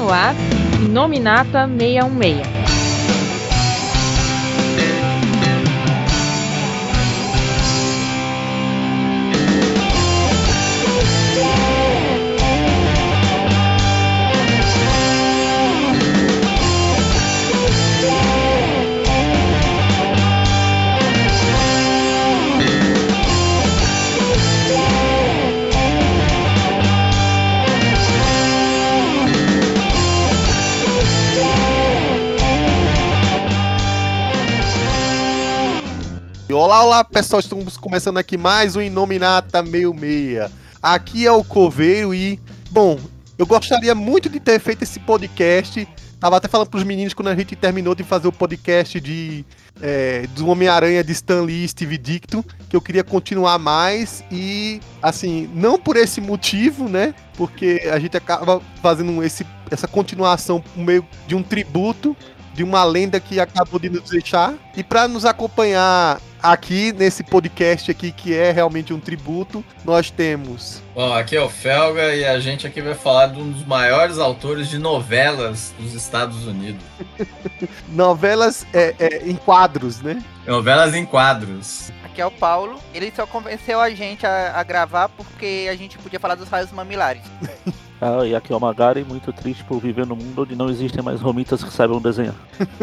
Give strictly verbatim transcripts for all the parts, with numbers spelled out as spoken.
no ar, Inominata seiscentos e dezesseis. Olá, olá pessoal, estamos começando aqui mais um Inominata sessenta e seis. Aqui é o Coveiro e, bom, eu gostaria muito de ter feito esse podcast. Tava até falando pros meninos quando a gente terminou de fazer o podcast de, é, do Homem-Aranha de Stan Lee e Steve Ditko, que eu queria continuar mais e, assim, não por esse motivo, né, porque a gente acaba fazendo esse, essa continuação por meio de um tributo de uma lenda que acabou de nos deixar. E para nos acompanhar aqui nesse podcast aqui, que é realmente um tributo, nós temos... Bom, aqui é o Felga e a gente aqui vai falar de um dos maiores autores de novelas dos Estados Unidos. Novelas é, é, em quadros, né? Novelas em quadros. Aqui é o Paulo. Ele só convenceu a gente a, a gravar porque a gente podia falar dos raios mamilares. Ah, e aqui é o Magari, muito triste por viver num mundo onde não existem mais romitas que saibam desenhar.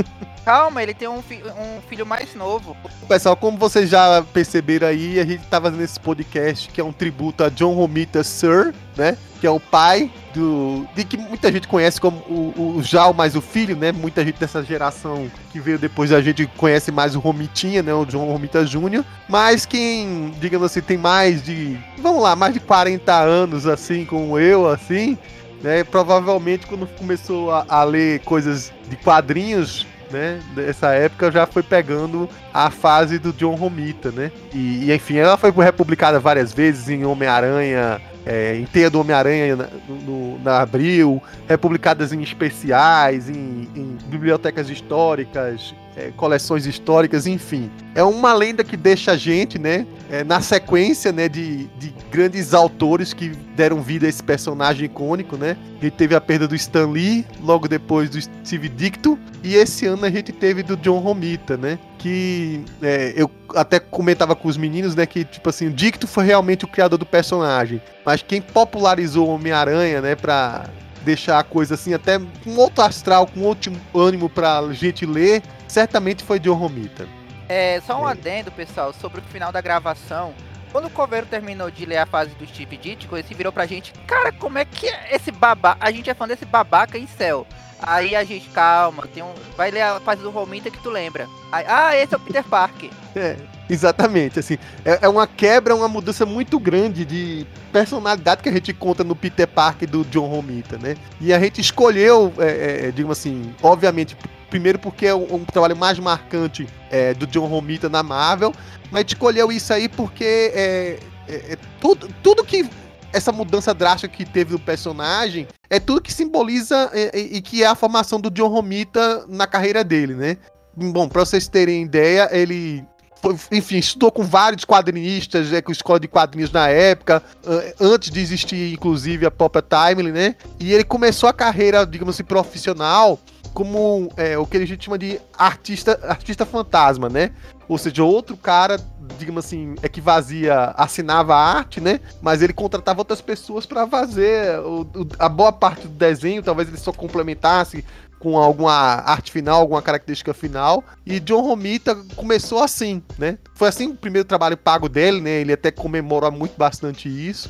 Calma, ele tem um, fi- um filho mais novo. Pessoal, como vocês já perceberam aí, a gente tá fazendo esse podcast que é um tributo a John Romita Sr., né? Que é o pai do... de que muita gente conhece como o, o Jal mais o filho, né? Muita gente dessa geração que veio depois da gente conhece mais o Romitinha, né? O John Romita Júnior Mas quem, digamos assim, tem mais de... vamos lá, mais de quarenta anos, assim, como eu, assim... né? Provavelmente quando começou a, a ler coisas de quadrinhos... né, dessa época já foi pegando a fase do John Romita, né? E, e enfim, ela foi republicada várias vezes em Homem-Aranha, é, em Teia do Homem-Aranha na, no, na Abril, republicadas em especiais, em, em bibliotecas históricas, é, coleções históricas, enfim. É uma lenda que deixa a gente, né, é, na sequência, né, de, de grandes autores que deram vida a esse personagem icônico, né? A gente teve a perda do Stan Lee, logo depois do Steve Ditko, e esse ano a gente teve do John Romita, né? Que é, eu até comentava com os meninos, né? Que, tipo assim, o Ditko foi realmente o criador do personagem, mas quem popularizou o Homem-Aranha, né? Pra deixar a coisa assim, até com outro astral, com outro ânimo pra gente ler, certamente foi John Romita. É, só um adendo, pessoal, sobre o final da gravação. Quando o Coveiro terminou de ler a fase do Steve Ditko, ele se virou pra gente, cara, como é que é esse babaca? A gente é fã desse babaca em céu. Aí a gente, calma, tem um... vai ler a fase do Romita que tu lembra. Aí, ah, esse é o Peter Parker. É, exatamente, assim, é, é uma quebra, uma mudança muito grande de personalidade que a gente conta no Peter Parker do John Romita, né? E a gente escolheu, é, é, digamos assim, obviamente, primeiro porque é um, um trabalho mais marcante é, do John Romita na Marvel, mas a gente escolheu isso aí porque é, é, é tudo, tudo que... essa mudança drástica que teve do personagem é tudo que simboliza e, e, e que é a formação do John Romita na carreira dele, né? Bom, pra vocês terem ideia, ele... foi, enfim, estudou com vários quadrinistas, é, com escola de quadrinhos na época, antes de existir, inclusive, a própria Timely, né? E ele começou a carreira, digamos assim, profissional como é, o que a gente chama de artista, artista fantasma, né? Ou seja, outro cara, digamos assim, é que fazia, assinava a arte, né? Mas ele contratava outras pessoas para fazer o, o, a boa parte do desenho, talvez ele só complementasse com alguma arte final, alguma característica final. E John Romita começou assim, né? Foi assim o primeiro trabalho pago dele, né? Ele até comemora muito bastante isso.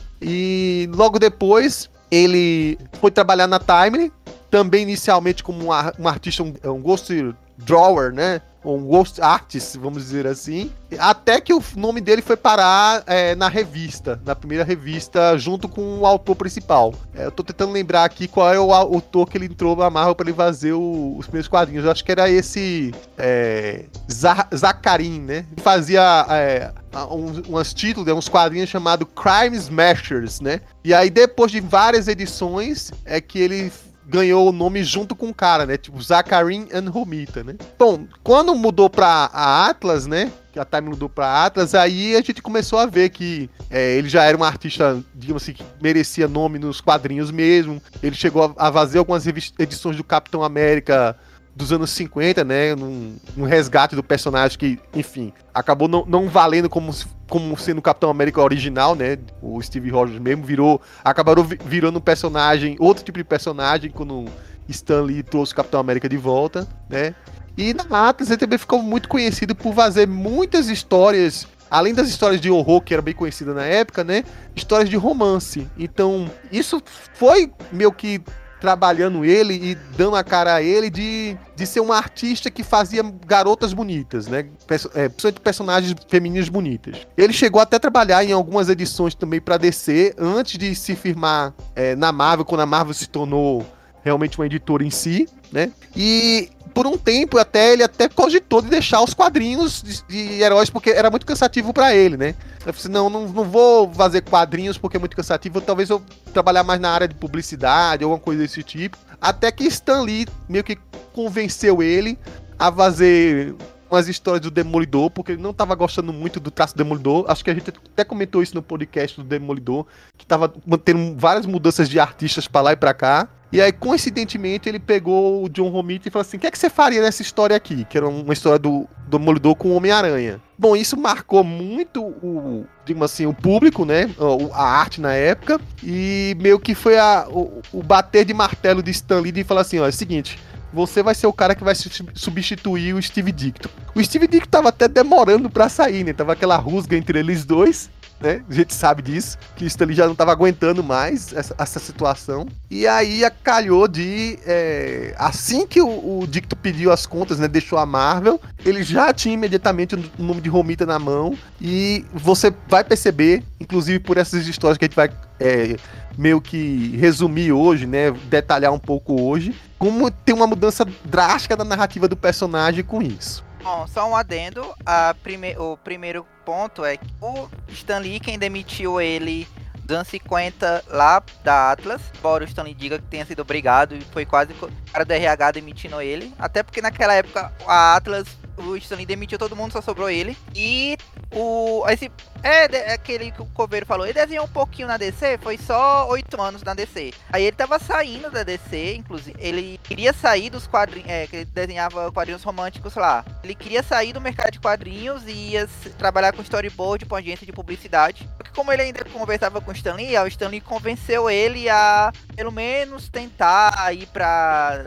E logo depois ele foi trabalhar na Timely, também inicialmente como um, um artista, um, um ghost drawer, né? Um ghost artist, vamos dizer assim. Até que o nome dele foi parar é, na revista, na primeira revista, junto com o autor principal. É, eu tô tentando lembrar aqui qual é o autor que ele entrou na Marvel para ele fazer o, os primeiros quadrinhos. Eu acho que era esse é, Zacharin, né? Ele fazia é, uns, uns títulos, uns quadrinhos chamados Crime Smashers, né? E aí depois de várias edições é que ele ganhou o nome junto com o cara, né? Tipo, Zacharin and Romita, né? Bom, quando mudou pra a Atlas, né? que a Time mudou pra Atlas, aí a gente começou a ver que é, ele já era um artista, digamos assim, que merecia nome nos quadrinhos mesmo. Ele chegou a, a fazer algumas edições do Capitão América dos anos cinquenta, né, num, num resgate do personagem que, enfim, acabou não, não valendo como, como sendo o Capitão América original, né, o Steve Rogers mesmo, virou, acabaram virando um personagem, outro tipo de personagem, quando Stan Lee trouxe o Capitão América de volta, né, e na Atlas ele também ficou muito conhecido por fazer muitas histórias, além das histórias de horror, que era bem conhecida na época, né, histórias de romance, então isso foi meio que trabalhando ele e dando a cara a ele de, de ser um artista que fazia garotas bonitas, né? Perso- é, principalmente personagens femininas bonitas. Ele chegou até a trabalhar em algumas edições também pra D C, antes de se firmar é, na Marvel, quando a Marvel se tornou realmente uma editora em si, né? E por um tempo até ele até cogitou de deixar os quadrinhos de, de heróis, porque era muito cansativo pra ele, né? Eu falei assim, não, não, não vou fazer quadrinhos porque é muito cansativo, talvez eu trabalhar mais na área de publicidade, alguma coisa desse tipo. Até que Stan Lee meio que convenceu ele a fazer umas histórias do Demolidor, porque ele não tava gostando muito do traço do Demolidor. Acho que a gente até comentou isso no podcast do Demolidor, que tava tendo várias mudanças de artistas pra lá e pra cá. E aí, coincidentemente, ele pegou o John Romita e falou assim, o que é que você faria nessa história aqui? Que era uma história do, do Demolidor com o Homem-Aranha. Bom, isso marcou muito o, digamos assim, o público, né? A arte na época. E meio que foi a, o, o bater de martelo de Stan Lee de falar assim, ó, é o seguinte, você vai ser o cara que vai substituir o Steve Ditko. O Steve Ditko tava até demorando pra sair, né? Tava aquela rusga entre eles dois, né? A gente sabe disso, que o Stan Lee já não tava aguentando mais essa, essa situação. E aí calhou de... É, assim que o, o Ditko pediu as contas, né? Deixou a Marvel, ele já tinha imediatamente o nome de Romita na mão. E você vai perceber, inclusive por essas histórias que a gente vai... É, meio que resumir hoje, né, detalhar um pouco hoje, como tem uma mudança drástica da narrativa do personagem com isso. Bom, só um adendo, a prime... o primeiro ponto é que o Stan Lee, quem demitiu ele dos anos cinquenta lá da Atlas, embora o Stan Lee diga que tenha sido obrigado e foi quase o cara do R H demitindo ele, até porque naquela época a Atlas, o Stan Lee demitiu todo mundo, só sobrou ele, e o esse é, de, aquele que o Coveiro falou, ele desenhou um pouquinho na D C, foi só oito anos na D C. Aí ele tava saindo da D C, inclusive, ele queria sair dos quadrinhos, é, que ele desenhava quadrinhos românticos lá. Ele queria sair do mercado de quadrinhos e ia trabalhar com storyboard, com agência de publicidade. Porque como ele ainda conversava com o Stan Lee, o Stan Lee convenceu ele a, pelo menos, tentar ir pra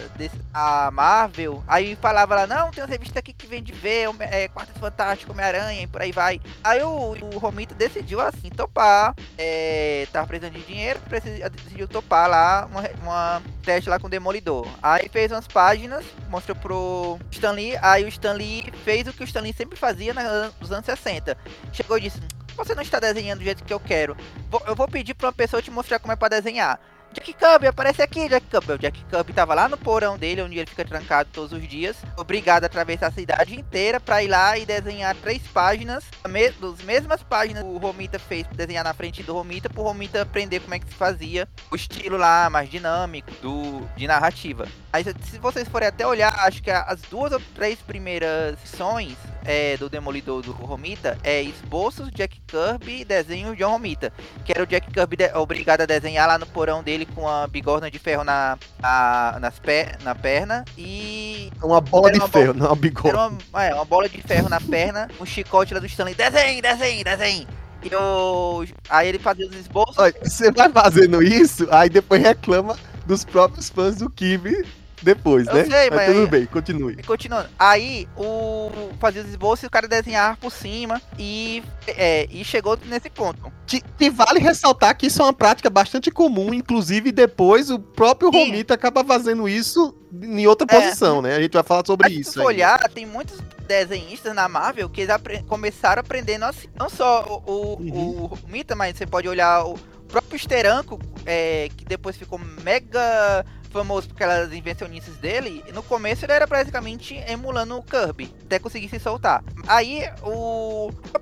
a Marvel. Aí falava lá, não, tem uma revista aqui que vem de ver, é, Quarteto Fantástico, Homem-Aranha, e por aí vai. Aí o, o Romita decidiu assim topar, é, tava precisando de dinheiro, decidiu topar lá uma, uma teste lá com o Demolidor. Aí fez umas páginas, mostrou pro Stan Lee, aí o Stan Lee fez o que o Stan Lee sempre fazia nos anos sessenta. Chegou e disse, você não está desenhando do jeito que eu quero, eu vou pedir pra uma pessoa te mostrar como é pra desenhar. Jack Kirby, aparece aqui, Jack Kirby. O Jack Kirby tava lá no porão dele, onde ele fica trancado todos os dias, obrigado a atravessar a cidade inteira pra ir lá e desenhar três páginas, das mesmas páginas que o Romita fez, desenhar na frente do Romita, pro Romita aprender como é que se fazia o estilo lá, mais dinâmico, do, de narrativa. Aí, se vocês forem até olhar, acho que as duas ou três primeiras sessões é, do Demolidor do Romita é esboços Jack Kirby e desenhos de John Romita, que era o Jack Kirby de, obrigado a desenhar lá no porão dele com a bigorna de ferro na, a, nas per, na perna e... Uma bola de uma ferro, bola, não uma bigorna. Uma, é, uma bola de ferro na perna, um chicote lá do Stanley, desenho, desenho, desenho. E eu, aí ele fazia os esboços. Olha, você vai fazendo isso, aí depois reclama dos próprios fãs do Kirby depois, eu né? Sei, mas, mas tudo aí, bem, continue. Continuando. Aí o fazia os esboços e o cara desenhava por cima e, é, e chegou nesse ponto. Que, que vale ressaltar que isso é uma prática bastante comum, inclusive depois o próprio Sim. Romita acaba fazendo isso em outra É. posição, né? A gente vai falar sobre Mas isso. se for olhar, tem muitos desenhistas na Marvel que eles apre- começaram aprendendo assim. Não só o, o, Uhum. o Romita, mas você pode olhar o próprio Steranko, é, que depois ficou mega famoso por aquelas invencionices dele. E no começo ele era praticamente emulando o Kirby, até conseguir se soltar. Aí o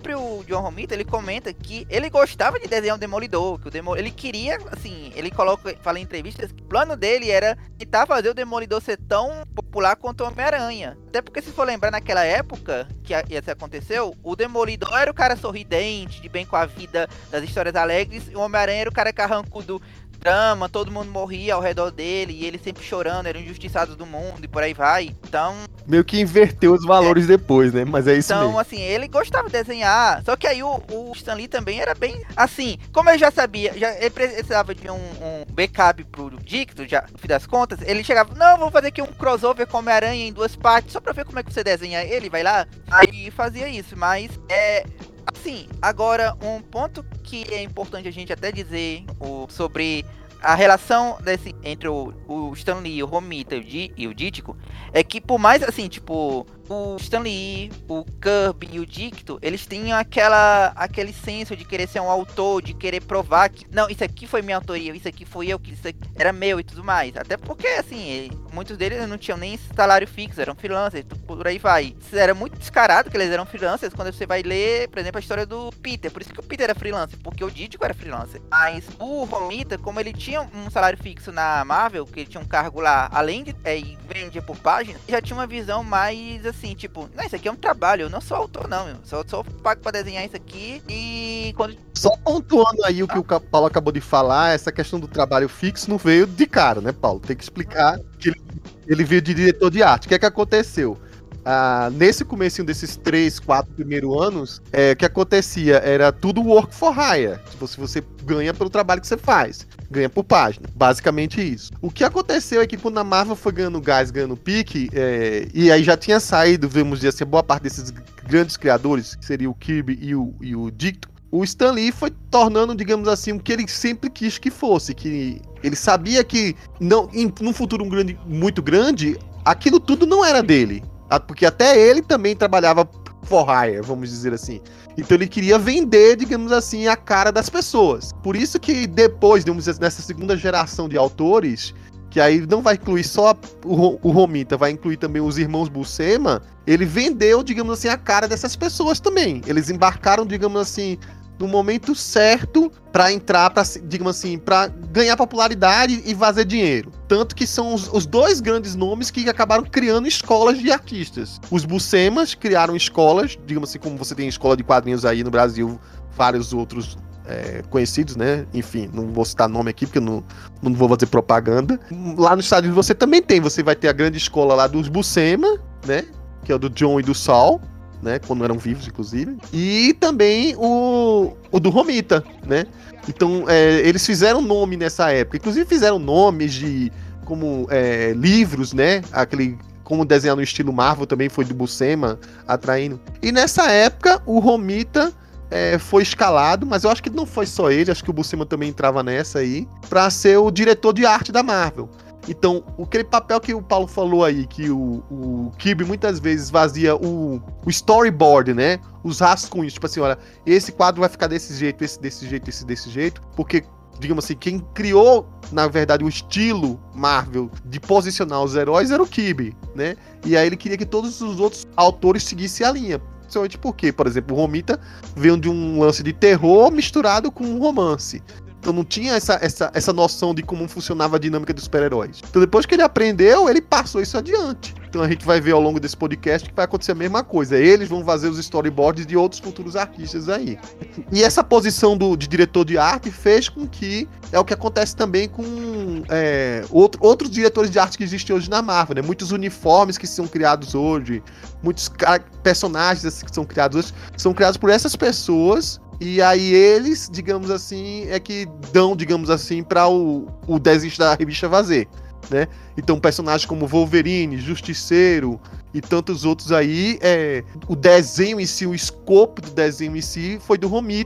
próprio John Romita, ele comenta que ele gostava de desenhar um Demolidor, que o Demolidor, ele queria, assim, ele coloca, fala em entrevistas, que o plano dele era tentar fazer o Demolidor ser tão popular quanto o Homem-Aranha. Até porque, se for lembrar, naquela época que isso aconteceu, o Demolidor era o cara sorridente, de bem com a vida, das histórias alegres, e o Homem-Aranha era o cara carrancudo, drama, todo mundo morria ao redor dele, e ele sempre chorando, era injustiçado do mundo, e por aí vai. Então... meio que inverteu os valores é. depois, né? Mas é isso então, mesmo. assim, ele gostava de desenhar, só que aí o, o Stan Lee também era bem... assim, como ele já sabia, já, ele precisava de um, um backup pro Dicto, já, no fim das contas, ele chegava, não, vou fazer aqui um crossover com Homem-Aranha em duas partes, só pra ver como é que você desenha ele, vai lá. Aí fazia isso, mas é... assim, agora um ponto que é importante a gente até dizer o, sobre a relação desse, entre o, o Stan Lee, o Romita e o, Di, e o Dítico, é que por mais assim, tipo, o Stan Lee, o Kirby e o Dicto, eles tinham aquela, aquele senso de querer ser um autor, de querer provar que, não, isso aqui foi minha autoria, isso aqui foi eu, que isso aqui era meu e tudo mais. Até porque, assim, muitos deles não tinham nem salário fixo, eram freelancers, por aí vai. Era muito descarado que eles eram freelancers quando você vai ler, por exemplo, a história do Peter. Por isso que o Peter era freelancer, porque o Dítico era freelancer. Mas o Romita, como ele tinha um salário fixo na Marvel, que ele tinha um cargo lá, além de é, vendia por página, já tinha uma visão mais assim, tipo, não, isso aqui é um trabalho, eu não sou autor não, eu só sou pago pra desenhar isso aqui e quando... Só pontuando aí o que ah. o Paulo acabou de falar, essa questão do trabalho fixo não veio de cara, né, Paulo? Tem que explicar que ele, ele veio de diretor de arte. O que é que aconteceu? Ah, nesse comecinho desses três, quatro primeiros anos, é, o que acontecia era tudo work for hire. Tipo, se você ganha pelo trabalho que você faz, ganha por página, basicamente isso. O que aconteceu é que quando a Marvel foi ganhando gás, ganhando pique, é, e aí já tinha saído, vamos dizer assim, boa parte desses grandes criadores, que seria o Kirby e o, e o Dicto, o Stan Lee foi tornando, digamos assim, o que ele sempre quis que fosse, que ele sabia que não, em, num futuro um grande, muito grande, aquilo tudo não era dele. Porque até ele também trabalhava for hire, vamos dizer assim. Então ele queria vender, digamos assim, a cara das pessoas. Por isso que depois, digamos assim, nessa segunda geração de autores, que aí não vai incluir só o, o Romita, vai incluir também os irmãos Buscema, ele vendeu, digamos assim, a cara dessas pessoas também. Eles embarcaram, digamos assim, no momento certo para entrar, pra, digamos assim, para ganhar popularidade e fazer dinheiro. Tanto que são os, os dois grandes nomes que acabaram criando escolas de artistas. Os Buscemas criaram escolas, digamos assim, como você tem escola de quadrinhos aí no Brasil, vários outros é, conhecidos, né? Enfim, não vou citar nome aqui porque eu não, não vou fazer propaganda. Lá nos Estados Unidos você também tem, você vai ter a grande escola lá dos Buscema, né? Que é o do John e do Saul, né, quando eram vivos, inclusive, e também o, o do Romita, né, então é, eles fizeram nome nessa época, inclusive fizeram nomes de, como é, livros, né, aquele, como desenhar no estilo Marvel também foi do Buscema, atraindo, e nessa época o Romita é, foi escalado, mas eu acho que não foi só ele, acho que o Buscema também entrava nessa aí, pra ser o diretor de arte da Marvel. Então, aquele papel que o Paulo falou aí, que o, o Kirby muitas vezes fazia o, o storyboard, né? Os rascunhos, tipo assim, olha, esse quadro vai ficar desse jeito, esse desse jeito, esse desse jeito, porque, digamos assim, quem criou, na verdade, o estilo Marvel de posicionar os heróis era o Kirby, né? E aí ele queria que todos os outros autores seguissem a linha. Principalmente porque, por exemplo, o Romita veio de um lance de terror misturado com um romance. Então não tinha essa, essa, essa noção de como funcionava a dinâmica dos super-heróis. Então depois que ele aprendeu, ele passou isso adiante. Então a gente vai ver ao longo desse podcast que vai acontecer a mesma coisa. Eles vão fazer os storyboards de outros futuros artistas aí. E essa posição do, de diretor de arte fez com que... É o que acontece também com é, outro, outros diretores de arte que existem hoje na Marvel, né? Muitos uniformes que são criados hoje, muitos personagens assim, que são criados hoje, são criados por essas pessoas... E aí eles, digamos assim, é que dão, digamos assim, para o, o desenho da revista fazer, né? Então personagens como Wolverine, Justiceiro e tantos outros aí, é, o desenho em si, o escopo do desenho em si foi do Romita,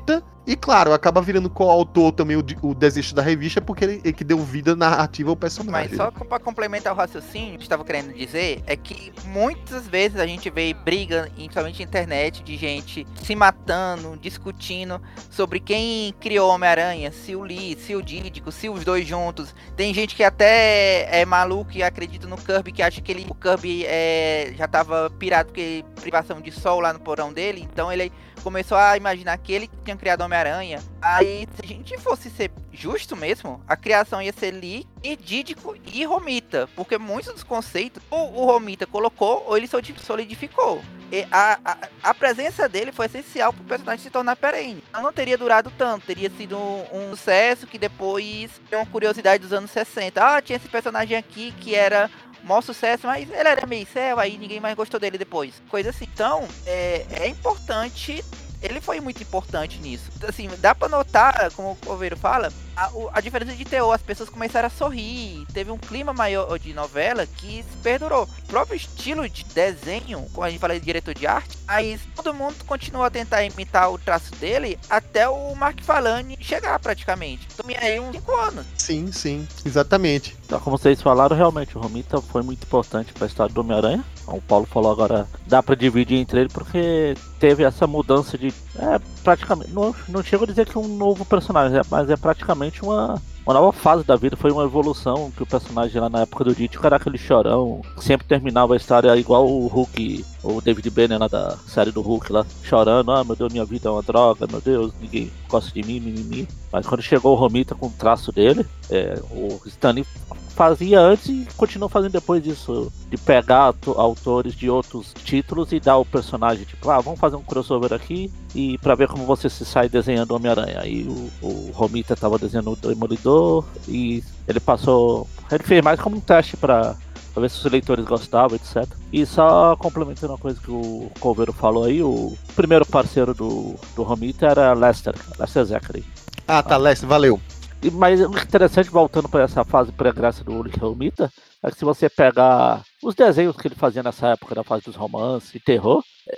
E claro, acaba virando coautor também o, o desenho da revista, porque ele, ele que deu vida narrativa ao personagem. Mas só pra complementar o raciocínio, o que eu estava querendo dizer é que muitas vezes a gente vê briga, principalmente na internet, de gente se matando, discutindo sobre quem criou o Homem-Aranha, se o Lee, se o Dídico, se os dois juntos. Tem gente que até é maluco e acredita no Kirby, que acha que ele, o Kirby é, já tava pirado porque privação de sol lá no porão dele, então ele começou a imaginar que ele tinha criado o Homem-Aranha. Aí, se a gente fosse ser justo mesmo, a criação ia ser Lee, e Dídico e Romita, porque muitos dos conceitos ou o Romita colocou ou ele solidificou. E a, a, a presença dele foi essencial para o personagem se tornar perene. Então não teria durado tanto, teria sido um, um sucesso que depois tem uma curiosidade dos anos sessenta. Ah, tinha esse personagem aqui que era maior sucesso, mas ele era meio céu, aí ninguém mais gostou dele depois. Coisa assim. Então, é, é importante, ele foi muito importante nisso. Assim, dá pra notar, como o Coveiro fala, a, a diferença de teor, as pessoas começaram a sorrir, teve um clima maior de novela que se perdurou. O próprio estilo de desenho, como a gente fala de diretor de arte, aí todo mundo continua a tentar imitar o traço dele até o Mark Falani chegar praticamente. Então, aí uns cinco anos. Sim, sim, exatamente. Então, como vocês falaram, realmente o Romita foi muito importante para a história do Homem-Aranha. O Paulo falou agora, dá para dividir entre ele porque teve essa mudança de... É, praticamente, não, não chego a dizer que é um novo personagem, mas é praticamente uma, uma nova fase da vida. Foi uma evolução que o personagem lá na época do Dítico era aquele chorão, sempre terminava a história igual o Hulk, o David Banner lá da série do Hulk lá, chorando, ah, meu Deus, minha vida é uma droga, meu Deus, ninguém gosta de mim, mimimi. Mas quando chegou o Romita com o traço dele, é, o Stanley fazia antes e continuou fazendo depois disso, de pegar autores de outros títulos e dar o personagem, tipo, ah, vamos fazer um crossover aqui e pra ver como você se sai desenhando o Homem-Aranha. Aí o, o Romita tava desenhando o Demolidor e ele passou, ele fez mais como um teste pra, pra ver se os leitores gostavam, etcétera. E só complementando uma coisa que o Coveiro falou aí, o primeiro parceiro do, do Romita era Lester, Lester Zachary. Ah, tá, Lester, valeu. Mas o interessante, voltando para essa fase pré-graça do Ulrich Romita, é que se você pegar os desenhos que ele fazia nessa época, na fase dos romances e terror,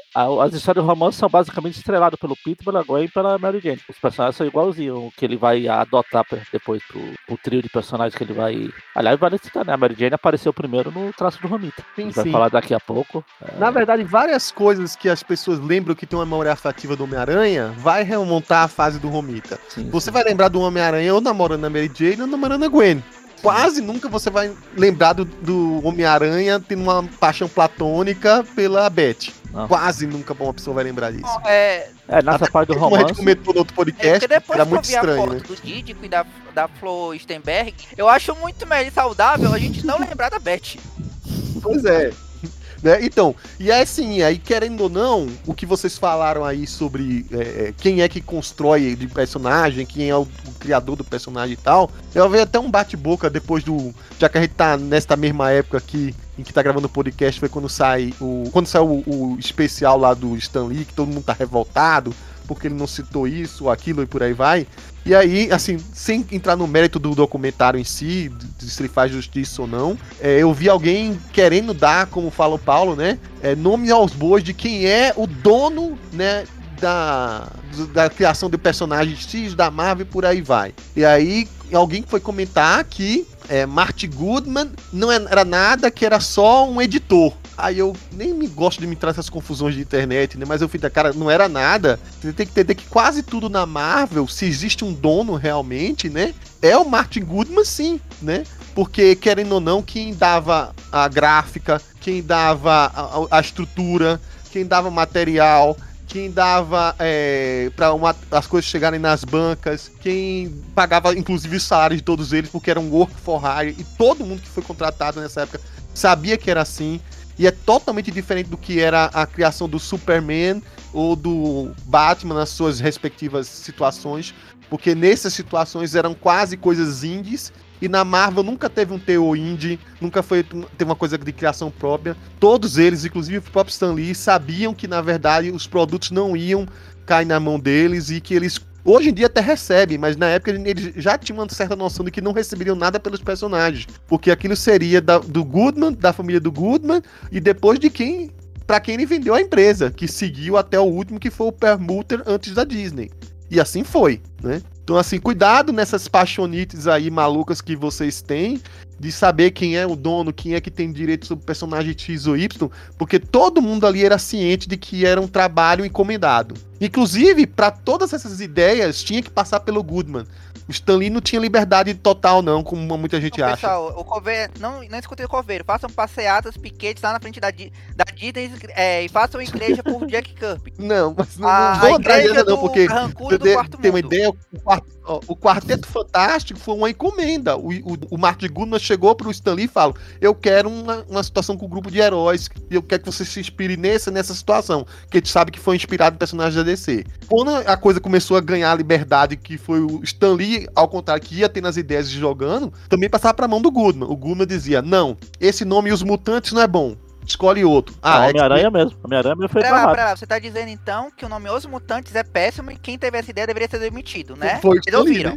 as histórias de romance são basicamente estreladas pelo Peter, pela Gwen e pela Mary Jane. Os personagens são igualzinhos, o que ele vai adotar depois pro, pro trio de personagens que ele vai... Aliás, vale citar, né? A Mary Jane apareceu primeiro no traço do Romita. Sim, a gente vai sim. falar daqui a pouco. É... Na verdade, várias coisas que as pessoas lembram que tem uma memória afetiva do Homem-Aranha vai remontar a fase do Romita. Sim, você sim. vai lembrar do Homem-Aranha ou namorando a Mary Jane ou namorando a Gwen. Quase nunca você vai lembrar do, do Homem-Aranha tendo uma paixão platônica pela Beth. Não. Quase nunca uma pessoa vai lembrar disso. É, É, nessa Até parte do como a gente romance... comentou no outro é podcast, porque depois era que eu muito vi a estranho, foto né? do Dídico e da, da Flo Stenberg, eu acho muito melhor e saudável a gente não lembrar da Beth. Pois é. Né? Então, e é assim, aí querendo ou não, o que vocês falaram aí sobre é, quem é que constrói de personagem, quem é o, o criador do personagem e tal, eu vi até um bate-boca depois do... Já que a gente tá nesta mesma época aqui, em que tá gravando o podcast, foi quando sai o... Quando saiu o, o especial lá do Stan Lee, que todo mundo tá revoltado, porque ele não citou isso ou aquilo e por aí vai. E aí, assim, sem entrar no mérito do documentário em si, de se ele faz justiça ou não, é, eu vi alguém querendo dar, como fala o Paulo, né, é, nome aos bois de quem é o dono, né, da, da criação de personagens X da Marvel e por aí vai. E aí, alguém foi comentar que é, Marty Goodman não era nada, que era só um editor. Aí eu nem me gosto de me trazer essas confusões de internet, né? Mas eu falei, cara, não era nada. Você tem que entender que quase tudo na Marvel, se existe um dono realmente, né? É o Martin Goodman, sim, né? Porque, querendo ou não, quem dava a gráfica, quem dava a, a estrutura, quem dava material, quem dava é, para as coisas chegarem nas bancas, quem pagava inclusive os salários de todos eles, porque era um work for hire, e todo mundo que foi contratado nessa época sabia que era assim. E é totalmente diferente do que era a criação do Superman ou do Batman nas suas respectivas situações, porque nessas situações eram quase coisas indies, e na Marvel nunca teve um teor indie, nunca foi, teve uma coisa de criação própria. Todos eles, inclusive o próprio Stan Lee, sabiam que na verdade os produtos não iam cair na mão deles e que eles... Hoje em dia até recebem, mas na época eles já tinham uma certa noção de que não receberiam nada pelos personagens. Porque aquilo seria da, do Goodman, da família do Goodman, e depois de quem, pra quem ele vendeu a empresa, que seguiu até o último, que foi o Perlmutter antes da Disney. E assim foi, né? Então, assim, cuidado nessas paixonites aí malucas que vocês têm, de saber quem é o dono, quem é que tem direito sobre o personagem X ou Y, porque todo mundo ali era ciente de que era um trabalho encomendado. Inclusive, para todas essas ideias, tinha que passar pelo Goodman. O Stan Lee não tinha liberdade total, não, como muita gente Não, acha. pessoal, o Coveiro, não, não escutem o Coveiro, façam passeatas, piquetes lá na frente da, Di- da Disney é, e façam igreja por Jack Kirby. Não, mas não, A- não vou a entrar igreja nessa não, do porque Carrancudo do ter- Quarto tem uma Mundo. ideia, o, quart- ó, o Quarteto Fantástico foi uma encomenda. O, o, o Martin Goodman chegou pro Stan Lee e falou, eu quero uma, uma situação com um grupo de heróis, eu quero que você se inspire nessa, nessa situação, que a gente sabe que foi inspirado em personagens da D C. Quando a coisa começou a ganhar a liberdade, que foi o Stan Lee, ao contrário, que ia ter nas ideias de jogando, também passava pra mão do Goodman. O Goodman dizia, não, esse nome e os mutantes não é bom, escolhe outro. Ah, Ah, Homem-Aranha mesmo. Homem-Aranha mesmo foi Pera lá, barrado. pera lá, você tá dizendo então que o nome Os Mutantes é péssimo e quem teve essa ideia deveria ser demitido, né? Foi o Vocês Stan Lee, ouviram? né?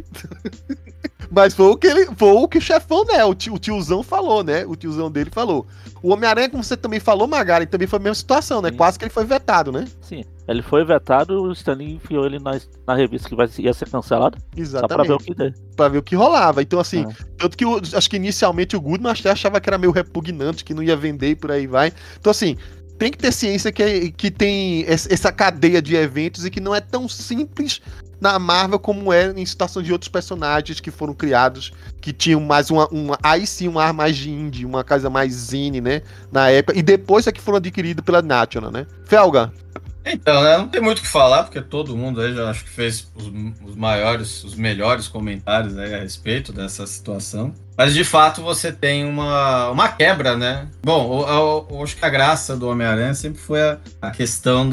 Mas foi o que ele, foi o que o chefão, né? O, tio, o tiozão falou, né? O tiozão dele falou. O Homem-Aranha, como você também falou, Magari, também foi a mesma situação, né? Sim. Quase que ele foi vetado, né? Sim, ele foi vetado, o Stan Lee enfiou ele na, na revista que vai, ia ser cancelada. Só pra ver o Exatamente. que der. Pra ver o que rolava. Então, assim, Ah. tanto que o- acho que inicialmente o Goodman até achava que era meio repugnante, que não ia vender e por aí vai. Então, assim, tem que ter ciência que, que tem es- essa cadeia de eventos e que não é tão simples na Marvel como é em situação de outros personagens que foram criados, que tinham mais uma, uma aí sim um ar mais de indie, uma coisa mais zine, né, na época, e depois é que foram adquiridos pela National, né? Felga, Então, né, não tem muito o que falar, porque todo mundo aí já acho que fez os, os maiores, os melhores comentários aí a respeito dessa situação. Mas, de fato, você tem uma, uma quebra, né? Bom, eu, eu acho que a graça do Homem-Aranha sempre foi a, a questão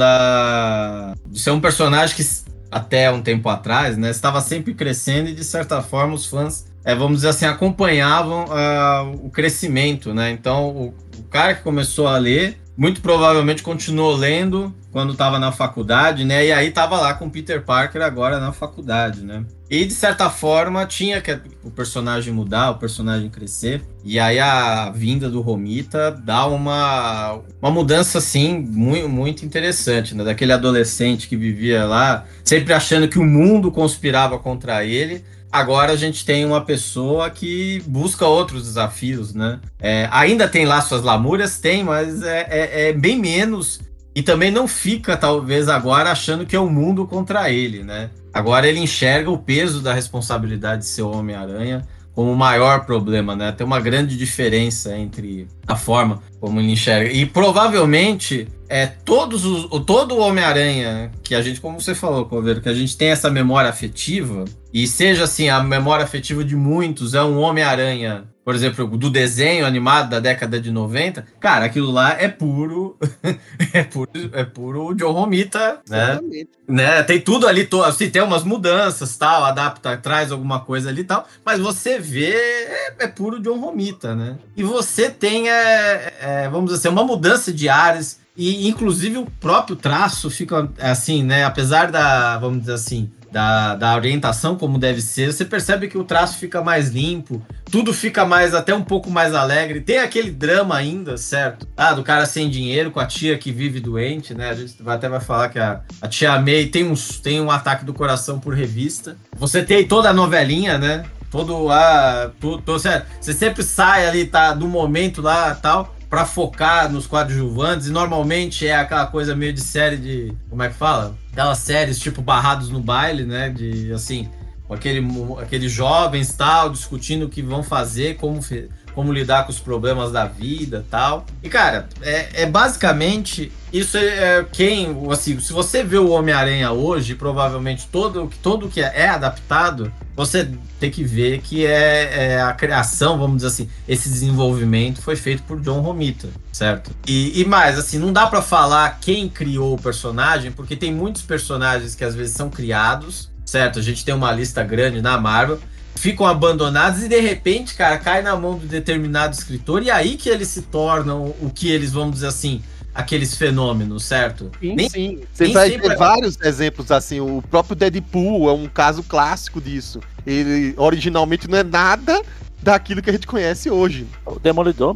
da de ser um personagem que, até um tempo atrás, né, estava sempre crescendo e, de certa forma, os fãs, é, vamos dizer assim, acompanhavam uh, o crescimento, né? Então, o, o cara que começou a ler, muito provavelmente continuou lendo quando estava na faculdade, né? E aí estava lá com o Peter Parker agora na faculdade, né? E, de certa forma, tinha que o personagem mudar, o personagem crescer. E aí a vinda do Romita dá uma, uma mudança, assim, muito, muito interessante, né? Daquele adolescente que vivia lá, sempre achando que o mundo conspirava contra ele. Agora a gente tem uma pessoa que busca outros desafios, né? É, ainda tem lá suas lamúrias, tem, mas é, é, é bem menos. E também não fica, talvez, agora achando que é o mundo contra ele, né? Agora ele enxerga o peso da responsabilidade de ser o Homem-Aranha como o maior problema, né? Tem uma grande diferença entre a forma como ele enxerga. E provavelmente é todos os, todo o Homem-Aranha que a gente, como você falou, Coveiro, que a gente tem essa memória afetiva, e seja assim, a memória afetiva de muitos é um Homem-Aranha, por exemplo, do desenho animado da década de noventa, cara, aquilo lá é puro é puro, é puro John Romita, né? exatamente. né? Tem tudo ali, to- assim, tem umas mudanças, tal, adapta, traz alguma coisa ali e tal, mas você vê, é, é puro John Romita, né? E você tem, é, é, vamos dizer assim, uma mudança de ares, e inclusive o próprio traço fica assim, né? Apesar da, vamos dizer assim, Da, da orientação como deve ser, você percebe que o traço fica mais limpo, tudo fica mais, até um pouco mais alegre, tem aquele drama ainda, certo? Ah, do cara sem dinheiro, com a tia que vive doente, né? A gente até vai falar que a, a tia May tem, uns, tem um ataque do coração por revista. Você tem toda a novelinha, né? Todo a... Tudo, todo, certo? Você sempre sai ali, tá, do momento lá, tal, pra focar nos coadjuvantes, e normalmente é aquela coisa meio de série de... Como é que fala? Aquelas séries tipo Barrados no Baile, né? De, assim, aquele, aqueles jovens, tal, discutindo o que vão fazer, como, como lidar com os problemas da vida, tal. E, cara, é, é basicamente... Isso é, é quem... Assim, se você vê o Homem-Aranha hoje, provavelmente todo, todo que é adaptado, você tem que ver que é, é a criação, vamos dizer assim, esse desenvolvimento foi feito por John Romita, certo? E, e mais, assim, não dá pra falar quem criou o personagem, porque tem muitos personagens que às vezes são criados, certo? A gente tem uma lista grande na Marvel, ficam abandonados e de repente, cara, cai na mão de determinado escritor, e aí que eles se tornam o que eles, vamos dizer assim, aqueles fenômenos, certo? Sim, Nem, sim. Você nem vai sempre ter é- vários exemplos assim. O próprio Deadpool é um caso clássico disso. Ele originalmente não é nada daquilo que a gente conhece hoje. O Demolidor mesmo.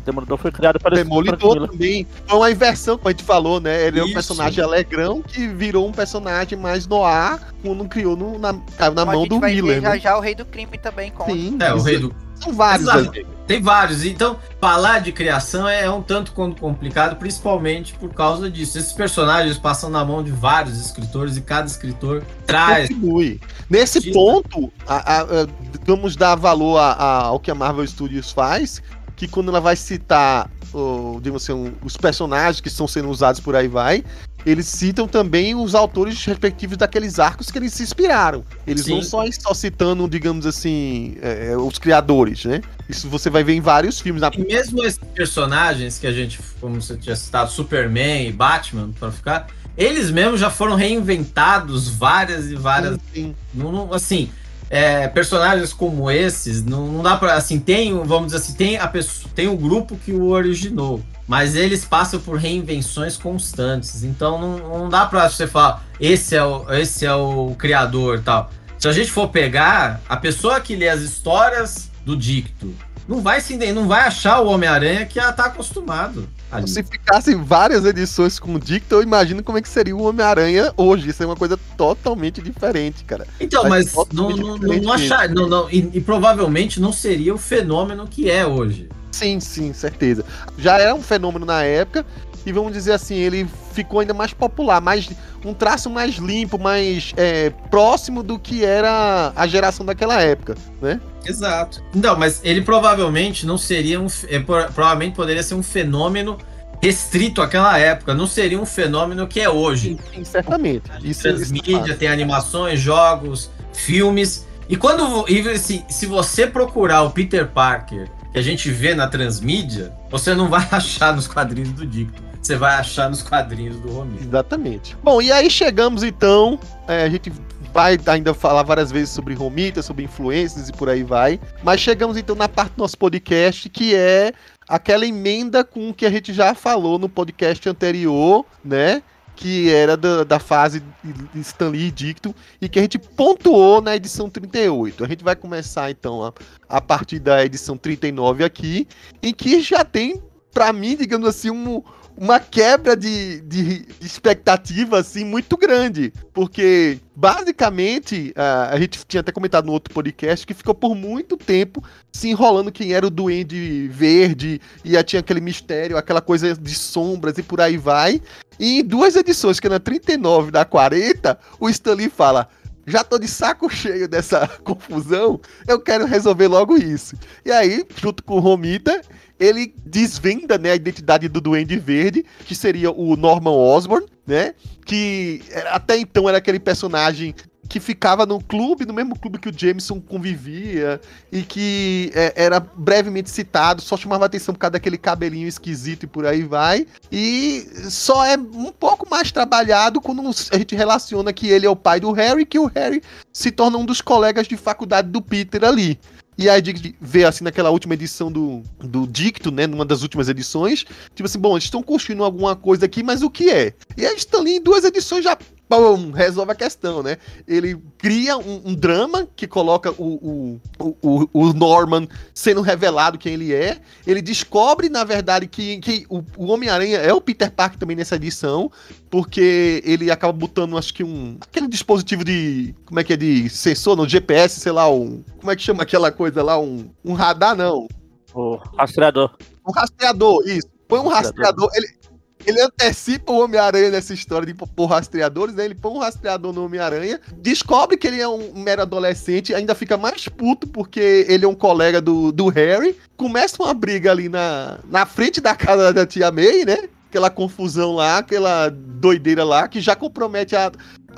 Demolidor foi criado para Demolidor também. Foi uma inversão, como a gente falou, né? Ele é um Isso. personagem alegrão que virou um personagem mais noir quando criou no, na, caiu na Como a mão gente do vai ver Miller, já né? já o Rei do Crime também conta. Sim, É, o isso- rei do. São vários Exato. aí. Tem vários. Então, falar de criação é um tanto quanto complicado, principalmente por causa disso. Esses personagens passam na mão de vários escritores e cada escritor traz. Contribui. Nesse Sim. ponto, a- a- a- vamos dar valor a- a- ao que a Marvel Studios faz, que quando ela vai citar o, digamos assim, um, os personagens que estão sendo usados por aí vai, eles citam também os autores respectivos daqueles arcos que eles se inspiraram. Eles Sim. não só, só citando, digamos assim, é, os criadores, né? Isso você vai ver em vários filmes. Na... E mesmo esses personagens que a gente, como você tinha citado, Superman e Batman, para ficar, eles mesmos já foram reinventados várias e várias. Sim, Não, não- assim, é, personagens como esses, não, não dá pra. Assim, tem, vamos dizer assim, tem, a pessoa, tem o grupo que o originou, mas eles passam por reinvenções constantes. Então não, não dá pra você falar, esse é o, esse é o criador e tal. Se a gente for pegar, a pessoa que lê as histórias do Dicto não vai se não vai achar o Homem-Aranha que já tá acostumado ali. Se ficassem várias edições com o Dicto, eu imagino como é que seria o Homem-Aranha hoje. Isso é uma coisa totalmente diferente, cara. Então, Vai mas ser totalmente não, não, diferente não achar, não, não, e, e provavelmente não seria o fenômeno que é hoje. Sim, sim, certeza. Já era um fenômeno na época, e vamos dizer assim, ele ficou ainda mais popular, mais, um traço mais limpo, mais é, próximo do que era a geração daquela época, né? Exato. Não, mas ele provavelmente não seria um. é, pro- provavelmente poderia ser um fenômeno restrito àquela época. Não seria um fenômeno que é hoje. Sim, certamente. Isso, Transmídia, isso é tem animações, jogos, filmes. E quando e se, se você procurar o Peter Parker que a gente vê na transmídia, você não vai achar nos quadrinhos do Dicto. Você vai achar nos quadrinhos do Romero. Exatamente. Bom, e aí chegamos então, é, a gente vai ainda falar várias vezes sobre Romita, sobre influências e por aí vai, mas chegamos então na parte do nosso podcast, que é aquela emenda com o que a gente já falou no podcast anterior, né? Que era da, da fase de Stan Lee e Dicto, e que a gente pontuou na edição trinta e oito. A gente vai começar então a, a partir da edição trinta e nove aqui, em que já tem, pra mim, digamos assim, um, uma quebra de, de, de expectativa assim, muito grande. Porque, basicamente, a, a gente tinha até comentado no outro podcast que ficou por muito tempo se enrolando quem era o Duende Verde, e já tinha aquele mistério, aquela coisa de sombras e por aí vai. E em duas edições, que é na trinta e nove e na quarenta, o Stan Lee fala: já tô de saco cheio dessa confusão, eu quero resolver logo isso. E aí, junto com o Romita, ele desvenda, né, a identidade do Duende Verde, que seria o Norman Osborn, né, que até então era aquele personagem que ficava no clube, no mesmo clube que o Jameson convivia, e que é, era brevemente citado, só chamava atenção por causa daquele cabelinho esquisito e por aí vai, e só é um pouco mais trabalhado quando a gente relaciona que ele é o pai do Harry, que o Harry se torna um dos colegas de faculdade do Peter ali. E aí a gente vê assim naquela última edição do, do Dicto, né, numa das últimas edições, tipo assim, bom, eles estão construindo alguma coisa aqui, mas o que é? E aí estão ali em duas edições já, pum, resolve a questão, né? Ele cria um, um drama que coloca o, o, o, o Norman sendo revelado quem ele é, ele descobre, na verdade, que, que o, o Homem-Aranha é o Peter Parker também nessa edição, porque ele acaba botando, acho que um, aquele dispositivo de, como é que é, de sensor, no G P S, sei lá, um, como é que chama aquela coisa lá, um, um radar, não. O rastreador. Um rastreador, isso. Põe um rastreador, ele, ele antecipa o Homem-Aranha nessa história de pôr rastreadores, né? Ele põe um rastreador no Homem-Aranha, descobre que ele é um mero adolescente, ainda fica mais puto porque ele é um colega do, do Harry, começa uma briga ali na, na frente da casa da tia May, né? Aquela confusão lá, aquela doideira lá, que já compromete a,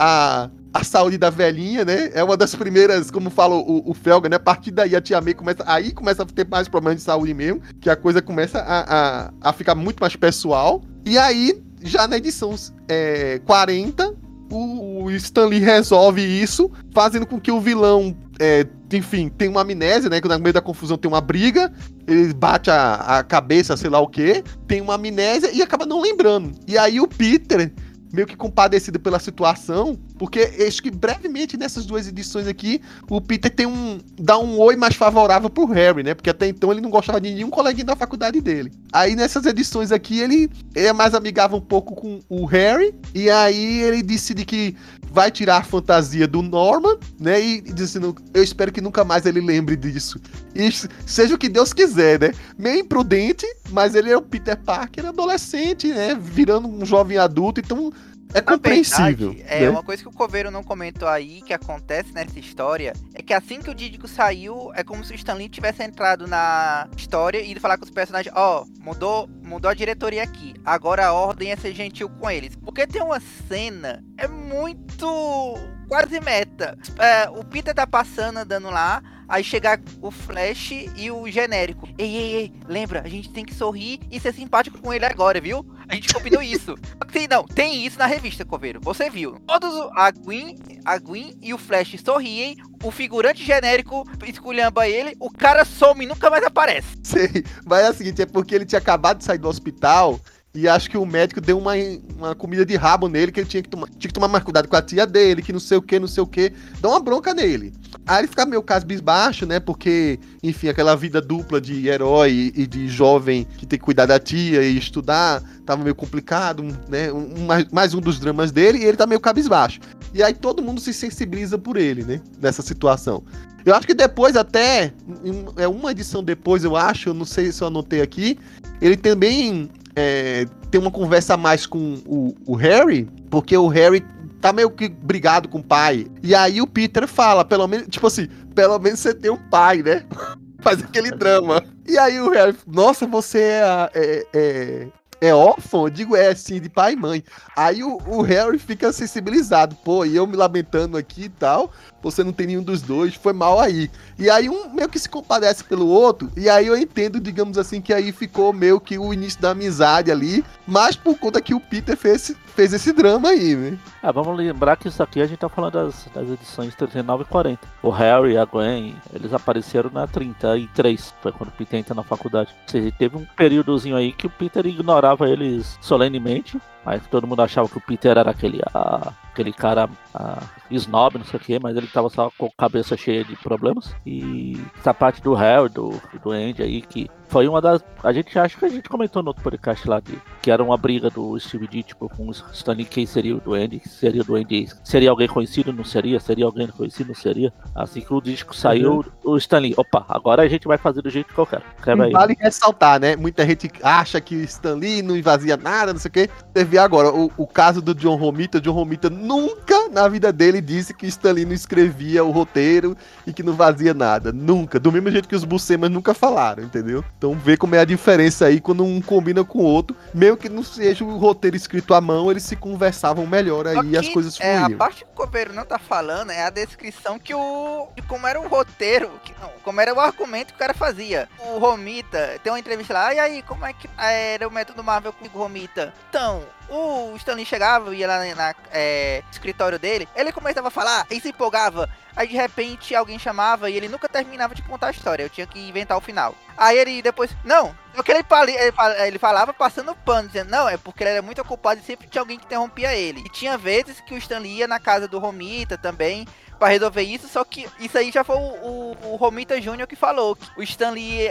a, a saúde da velhinha, né? É uma das primeiras, como fala o, o Felga, né? A partir daí a tia May começa, aí começa a ter mais problemas de saúde mesmo, que a coisa começa a, a, a ficar muito mais pessoal. E aí, já na edição é, quarenta, o, o Stan Lee resolve isso, fazendo com que o vilão, é, enfim, tenha uma amnésia, né? Que no meio da confusão tem uma briga, ele bate a, a cabeça, sei lá o quê, tem uma amnésia e acaba não lembrando. E aí o Peter, meio que compadecido pela situação, Porque acho que brevemente nessas duas edições aqui, o Peter tem um, dá um oi mais favorável pro Harry, né? Porque até então ele não gostava de nenhum coleguinha da faculdade dele. Aí nessas edições aqui, ele, ele é mais amigável um pouco com o Harry, e aí ele decide que vai tirar a fantasia do Norman, né? E, e diz assim, eu espero que nunca mais ele lembre disso. E seja o que Deus quiser, né? Meio imprudente, mas ele é o Peter Parker adolescente, né? Virando um jovem adulto, então é compreensível. Verdade, é, né? Uma coisa que o Coveiro não comentou aí, que acontece nessa história, é que assim que o Dídico saiu, é como se o Stan Lee tivesse entrado na história e ido falar com os personagens, ó, oh, mudou, mudou a diretoria aqui, agora a ordem é ser gentil com eles. Porque tem uma cena, é muito quase meta. É, o Peter tá passando, andando lá, aí chega o Flash e o genérico. Ei, ei, ei, lembra, a gente tem que sorrir e ser simpático com ele agora, viu? A gente combinou isso. Sim, não, tem isso na revista, Coveiro. Você viu. Todos, a Gwen, a Gwen e o Flash sorriem, o figurante genérico esculhamba ele, o cara some e nunca mais aparece. Sei, mas é o seguinte, é porque ele tinha acabado de sair do hospital e acho que o médico deu uma, uma comida de rabo nele, que ele tinha que, tomar, tinha que tomar mais cuidado com a tia dele, que não sei o que, não sei o que, dá uma bronca nele. Aí ele fica meio cabisbaixo, né, porque, enfim, aquela vida dupla de herói e de jovem que tem que cuidar da tia e estudar, tava meio complicado, né, um, mais, mais um dos dramas dele, e ele tá meio cabisbaixo. E aí todo mundo se sensibiliza por ele, né, nessa situação. Eu acho que depois até, é uma edição depois, eu acho, eu não sei se eu anotei aqui, ele também é, tem uma conversa a mais com o, o Harry, porque o Harry tá meio que brigado com o pai. E aí o Peter fala, pelo menos, tipo assim, pelo menos você tem um pai, né? Faz aquele drama. E aí o Harry, nossa, você é, é, é, é órfão? Eu digo, é, sim, de pai e mãe. Aí o, o Harry fica sensibilizado, pô, e eu me lamentando aqui e tal, você não tem nenhum dos dois, foi mal aí. E aí um meio que se compadece pelo outro, e aí eu entendo, digamos assim, que aí ficou meio que o início da amizade ali, mas por conta que o Peter fez, fez esse drama aí, né? É, vamos lembrar que isso aqui a gente tá falando das, das edições trinta e nove e quarenta. O Harry e a Gwen, eles apareceram na trinta e três, foi quando o Peter entra na faculdade. Ou seja, teve um períodozinho aí que o Peter ignorava eles solenemente, mas todo mundo achava que o Peter era aquele, ah, aquele cara ah, snob, não sei o que, mas ele tava só com a cabeça cheia de problemas. E essa parte do Harry, do, do Andy aí, que foi uma das... A gente acha que a gente comentou no outro podcast lá, de, que era uma briga do Steve Ditko com o Stan Lee, quem seria o do Andy, seria o do Andy, seria alguém conhecido, não seria, seria alguém conhecido, não seria. Assim que o disco saiu, uhum. O Stan Lee, opa, agora a gente vai fazer do jeito que eu quero. Aí. Vale ressaltar, né? Muita gente acha que o Stan Lee não invazia nada, não sei o que. Teve agora, o, o caso do John Romita, John Romita nunca na vida dele disse que o Stan Lee não escrevia o roteiro e que não vazia nada. Nunca. Do mesmo jeito que os Buscema's nunca falaram, entendeu? Então vê como é a diferença aí quando um combina com o outro. Mesmo que não seja o roteiro escrito à mão, eles se conversavam melhor aí aqui, e as coisas fluíam. É, a parte que o Coveiro não tá falando é a descrição que o... de como era o roteiro, que, não, como era o argumento que o cara fazia. O Romita, tem uma entrevista lá, e aí, como é que era o método Marvel com o Romita? Então... O Stan Lee chegava, ia lá na é, escritório dele, ele começava a falar e se empolgava. Aí de repente alguém chamava e ele nunca terminava de contar a história. Eu tinha que inventar o final. Aí ele depois, não, porque ele, ele falava passando pano, dizendo, não, é porque ele era muito ocupado e sempre tinha alguém que interrompia ele. E tinha vezes que o Stan Lee ia na casa do Romita também pra resolver isso, só que isso aí já foi o, o, o Romita Júnior que falou que o Stan Lee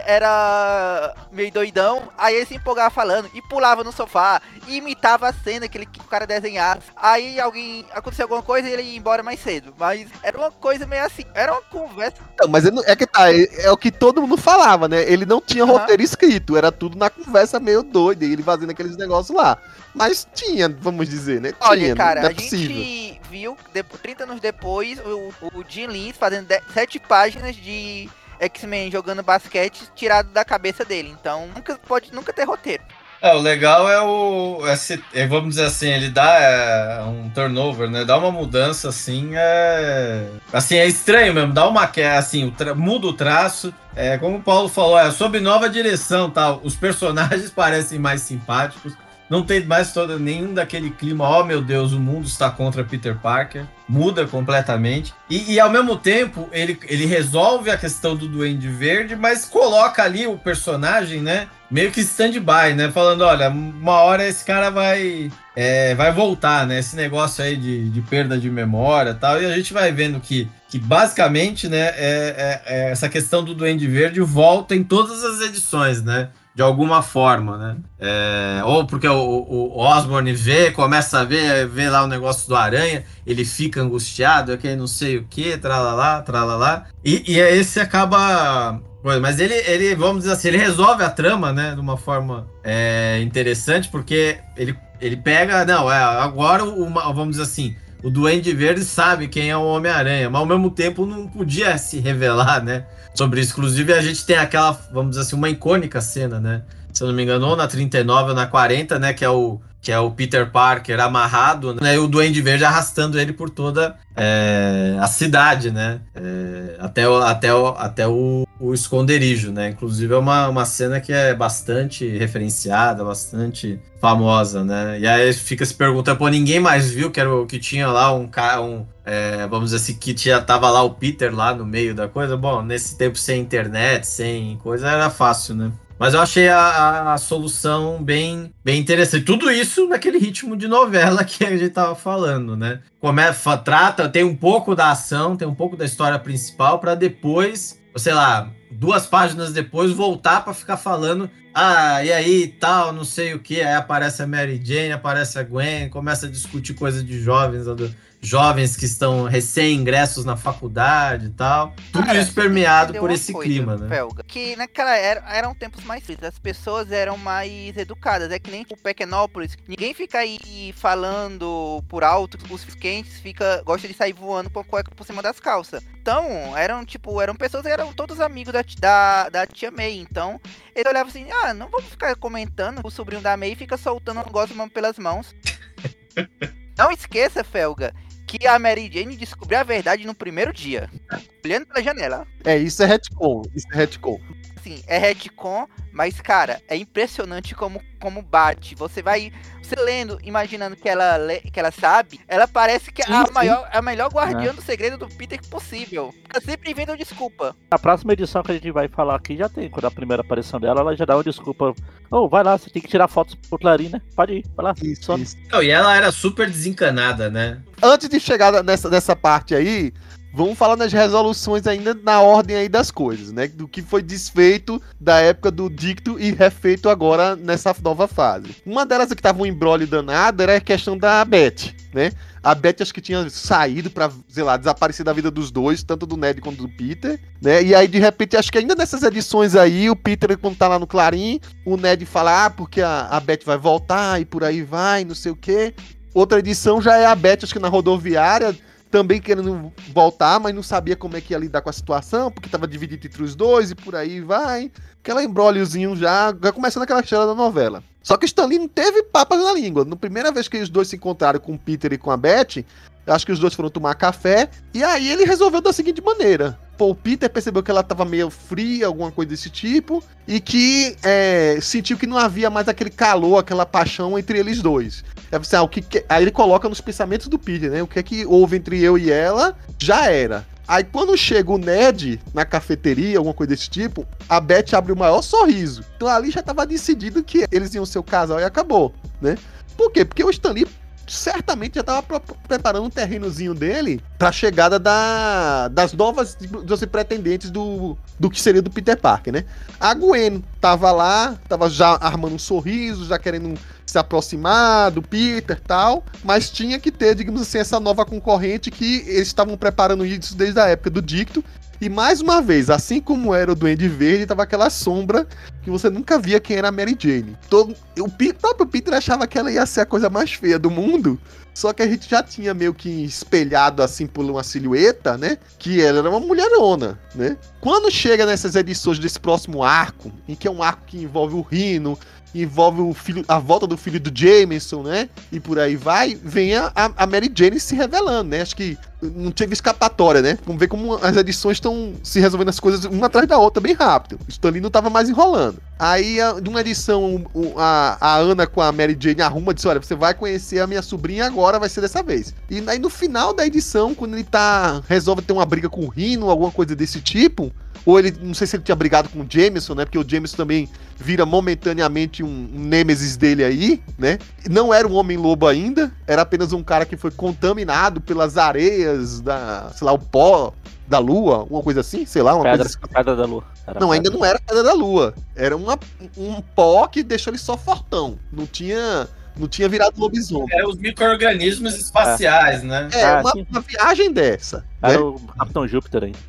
era meio doidão, aí ele se empolgava falando e pulava no sofá e imitava a cena que, ele, que o cara desenhasse. Aí alguém, aconteceu alguma coisa e ele ia embora mais cedo, mas era uma coisa meio assim, era uma conversa. Não, mas é que tá, é, é o que todo mundo falava, né? Ele não tinha uhum. roteiro escrito, era tudo na conversa meio doida, ele fazendo aqueles negócios lá. Mas tinha, vamos dizer, né? Tinha, olha, cara, não é a possível. gente viu, trinta anos depois, o, o Jim Lee fazendo sete páginas de X-Men jogando basquete tirado da cabeça dele. Então, nunca pode nunca ter roteiro. É, o legal é o... Esse, vamos dizer assim, ele dá é, um turnover, né? Dá uma mudança, assim, é... Assim, é estranho mesmo. Dá uma... Assim, o tra... muda o traço. É, como o Paulo falou, é sob nova direção, tal. Os personagens parecem mais simpáticos. Não tem mais todo, nenhum daquele clima, oh meu Deus, o mundo está contra Peter Parker. muda completamente. E, e ao mesmo tempo, ele, ele resolve a questão do Duende Verde, mas coloca ali o personagem, né? Meio que stand-by, né? Falando, olha, uma hora esse cara vai, é, vai voltar, né? Esse negócio aí de, de perda de memória e tal. E a gente vai vendo que, que basicamente, né? É, é, é essa questão do Duende Verde volta em todas as edições, né? De alguma forma, né? É, ou porque o, o Osborn vê, começa a ver, vê lá o negócio do Aranha, ele fica angustiado, é que não sei o que, tralalá, tralalá. E, e esse acaba... Mas ele, ele, vamos dizer assim, ele resolve a trama, né? De uma forma é, interessante, porque ele, ele pega... Não, é, agora, o, vamos dizer assim, o Duende Verde sabe quem é o Homem-Aranha, mas ao mesmo tempo não podia se revelar, né? Sobre isso. Inclusive, a gente tem aquela, vamos dizer assim, uma icônica cena, né? Se eu não me engano, ou na trinta e nove ou na quarenta, né? Que é o, que é o Peter Parker amarrado, né? E o Duende Verde arrastando ele por toda é, a cidade, né? É, até o, até o, até o, o esconderijo, né? Inclusive, é uma, uma cena que é bastante referenciada, bastante famosa, né? E aí fica se perguntando, pô, ninguém mais viu que, era o, que tinha lá um cara... Um, É, vamos dizer assim, que tinha, tava lá o Peter lá no meio da coisa. Bom, nesse tempo sem internet, sem coisa, era fácil, né? Mas eu achei a, a, a solução bem, bem interessante. Tudo isso naquele ritmo de novela que a gente tava falando, né? Começa, trata, tem um pouco da ação, tem um pouco da história principal, para depois, sei lá, duas páginas depois, voltar para ficar falando, ah, e aí, tal, não sei o que. Aí aparece a Mary Jane, aparece a Gwen, começa a discutir coisas de jovens, jovens que estão recém-ingressos na faculdade e tal. Tudo Cara, isso permeado por uma esse coisa, clima, né? Felga, que naquela era eram tempos mais frios, as pessoas eram mais educadas. É que nem o Pequenópolis, ninguém fica aí falando por alto, os quentes fica, gosta de sair voando com a cueca por cima das calças. Então, eram tipo, eram pessoas que eram todos amigos da, da, da tia May. Então, eles olhavam assim, ah, não vamos ficar comentando, o sobrinho da May fica soltando um Gossman pelas mãos. Não esqueça, Felga, que a Mary Jane descobriu a verdade no primeiro dia, olhando pela janela. É, isso é retcon, isso é retcon. Assim, é retcon, mas, cara, é impressionante como, como bate. Você vai, você lendo, imaginando que ela, que ela sabe, ela parece que é a, maior, a melhor guardiã é. do segredo do Peter possível. Fica sempre inventando desculpa. Na próxima edição que a gente vai falar aqui, já tem, quando a primeira aparição dela, ela já dá uma desculpa. Oh, vai lá, você tem que tirar fotos pro Clarim, né? Pode ir, vai lá. Isso, isso. Não, e ela era super desencanada, né? Antes de chegar nessa, nessa parte aí, vamos falar nas resoluções ainda na ordem aí das coisas, né? Do que foi desfeito da época do Dicto e refeito agora nessa nova fase. Uma delas que tava um embrólio danado era a questão da Beth, né? A Beth acho que tinha saído pra, sei lá, desaparecer da vida dos dois, tanto do Ned quanto do Peter, né? E aí, de repente, acho que ainda nessas edições aí, o Peter, quando tá lá no Clarim, o Ned fala, ah, porque a, a Beth vai voltar e por aí vai, não sei o quê. Outra edição já é a Beth, acho que na rodoviária, também querendo voltar, mas não sabia como é que ia lidar com a situação, porque tava dividido entre os dois e por aí vai. Aquela embróliozinho já, já começando aquela história da novela. Só que o Stan Lee não teve papas na língua. Na primeira vez que os dois se encontraram com o Peter e com a Beth, acho que os dois foram tomar café, e aí ele resolveu da seguinte maneira. Pô, o Peter percebeu que ela tava meio fria, alguma coisa desse tipo, e que é, sentiu que não havia mais aquele calor, aquela paixão entre eles dois. É, assim, ah, o que que... Aí ele coloca nos pensamentos do Peter, né? O que é que houve entre eu e ela, já era. Aí quando chega o Ned na cafeteria, alguma coisa desse tipo, a Beth abre o maior sorriso. Então ali já tava decidido que eles iam ser o casal e acabou, né? Por quê? Porque o Stan Lee certamente já tava preparando um terrenozinho dele pra chegada da, das novas dos pretendentes do, do que seria do Peter Parker, né? A Gwen tava lá, tava já armando um sorriso, já querendo se aproximar do Peter e tal, mas tinha que ter, digamos assim, essa nova concorrente que eles estavam preparando isso desde a época do Dicto. E mais uma vez, assim como era o Duende Verde, tava aquela sombra que você nunca via quem era a Mary Jane. Todo, o P- próprio Peter achava que ela ia ser a coisa mais feia do mundo, só que a gente já tinha meio que espelhado assim por uma silhueta, né? Que ela era uma mulherona, né? Quando chega nessas edições desse próximo arco, em que é um arco que envolve o Rhino, envolve o filho, a volta do filho do Jameson, né? E por aí vai, vem a, a Mary Jane se revelando, né? Acho que não teve escapatória, né? Vamos ver como as edições estão se resolvendo as coisas uma atrás da outra bem rápido. O Stan Lee não tava mais enrolando. Aí, de uma edição, a, a Ana com a Mary Jane arruma e diz, olha, você vai conhecer a minha sobrinha agora, vai ser dessa vez. E aí no final da edição, quando ele tá resolve ter uma briga com o Rhino, alguma coisa desse tipo, ou ele, não sei se ele tinha brigado com o Jameson, né? Porque o Jameson também vira momentaneamente um, um nêmesis dele aí, né? Não era um homem-lobo ainda, era apenas um cara que foi contaminado pelas areias da, sei lá, o pó da lua, uma coisa assim, sei lá, uma pedra, coisa assim. Pedra da lua. Era não, pedra. ainda não era pedra da lua. Era uma, um pó que deixou ele só fortão. Não tinha... Não tinha virado lobisomem. É os micro-organismos espaciais, é. né? É, Ah, uma, uma viagem dessa. Era né? o Capitão Júpiter ainda.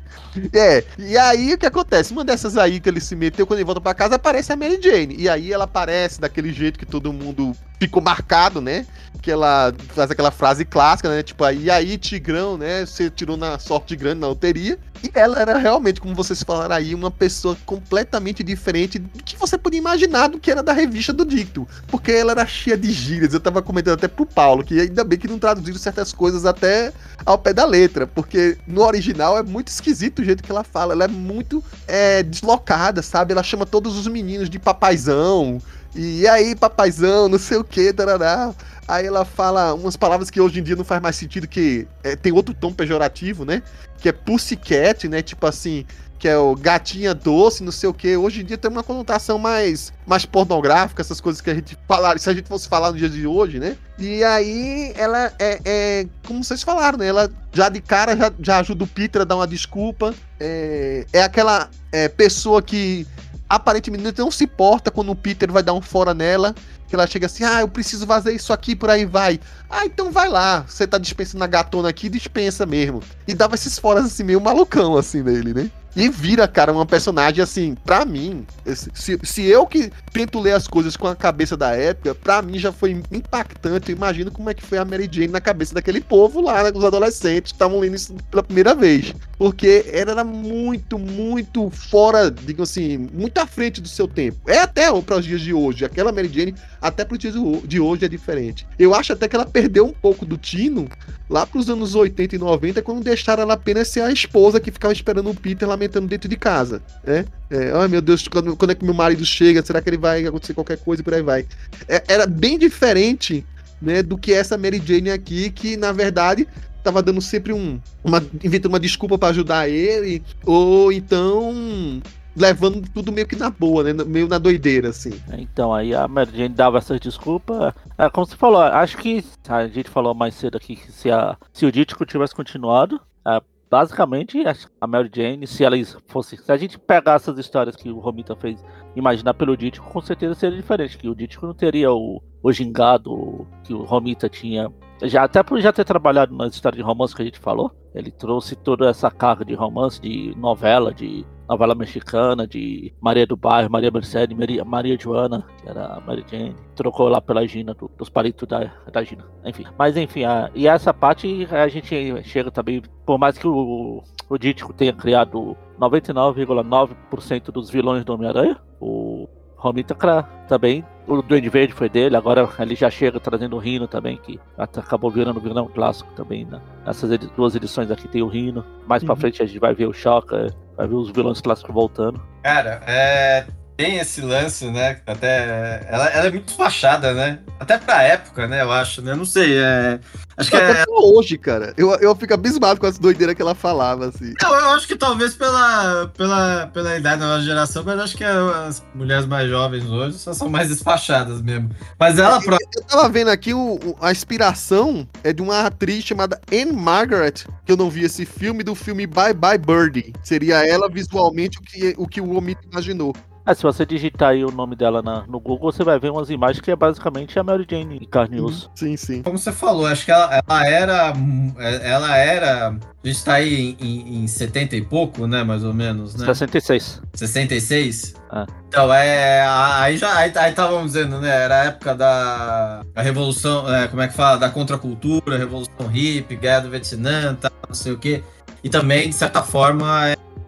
É, e aí o que acontece? Uma dessas aí que ele se meteu, quando ele volta pra casa, aparece a Mary Jane. E aí ela aparece daquele jeito que todo mundo ficou marcado, né? Que ela faz aquela frase clássica, né? Tipo, e aí, Tigrão, né? Você tirou na sorte grande na loteria. E ela era realmente, como vocês falaram aí, uma pessoa completamente diferente do que você podia imaginar do que era da revista do Dicto. Porque ela era cheia de gírias. Eu tava comentando até pro Paulo, que ainda bem que não traduziram certas coisas até ao pé da letra. Porque no original é muito esquisito o jeito que ela fala. Ela é muito é, deslocada, sabe? Ela chama todos os meninos de papaizão. E aí, papaizão, não sei o que, tarará. Aí ela fala umas palavras que hoje em dia não faz mais sentido, que é, tem outro tom pejorativo, né? Que é pussycat, né? Tipo assim, que é o gatinha doce, não sei o que. Hoje em dia tem uma conotação mais, mais pornográfica, essas coisas que a gente falar, se a gente fosse falar no dia de hoje, né? E aí ela é, é como vocês falaram, né? Ela já de cara já, já ajuda o Peter a dar uma desculpa. É, é aquela é, pessoa que aparentemente não se importa quando o Peter vai dar um fora nela, que ela chega assim, ah, eu preciso fazer isso aqui, por aí vai. Ah, então vai lá, você tá dispensando a gatona aqui, dispensa mesmo. E dava esses foras assim, meio malucão assim nele, né? E vira, cara, uma personagem assim, pra mim, se, se eu que tento ler as coisas com a cabeça da época, pra mim já foi impactante. Eu imagino como é que foi a Mary Jane na cabeça daquele povo lá, né, os adolescentes que estavam lendo isso pela primeira vez. Porque ela era muito, muito fora, digo assim, muito à frente do seu tempo. É até para os dias de hoje. Aquela Mary Jane, até para os dias de hoje, é diferente. Eu acho até que ela perdeu um pouco do tino lá pros anos oitenta e noventa, quando deixaram ela apenas ser a esposa que ficava esperando o Peter lamentando dentro de casa, né? É, ai meu Deus, quando, quando é que meu marido chega? Será que ele vai acontecer qualquer coisa e por aí vai? É, era bem diferente, né, do que essa Mary Jane aqui, que na verdade tava dando sempre um, uma, inventando uma desculpa pra ajudar ele, ou então levando tudo meio que na boa, né? Meio na doideira, assim. Então, aí a Mary Jane dava essas desculpas. É, como você falou, acho que a gente falou mais cedo aqui que se, a, se o Dítico tivesse continuado, é, basicamente a Mary Jane, se ela fosse. Se a gente pegar essas histórias que o Romita fez, imaginar pelo Dítico, com certeza seria diferente. Que o Dítico não teria o, o gingado que o Romita tinha. Já, até por já ter trabalhado nas histórias de romance que a gente falou, ele trouxe toda essa carga de romance, de novela, de novela mexicana, de Maria do Bairro, Maria Mercedes, Maria, Maria Joana, que era a Mary Jane, trocou lá pela Gina, do, dos palitos da, da Gina, enfim. Mas enfim, a, e essa parte a gente chega também, por mais que o, o Dítico tenha criado noventa e nove vírgula nove por cento dos vilões do Homem-Aranha, o Romita também, o Duende Verde foi dele, agora ele já chega trazendo o Rhino também, que acabou virando o vilão clássico também, né? Nessas edi- duas edições aqui tem o Rhino, mais uhum. pra frente a gente vai ver o Shocker, vai ver os vilões clássicos voltando. Cara, é... tem esse lance, né? Até ela, ela é muito fachada, né? Até pra época, né? Eu acho, né? Não sei. É... Acho que até é... pra hoje, cara. Eu, eu fico abismado com essa doideira que ela falava, assim. Eu, eu acho que talvez pela, pela, pela idade da nossa geração, mas acho que as mulheres mais jovens hoje só são mais desfachadas mesmo. Mas ela eu, própria. Eu tava vendo aqui, o, a inspiração é de uma atriz chamada Anne Margaret, que eu não vi esse filme, do filme Bye Bye Birdie. Seria ela visualmente o que o, que o Romita imaginou. Ah, se você digitar aí o nome dela na, no Google, você vai ver umas imagens que é basicamente a Mary Jane em carne e osso. Sim, sim. Como você falou, acho que ela, ela era. Ela era. A gente tá aí em, em, em setenta e pouco, né? Mais ou menos, né? sessenta e seis. sessenta e seis? Ah. Então, é. Aí já. Aí, aí távamos dizendo, né? Era a época da. A revolução. É, como é que fala? Da contracultura, revolução hippie, guerra do Vietnã, tal, não sei o quê. E também, de certa forma. É,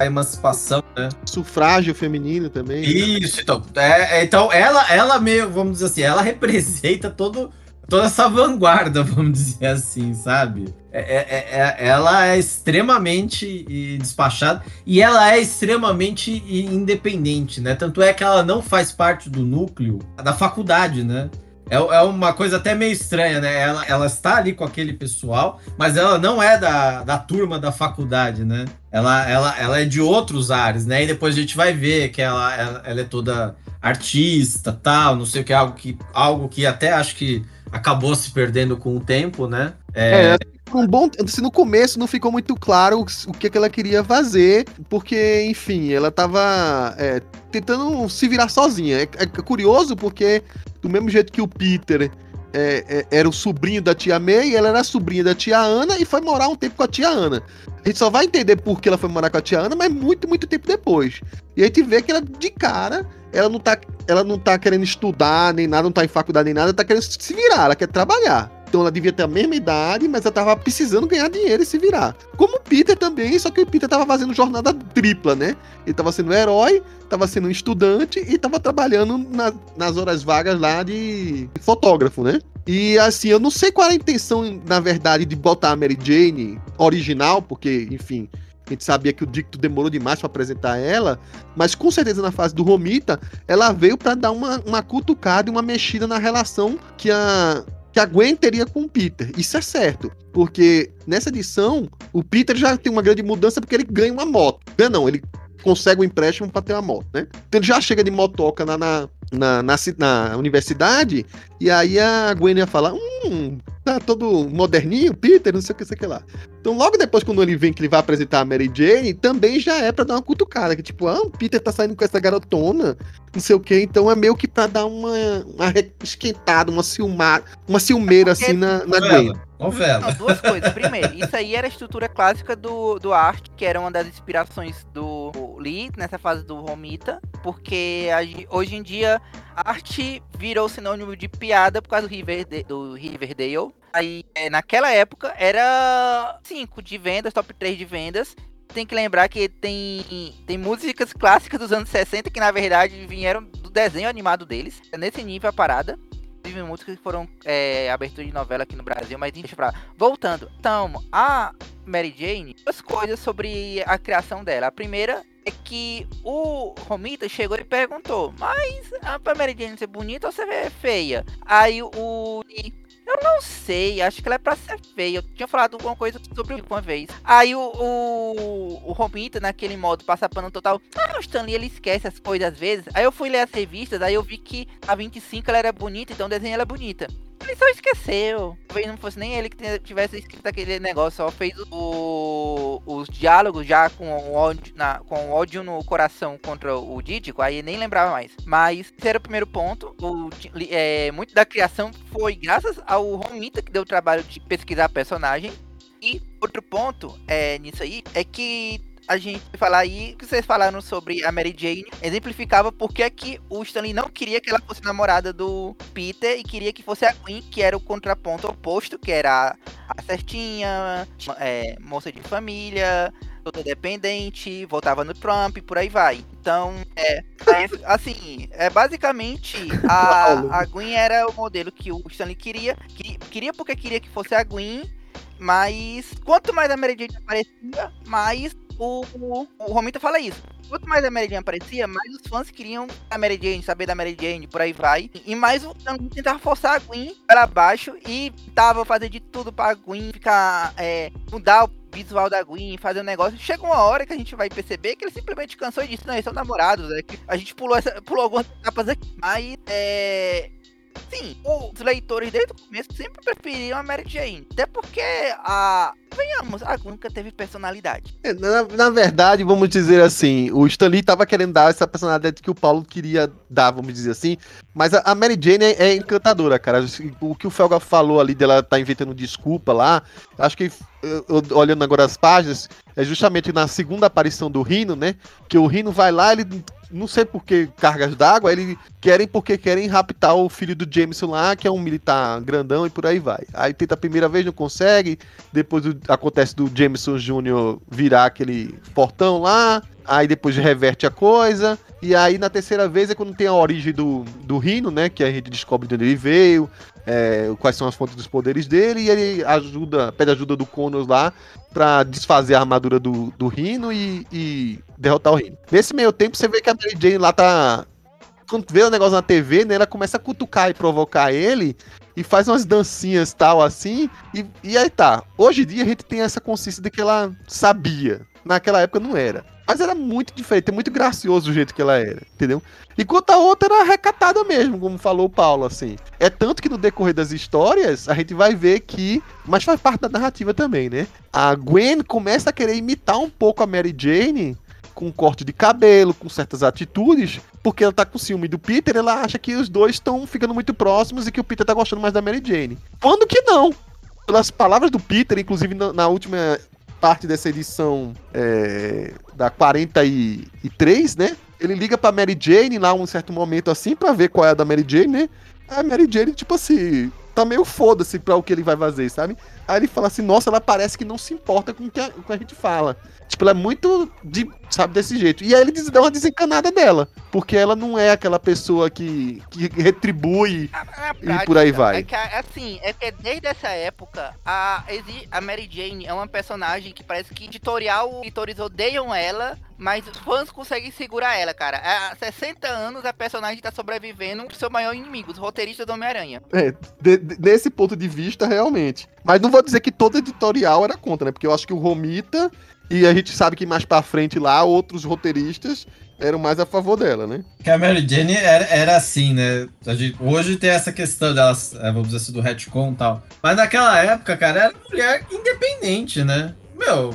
a emancipação, né? Sufrágio feminino também. Isso, então. É, é, então, ela, ela meio, vamos dizer assim, ela representa todo, toda essa vanguarda, vamos dizer assim, sabe? É, é, é, ela é extremamente despachada e ela é extremamente independente, né? Tanto é que ela não faz parte do núcleo da faculdade, né? É, é uma coisa até meio estranha, né? Ela, ela está ali com aquele pessoal, mas ela não é da, da turma da faculdade, né? Ela, ela, ela é de outros ares, né? E depois a gente vai ver que ela, ela, ela é toda artista, tal, não sei o que, algo que, algo que até acho que acabou se perdendo com o tempo, né? É, é um bom, assim, no começo não ficou muito claro o, o que, que ela queria fazer, porque, enfim, ela tava é, tentando se virar sozinha. É, é curioso porque, do mesmo jeito que o Peter é, é, era o sobrinho da tia May, ela era a sobrinha da tia Ana e foi morar um tempo com a tia Ana. A gente só vai entender por que ela foi morar com a tia Ana, mas muito, muito tempo depois. E a gente vê que ela, de cara, ela não tá, ela não tá querendo estudar, nem nada, não tá em faculdade, nem nada, ela tá querendo se virar, ela quer trabalhar. Então ela devia ter a mesma idade, mas ela tava precisando ganhar dinheiro e se virar. Como o Peter também, só que o Peter tava fazendo jornada tripla, né? Ele tava sendo um herói, tava sendo um estudante e tava trabalhando na, nas horas vagas lá de fotógrafo, né? E assim, eu não sei qual era a intenção, na verdade, de botar a Mary Jane original, porque, enfim, a gente sabia que o Dicto demorou demais pra apresentar ela, mas com certeza na fase do Romita, ela veio pra dar uma, uma cutucada e uma mexida na relação que a... que a Gwen teria com o Peter. Isso é certo, porque nessa edição, o Peter já tem uma grande mudança porque ele ganha uma moto. Ganha não, ele consegue um empréstimo pra ter uma moto, né? Então ele já chega de motoca na, na, na, na, na universidade, e aí a Gwen ia falar, hum, tá todo moderninho, Peter, não sei o que, sei o que lá. Então logo depois, quando ele vem que ele vai apresentar a Mary Jane, também já é pra dar uma cutucada, que tipo, ah, o Peter tá saindo com essa garotona, não sei o que, então é meio que pra dar uma, uma esquentada, uma ciumada, uma ciumeira assim na, na Gwen. Novela. Não, duas coisas. Primeiro, isso aí era a estrutura clássica do, do Art, que era uma das inspirações do Lee nessa fase do Romita, porque a, hoje em dia Art virou sinônimo de piada por causa do, River, do Riverdale. Aí, é, naquela época, era cinco de vendas, top três de vendas. Tem que lembrar que tem, tem músicas clássicas dos anos sessenta que, na verdade, vieram do desenho animado deles. É nesse nível a parada. Teve músicas que foram é, abertura de novela aqui no Brasil, mas deixa pra... Voltando. Então, a Mary Jane, duas coisas sobre a criação dela. A primeira é que o Romita chegou e perguntou, mas a Mary Jane ser bonita ou ser feia? Aí o... Eu não sei, acho que ela é pra ser feia. Eu tinha falado alguma coisa sobre isso uma vez. Aí o, o, o Romita, naquele modo, passa pano total. Ah, o Stanley, ele esquece as coisas às vezes. Aí eu fui ler as revistas, aí eu vi que a vinte e cinco ela era bonita, então o desenho ela é bonita. Ele só esqueceu. Talvez não fosse nem ele que tivesse escrito aquele negócio, só fez o, os diálogos já com o, ódio, na, com o ódio no coração contra o Dítico, aí nem lembrava mais. Mas esse era o primeiro ponto. O, é, muito da criação foi graças ao Romita, que deu o trabalho de pesquisar personagem. E outro ponto é, nisso aí é que a gente falar aí, que vocês falaram sobre a Mary Jane, exemplificava porque é que o Stanley não queria que ela fosse namorada do Peter e queria que fosse a Gwen, que era o contraponto oposto, que era a certinha, é, moça de família, toda dependente, votava no Trump, por aí vai. Então, é, assim, é basicamente a, a Gwen era o modelo que o Stanley queria, que, queria porque queria que fosse a Gwen, mas quanto mais a Mary Jane aparecia, mais O, o, o Romita fala isso. Quanto mais a Mary Jane aparecia, mais os fãs queriam a Mary Jane, saber da Mary Jane, por aí vai. E mais o Stanley tentava forçar a Gwen para baixo e tava fazendo de tudo pra Gwen ficar, é, mudar o visual da Gwen, fazer um negócio. Chega uma hora que a gente vai perceber que ele simplesmente cansou e disse, não, eles são namorados, é que a gente pulou, essa, pulou algumas etapas aqui. Mas, é... sim, os leitores desde o começo sempre preferiam a Mary Jane. Até porque a... venhamos, a Gwen nunca teve personalidade. É, na, na verdade, vamos dizer assim, o Stan Lee tava querendo dar essa personalidade que o Paulo queria dar, vamos dizer assim, mas a, a Mary Jane é, é encantadora, cara. O que o Felga falou ali dela tá inventando desculpa lá, acho que, eu, olhando agora as páginas, é justamente na segunda aparição do Rhino, né? Que o Rhino vai lá, ele não sei por que cargas d'água, eles querem porque querem raptar o filho do Jameson lá, que é um militar grandão e por aí vai. Aí tenta a primeira vez, não consegue, depois o, acontece do Jameson Júnior virar aquele portão lá, aí depois reverte a coisa, e aí na terceira vez é quando tem a origem do, do Rhino, né, que a gente descobre de onde ele veio, é, quais são as fontes dos poderes dele, e ele ajuda, pede ajuda do Connors lá pra desfazer a armadura do, do Rhino e, e derrotar o Rhino. Nesse meio tempo você vê que a Mary Jane lá tá... Quando vê o negócio na T V, né, ela começa a cutucar e provocar ele e faz umas dancinhas tal assim, e, e aí tá. Hoje em dia a gente tem essa consciência de que ela sabia. Naquela época não era. Mas era muito diferente, é muito gracioso o jeito que ela era, entendeu? Enquanto a outra era recatada mesmo, como falou o Paulo, assim. É tanto que no decorrer das histórias, a gente vai ver que... Mas faz parte da narrativa também, né? A Gwen começa a querer imitar um pouco a Mary Jane, com um corte de cabelo, com certas atitudes, porque ela tá com ciúme do Peter, ela acha que os dois estão ficando muito próximos e que o Peter tá gostando mais da Mary Jane. Quando que não? Pelas palavras do Peter, inclusive na, na última... parte dessa edição é, da quarenta e três, né? Ele liga pra Mary Jane lá um certo momento assim, pra ver qual é a da Mary Jane, né? A Mary Jane, tipo assim, tá meio foda-se pra o que ele vai fazer, sabe? Aí ele fala assim, nossa, ela parece que não se importa com o que a, com a gente fala. Tipo, ela é muito, de, sabe, desse jeito. E aí ele dá uma desencanada dela, porque ela não é aquela pessoa que, que retribui a, a e por aí vai. É que, assim, é que desde essa época, a, a Mary Jane é uma personagem que parece que editorial, editores odeiam ela, mas os fãs conseguem segurar ela, cara. Há sessenta anos a personagem tá sobrevivendo pro seu maior inimigo, os roteiristas do Homem-Aranha. É, de, de, nesse ponto de vista, realmente. Mas não vou dizer que todo editorial era contra, né? Porque eu acho que o Romita... E a gente sabe que mais pra frente lá, outros roteiristas eram mais a favor dela, né? Que a Mary Jane era, era assim, né? A gente, hoje tem essa questão dela, vamos dizer assim, do retcon e tal. Mas naquela época, cara, era mulher independente, né? Meu,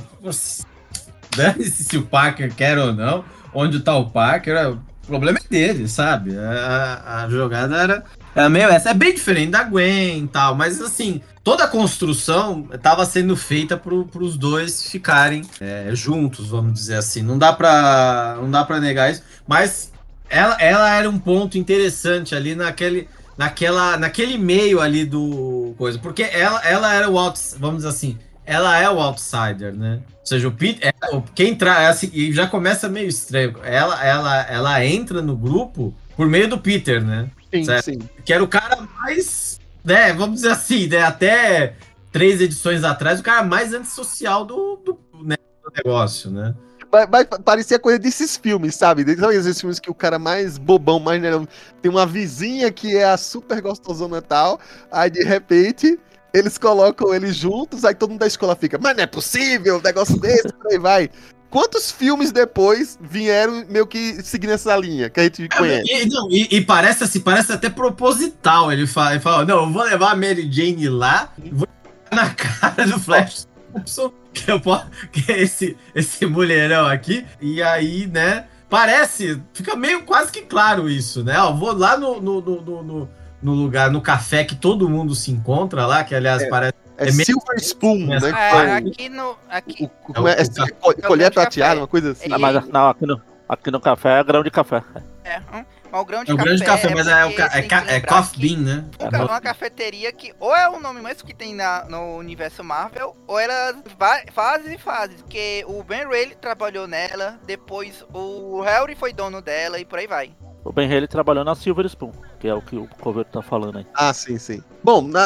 dane-se se o Parker quer ou não, onde tá o Parker, o problema é dele, sabe? A, a jogada era, era meio essa. É bem diferente da Gwen e tal, mas assim... Toda a construção estava sendo feita para os dois ficarem é, juntos, vamos dizer assim. Não dá para não dá para negar isso, mas ela, ela era um ponto interessante ali naquele, naquela, naquele meio ali do coisa, porque ela, ela era o out, vamos dizer assim, ela é o outsider, né? Ou seja, o Peter, é, quem entra, assim, e já começa meio estranho. Ela, ela, ela entra no grupo por meio do Peter, né? Sim, certo? sim. Que era o cara mais né, vamos dizer assim, né, até três edições atrás, o cara mais antissocial do, do, né, do negócio, né? Mas, mas parecia coisa desses filmes, sabe? Sabe esses filmes que o cara mais bobão, mais né, tem uma vizinha que é a super gostosona e tal, aí de repente eles colocam eles juntos, aí todo mundo da escola fica, mas não é possível, um negócio desse, por aí vai. Quantos filmes depois vieram meio que seguindo essa linha que a gente conhece? E, não, e, e parece assim, parece até proposital. Ele fala, ele fala, não, eu vou levar a Mary Jane lá, vou na cara do Flash Thompson, que, eu posso, que é esse, esse mulherão aqui, e aí, né, parece, fica meio quase que claro isso, né? Ó, vou lá no, no, no, no, no lugar, no café que todo mundo se encontra lá, que aliás é. parece. É, é Silver Spoon, né? É, aqui no. Aqui... O, o, é, é, é colher prateada, uma coisa assim. Ah, mas não, aqui no, aqui no café é grão de café. É, hum, mas o grão de é o café. grão de café, mas é, o ca é, ca é coffee bean, né? É uma cafeteria que ou é o nome mesmo que tem na, no universo Marvel, ou ela fases e fases. Porque o Ben Reilly trabalhou nela, depois o Harry foi dono dela e por aí vai. O Ben Reilly trabalhou na Silver Spoon, que é o que o Coveiro tá falando aí. Ah, sim, sim. Bom, na,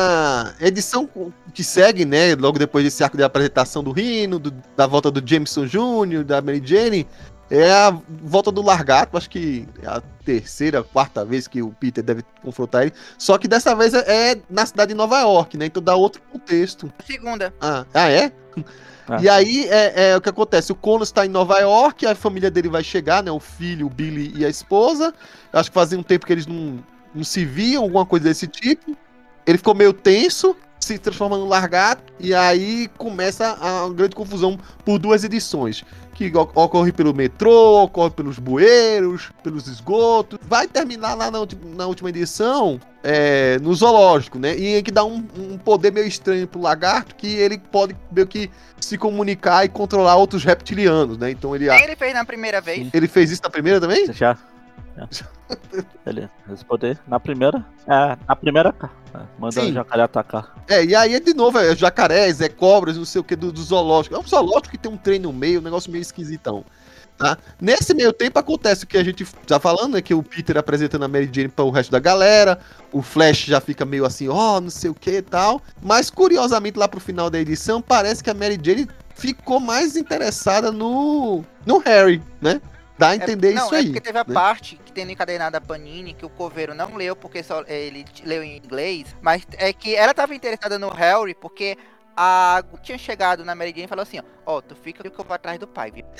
na edição que segue, né, logo depois desse arco de apresentação do Rhino, do, da volta do Jameson Júnior, da Mary Jane, é a volta do Largato, acho que é a terceira, quarta vez que o Peter deve confrontar ele, só que dessa vez é, é na cidade de Nova York, né, então dá outro contexto. Segunda. Ah, ah é? Ah. E aí, é, é o que acontece, o Connors está em Nova York, a família dele vai chegar, né, o filho, o Billy e a esposa, acho que fazia um tempo que eles não, não se viam, alguma coisa desse tipo, ele ficou meio tenso, se transforma no Largato, e aí começa a grande confusão por duas edições. Que ocorre pelo metrô, ocorre pelos bueiros, pelos esgotos. Vai terminar lá na, na última edição é, no zoológico, né? E que dá um, um poder meio estranho pro lagarto, que ele pode meio que se comunicar e controlar outros reptilianos, né? Então ele... Ele fez na primeira vez. Ele fez isso na primeira também? Já. Já. Ele, esse poder, na primeira. É, na primeira, é, mandando o jacaré atacar. É, e aí de novo é jacarés, é cobras, não sei o que, do, do zoológico. É um zoológico que tem um trem no meio, um negócio meio esquisitão. Tá? Nesse meio tempo acontece o que a gente tá falando, né? Que o Peter apresentando a Mary Jane para o resto da galera. O Flash já fica meio assim, ó, oh, não sei o que e tal. Mas curiosamente, lá pro final da edição, parece que a Mary Jane ficou mais interessada no, no Harry, né? Dá a entender é, não, isso é aí. Porque teve a né? parte que tem no encadernado da Panini que o Coveiro não leu porque só ele leu em inglês, mas é que ela tava interessada no Harry porque a tinha chegado na Mary Jane e falou assim, ó, oh, tu fica que eu vou atrás do pai, viu?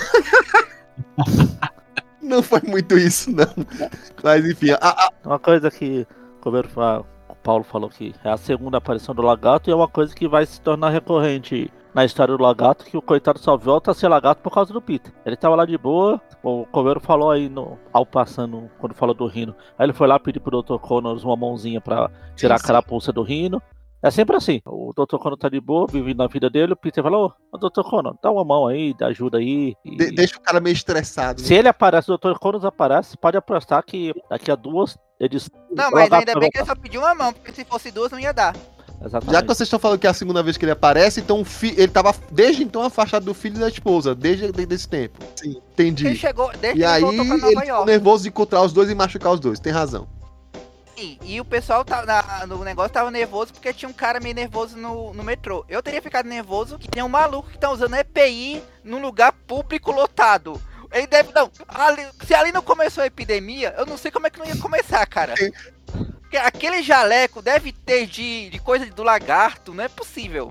Não foi muito isso, não. Mas enfim, a, a... uma coisa que o Coveiro fala, o Paulo falou que é a segunda aparição do lagarto e é uma coisa que vai se tornar recorrente na história do lagarto, que o coitado só volta a ser lagarto por causa do Peter. Ele tava lá de boa, o Coveiro falou aí no, ao passando, quando falou do Rhino. Aí ele foi lá pedir pro doutor Connors uma mãozinha pra tirar sim, a carapuça do Rhino. É sempre assim, o doutor Connors tá de boa, vivendo a vida dele, o Peter falou, ô doutor Connors, dá uma mão aí, dá ajuda aí. E... De- deixa o cara meio estressado. Se né? ele aparece, o doutor Connors aparece, pode apostar que daqui a duas edições... Não, mas ainda bem que ele só pediu uma mão, porque se fosse duas não ia dar. Exatamente. Já que vocês estão falando que é a segunda vez que ele aparece, então o fi- ele tava desde então afastado do filho e da esposa, desde, desde esse tempo. Sim, entendi. Ele chegou, desde e que aí ele voltou pra Nova ele York. ficou nervoso de encontrar os dois e machucar os dois, tem razão. Sim, e o pessoal tá, na, no negócio tava nervoso porque tinha um cara meio nervoso no, no metrô. Eu teria ficado nervoso que tem um maluco que tá usando E P I num lugar público lotado. Ele deve, não, ali, se ali não começou a epidemia, eu não sei como é que não ia começar, cara. Porque aquele jaleco deve ter de, de coisa do lagarto, não é possível.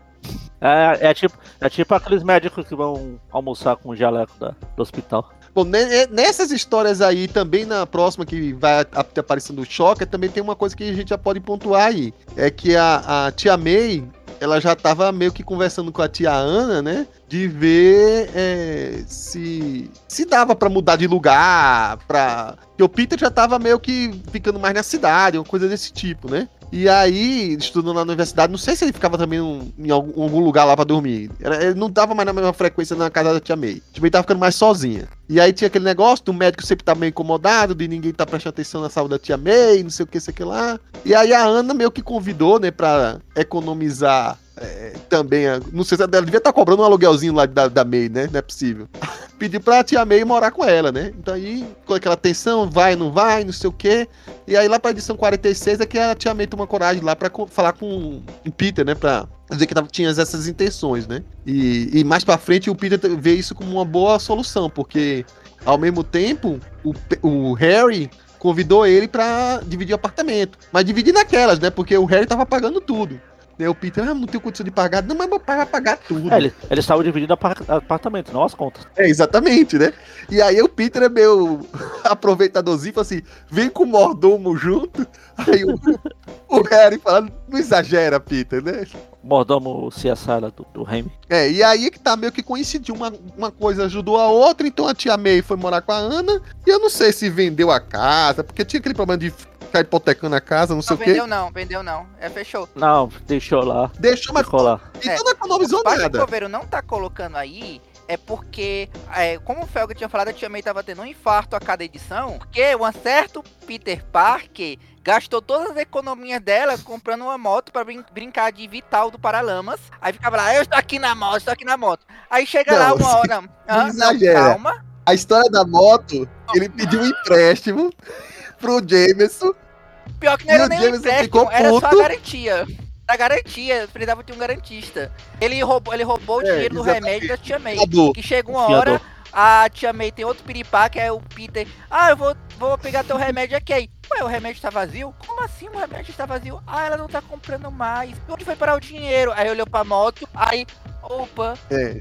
É, é, tipo, é tipo aqueles médicos que vão almoçar com o jaleco da, do hospital. Bom, nessas histórias aí, também na próxima que vai aparecendo o Shocker, também tem uma coisa que a gente já pode pontuar aí. É que a, a tia May, ela já tava meio que conversando com a tia Ana, né? De ver é, se, se dava pra mudar de lugar, pra... Porque o Peter já tava meio que ficando mais na cidade, uma coisa desse tipo, né? E aí, estudando na universidade, não sei se ele ficava também um, em algum, algum lugar lá pra dormir. Era, ele não tava mais na mesma frequência na casa da tia May. A tia May tava ficando mais sozinha. E aí tinha aquele negócio do médico sempre tá meio incomodado, de ninguém tá prestando atenção na saúde da tia May, não sei o que, sei o que lá. E aí a Ana meio que convidou, né, pra economizar é, também. A, não sei se ela devia estar tá cobrando um aluguelzinho lá da, da May, né? Não é possível. Pediu pra tia May morar com ela, né? Então aí, com aquela tensão, vai, não vai, não sei o que. E aí lá pra edição quarenta e seis é que a tia May toma coragem lá pra co- falar com o Peter, né? Pra dizer que tava, tinha essas intenções, né? E, e mais pra frente o Peter vê isso como uma boa solução, porque ao mesmo tempo o, o Harry convidou ele pra dividir o apartamento. Mas dividir naquelas, né? Porque o Harry tava pagando tudo. E o Peter, ah, não tenho condição de pagar. Não, mas meu pai vai pagar tudo. É, eles ele estavam dividindo apart- apartamento, não as contas. É, exatamente, né? E aí o Peter é meio aproveitadorzinho, fala assim, vem com o mordomo junto. Aí o, o Harry fala, não exagera, Peter, né? Mordomo C S I lá do, do Remy. É, e aí que tá meio que coincidiu, uma, uma coisa ajudou a outra, então a tia May foi morar com a Ana, e eu não sei se vendeu a casa, porque tinha aquele problema de ficar hipotecando a casa, não sei Não, o quê. vendeu não, vendeu não. É, fechou. Não, deixou lá. Deixou, mas Ficou lá. então É, não economizou O fato que o nada. Coveiro não tá colocando aí é porque, é, como o Felga tinha falado, a tia May tava tendo um infarto a cada edição, porque um certo Peter Parker gastou todas as economias dela comprando uma moto pra brin- brincar de Vital do Paralamas. Aí ficava lá, eu estou aqui na moto, estou aqui na moto. Aí chega Não, lá uma você hora, ah, não, exagera. calma. A história da moto, ele pediu um empréstimo pro Jameson. Pior que não E era o nem um Jameson empréstimo, ficou era só a puto. garantia. A garantia, precisava de um garantista. Ele roubou, ele roubou o É, dinheiro do exatamente. remédio da tia May. Fiador. Que chega uma Fiador. hora, a tia May tem outro piripá, que é o Peter. Ah, eu vou, vou pegar teu remédio aqui. Aí, ué, o remédio tá vazio? Como assim o remédio está vazio? Ah, ela não tá comprando mais. Onde foi parar o dinheiro? Aí olhou pra moto, aí, opa. É.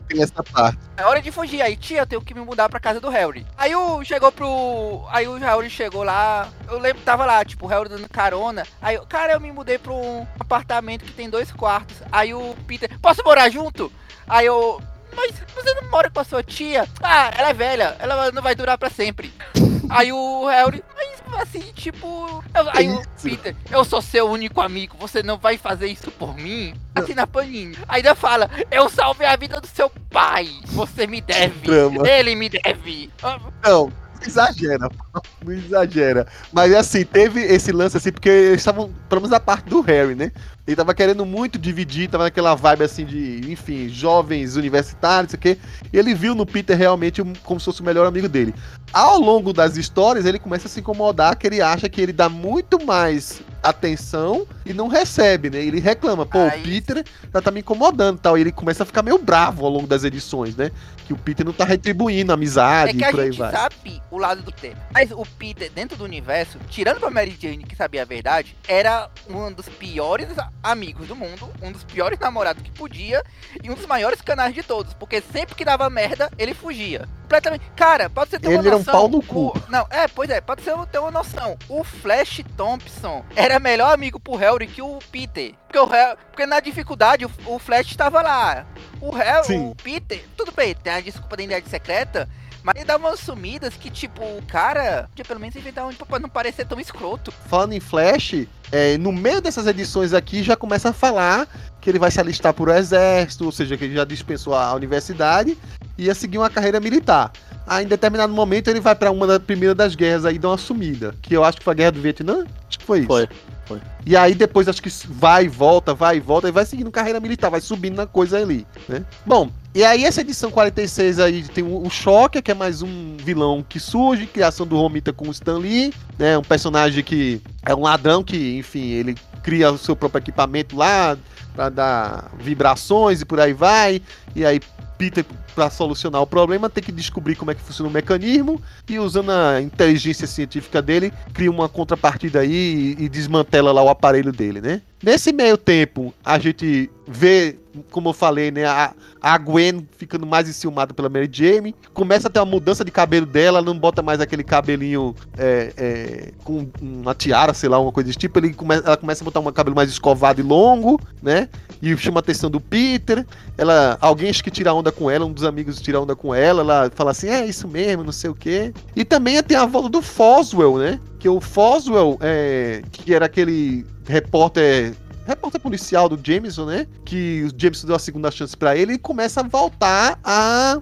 tem essa parte. É hora de fugir. Aí, tia, eu tenho que me mudar pra casa do Harry. Aí o chegou pro... Aí o Harry chegou lá. Eu lembro que tava lá, tipo, o Harry dando carona. Aí, eu, cara, eu me mudei pra um apartamento que tem dois quartos. Aí o Peter, posso morar junto? Aí eu... Mas você não mora com a sua tia? Ah, ela é velha, ela não vai durar pra sempre. Aí o Harry, mas assim, tipo... Eu, aí o Peter, eu sou seu único amigo, você não vai fazer isso por mim? Assim na Panini. Ainda fala, eu salvei a vida do seu pai, você me deve, Drama. ele me deve. Não, exagera, não exagera. Mas assim, teve esse lance assim, porque eles estavam, pelo menos a parte do Harry, né? Ele tava querendo muito dividir, tava naquela vibe assim de, enfim, jovens universitários, não sei o quê. E ele viu no Peter realmente como se fosse o melhor amigo dele. Ao longo das histórias, ele começa a se incomodar, que ele acha que ele dá muito mais atenção e não recebe, né? Ele reclama, pô, Aí... o Peter já tá me incomodando e tal. E ele começa a ficar meio bravo ao longo das edições, né? Que o Peter não tá retribuindo a amizade É que e a por aí gente vai. sabe o lado do Peter. Mas o Peter, dentro do universo, tirando pra Mary Jane, que sabia a verdade, era um dos piores amigos do mundo, um dos piores namorados que podia e um dos maiores canais de todos, porque sempre que dava merda, ele fugia. Completamente. Cara, pode ser ter uma Ele era um noção. pau no cu. O... Não, é, pois é, pode ser ter uma noção. O Flash Thompson era melhor amigo pro Harry que o Peter. Porque, o Harry... porque na dificuldade o, o Flash estava lá. O Harry, Sim. o Peter, tudo bem, tem a desculpa da identidade secreta, mas ele dá umas sumidas que, tipo, o cara podia pelo menos inventar um pra não parecer tão escroto. Falando em Flash, é, no meio dessas edições aqui já começa a falar que ele vai se alistar por exército, ou seja, que ele já dispensou a universidade e ia seguir uma carreira militar. Aí, em determinado momento, ele vai pra uma da primeira das guerras aí, dá uma sumida, que eu acho que foi a Guerra do Vietnã, acho que foi isso. Foi, foi. E aí depois acho que vai e volta, vai e volta, e vai seguindo carreira militar, vai subindo na coisa ali, né? Bom, e aí essa edição quarenta e seis aí tem o, o Shocker, que é mais um vilão que surge, criação do Romita com o Stan Lee, né? Um personagem que é um ladrão que, enfim, ele cria o seu próprio equipamento lá pra dar vibrações e por aí vai, e aí Peter, para solucionar o problema, tem que descobrir como é que funciona o mecanismo e, usando a inteligência científica dele, cria uma contrapartida aí e, e desmantela lá o aparelho dele, né? Nesse meio tempo, a gente vê, como eu falei, né, a, a Gwen ficando mais enciumada pela Mary Jane, começa a ter uma mudança de cabelo dela, não bota mais aquele cabelinho é, é, com uma tiara, sei lá, uma coisa desse tipo, ele come, ela começa a botar um cabelo mais escovado e longo, né, e chama a atenção do Peter, ela, alguém acha que tira onda com ela, um dos amigos tira onda com ela, ela fala assim, é isso mesmo, não sei o quê, e também tem a volta do Foswell, né, que o Foswell, é, que era aquele repórter repórter policial do Jameson, né? Que o Jameson deu a segunda chance pra ele e começa a voltar a,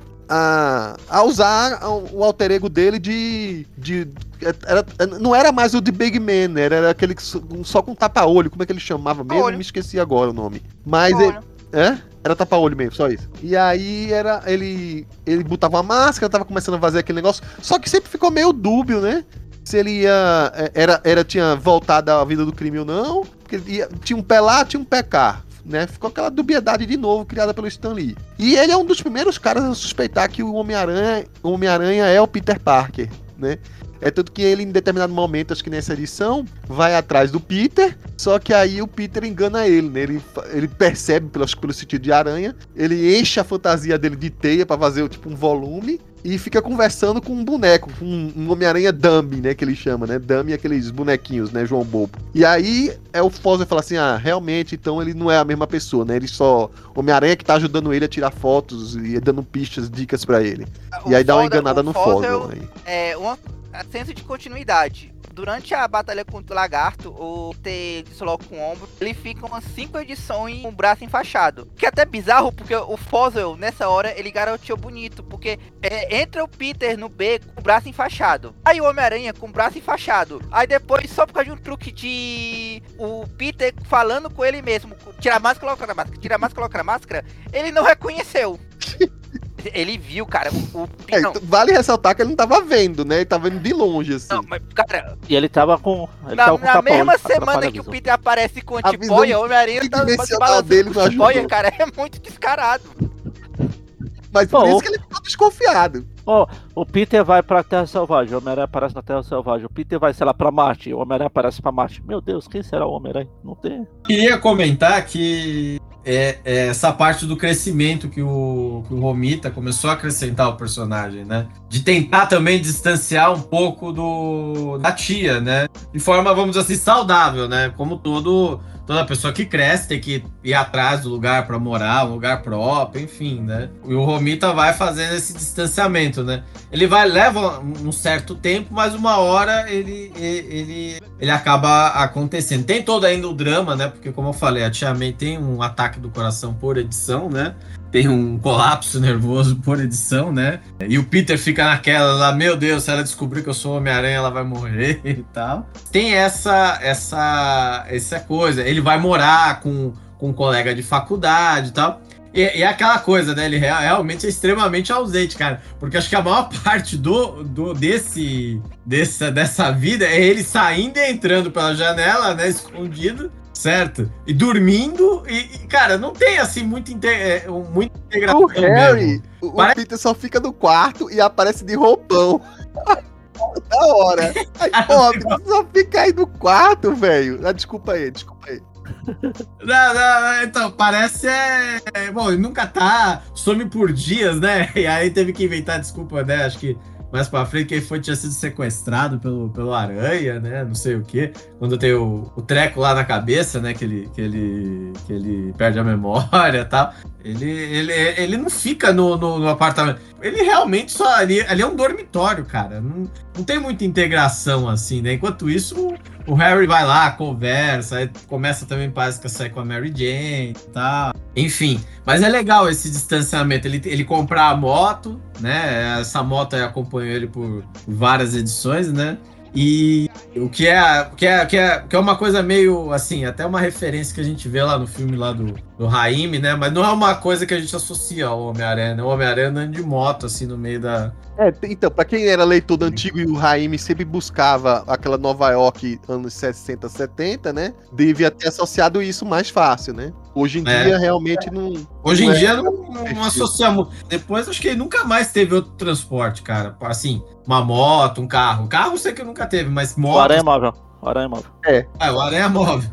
a, a usar o alter ego dele de... de era, não era mais o de Big Man, era, era aquele que só, só com tapa-olho, como é que ele chamava mesmo? Olho. Me esqueci agora o nome. Mas ele, é? Era tapa-olho mesmo, só isso. E aí era ele ele botava uma máscara, tava começando a fazer aquele negócio, só que sempre ficou meio dúbio, né? Se ele ia, era, era, tinha voltado à vida do crime ou não, porque ia, tinha um pé lá, tinha um pé cá, né? Ficou aquela dubiedade de novo criada pelo Stan Lee. E ele é um dos primeiros caras a suspeitar que o Homem-Aranha, o Homem-Aranha é o Peter Parker, né? É tanto que ele, em determinado momento, acho que nessa edição, vai atrás do Peter, só que aí o Peter engana ele, né? Ele, ele percebe, pelo, pelo sentido de aranha, ele enche a fantasia dele de teia pra fazer tipo um volume e fica conversando com um boneco, com um, um Homem-Aranha dummy, né? Que ele chama, né? Dummy é aqueles bonequinhos, né? João Bobo. E aí é o Foswell fala assim, ah, realmente, então ele não é a mesma pessoa, né? Ele só... Homem-Aranha que tá ajudando ele a tirar fotos e dando pistas, dicas pra ele. O e aí dá uma foda- enganada o no Foswell Foswell aí. É uma senso de continuidade. Durante a batalha contra o lagarto, o T desloca com o ombro, ele fica umas cinco edições com o braço enfaixado. Que é até bizarro, porque o Foswell, nessa hora, ele garoteou bonito, porque é, entra o Peter no B com o braço enfaixado. Aí o Homem-Aranha com o braço enfaixado. Aí depois, só por causa de um truque de... o Peter falando com ele mesmo, tira a máscara, coloca a máscara, tira a máscara, coloca a máscara, ele não reconheceu. Ele viu, cara, o... o É, não, então, vale ressaltar que ele não tava vendo, né? Ele tava vendo de longe, assim. não, mas, cara, E ele tava com. Ele na, tava com na tapa-olho, mesma atrapalha semana a que o visão. Peter aparece com A antiboia, visão o Homem-Aranha tá tridimensional balançando dele com não antiboia, ajudou. cara, é muito descarado. Mas por Bom, isso que ele ficou desconfiado. Ó, o Peter vai pra Terra Selvagem, o Homem-Aranha aparece na Terra Selvagem. O Peter vai, sei lá, pra Marte, o Homem-Aranha aparece pra Marte. Meu Deus, quem será o Homem-Aranha? Não tem. Queria comentar que é, é essa parte do crescimento que o, que o Romita começou a acrescentar ao personagem, né? De tentar também distanciar um pouco do, da tia, né? De forma, vamos dizer assim, saudável, né? Como todo, toda pessoa que cresce tem que ir atrás do lugar para morar, um lugar próprio, enfim, né? E o Romita vai fazendo esse distanciamento, né? Ele vai, leva um certo tempo, mas uma hora ele, ele, ele acaba acontecendo. Tem todo ainda o drama, né? Porque, como eu falei, a Tia May tem um ataque do coração por edição, né? Tem um colapso nervoso por edição, né? E o Peter fica naquela lá, meu Deus, se ela descobrir que eu sou Homem-Aranha, ela vai morrer e tal. Tem essa, essa, essa coisa. Ele vai morar com, com um colega de faculdade e tal. E, e é aquela coisa, né? Ele realmente é extremamente ausente, cara. Porque acho que a maior parte do, do, desse, dessa, dessa vida é ele saindo e entrando pela janela, né? Escondido. Certo? E dormindo, e, e cara, não tem assim muita, inte muita integração. O Harry, mesmo. o, Parece... o Peter só fica no quarto e aparece de roupão. Da hora. Aí, pô, Peter só fica aí no quarto, velho. Ah, desculpa aí, desculpa aí. Não, não, então, parece. É... Bom, ele nunca tá. Some por dias, né? E aí teve que inventar desculpa, né? Acho que. Mais pra frente, que ele foi, tinha sido sequestrado pelo, pelo Aranha, né? Não sei o quê. Quando tem o, o treco lá na cabeça, né? Que ele, que ele, que ele perde a memória e tal. Ele, ele, ele não fica no, no, no apartamento. Ele realmente só... Ali, ali é um dormitório, cara. Não, não tem muita integração assim, né? Enquanto isso, o, o Harry vai lá, conversa. Aí começa também, parece que a sair com a Mary Jane e tal. Enfim. Mas é legal esse distanciamento. Ele, ele comprar a moto, né? Essa moto aí acompanhou ele por várias edições, né? E o que é, que, é, que, é, que é uma coisa meio, assim, até uma referência que a gente vê lá no filme lá do, do Raimi, né? Mas não é uma coisa que a gente associa ao Homem-Aranha, né? O Homem-Aranha andando de moto, assim, no meio da... É, então, pra quem era leitor do antigo e o Raimi sempre buscava aquela Nova York anos sessenta, setenta, né? Devia ter associado isso mais fácil, né? Hoje em é. dia, realmente, não... Hoje não em é dia, não, não associamos... Depois, acho que ele nunca mais teve outro transporte, cara. Assim, uma moto, um carro. Carro, eu sei que nunca teve, mas moto... O Aranha Móvel. O Aranha Móvel. É. Ah, o Aranha Móvel.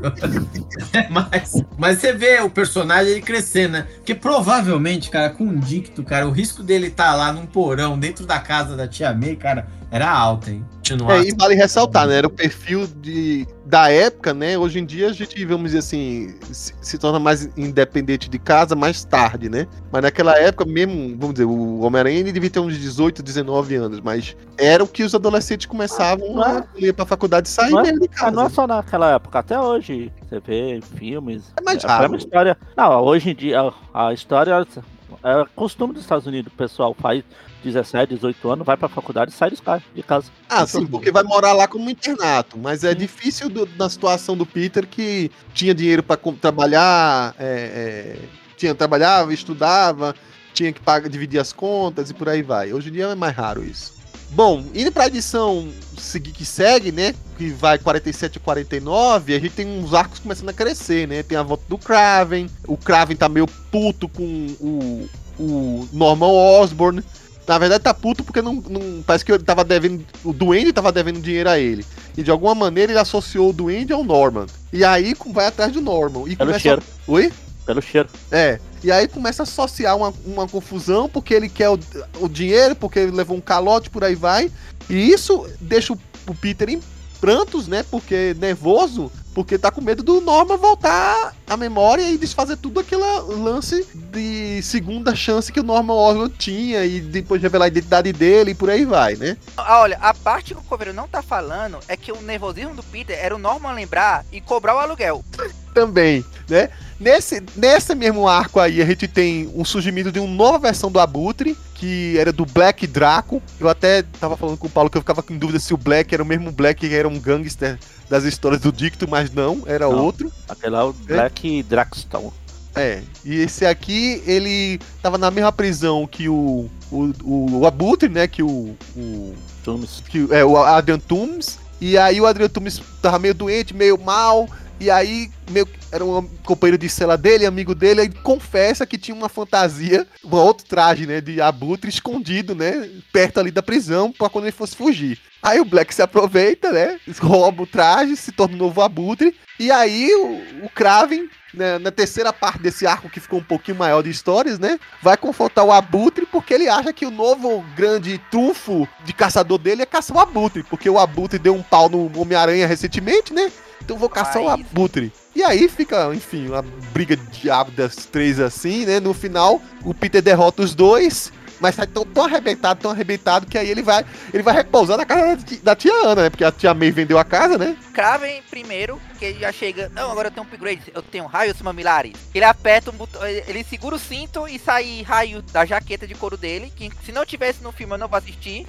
mas, mas você vê o personagem ele crescendo, né? Porque provavelmente, cara, com o Dicto, cara, o risco dele estar tá lá num porão, dentro da casa da Tia May, cara, era alto, hein? É, e vale ressaltar, né? Era o perfil de, da época, né? Hoje em dia a gente, vamos dizer assim, se, se torna mais independente de casa mais tarde, né? Mas naquela época mesmo, vamos dizer, o Homem-Aranha ele devia ter uns dezoito, dezenove anos, mas era o que os adolescentes começavam a ir pra faculdade e sair não é, mesmo de casa. Não é só naquela época, até hoje você vê filmes. É mais é, raro. É uma história. Não, hoje em dia a, a história é costume dos Estados Unidos, o pessoal faz dezessete, dezoito anos, vai pra faculdade e sai de casa. Ah, sim, porque vai morar lá como internato. Mas é difícil do, na situação do Peter, que tinha dinheiro pra trabalhar, é, é, tinha, trabalhava, estudava, tinha que pagar, dividir as contas e por aí vai. Hoje em dia é mais raro isso. Bom, indo pra edição que segue, né, que vai quarenta e sete e quarenta e nove, a gente tem uns arcos começando a crescer, né? Tem a volta do Kraven, o Kraven tá meio puto com o, o Norman Osborn. Na verdade tá puto porque não, não, parece que ele tava devendo, o Duende tava devendo dinheiro a ele. E de alguma maneira ele associou o Duende ao Norman. E aí vai atrás do Norman. E Pelo começa cheiro. A... Oi? Pelo cheiro. É. E aí começa a associar uma, uma confusão, porque ele quer o, o dinheiro, porque ele levou um calote, por aí vai. E isso deixa o, o Peter em prantos, né? Porque nervoso, porque tá com medo do Norman voltar à memória e desfazer tudo aquele lance de segunda chance que o Norman Osborn tinha e depois revelar a identidade dele e por aí vai, né? Olha, a parte que o Coveiro não tá falando é que o nervosismo do Peter era o Norman lembrar e cobrar o aluguel. Também, né? Nesse, nesse mesmo arco aí, a gente tem um surgimento de uma nova versão do Abutre, que era do Black Draco. Eu até tava falando com o Paulo que eu ficava com dúvida se o Black era o mesmo Black que era um gangster das histórias do Dicto, mas não, era não, outro. Aquele lá é o Black é. Draxton. É, e esse aqui, ele tava na mesma prisão que o, o, o Abutre, né, que o... o Toomes. Que, é, o Adrian Toomes. E aí o Adrian Toomes tava meio doente, meio mal... E aí, meu, era um companheiro de cela dele, amigo dele, ele confessa que tinha uma fantasia, um outro traje, né, de abutre escondido, né, perto ali da prisão, pra quando ele fosse fugir. Aí o Black se aproveita, né, rouba o traje, se torna um novo abutre, e aí o, o Kraven, né, na terceira parte desse arco que ficou um pouquinho maior de histórias, né, vai confrontar o abutre porque ele acha que o novo grande trunfo de caçador dele é caçar o abutre, porque o abutre deu um pau no Homem-Aranha recentemente, né, então vou caçar o abutre. E aí fica, enfim, uma briga de diabo das três assim, né? No final, o Peter derrota os dois, mas sai tão, tão arrebentado, tão arrebentado, que aí ele vai, ele vai repousar na casa da tia, da tia Ana, né? Porque a tia May vendeu a casa, né? Kraven primeiro, que ele já chega, não, agora eu tenho um upgrade, eu tenho raios mamilares. Ele aperta um botão, ele segura o cinto e sai raio da jaqueta de couro dele, que se não tivesse no filme eu não vou assistir.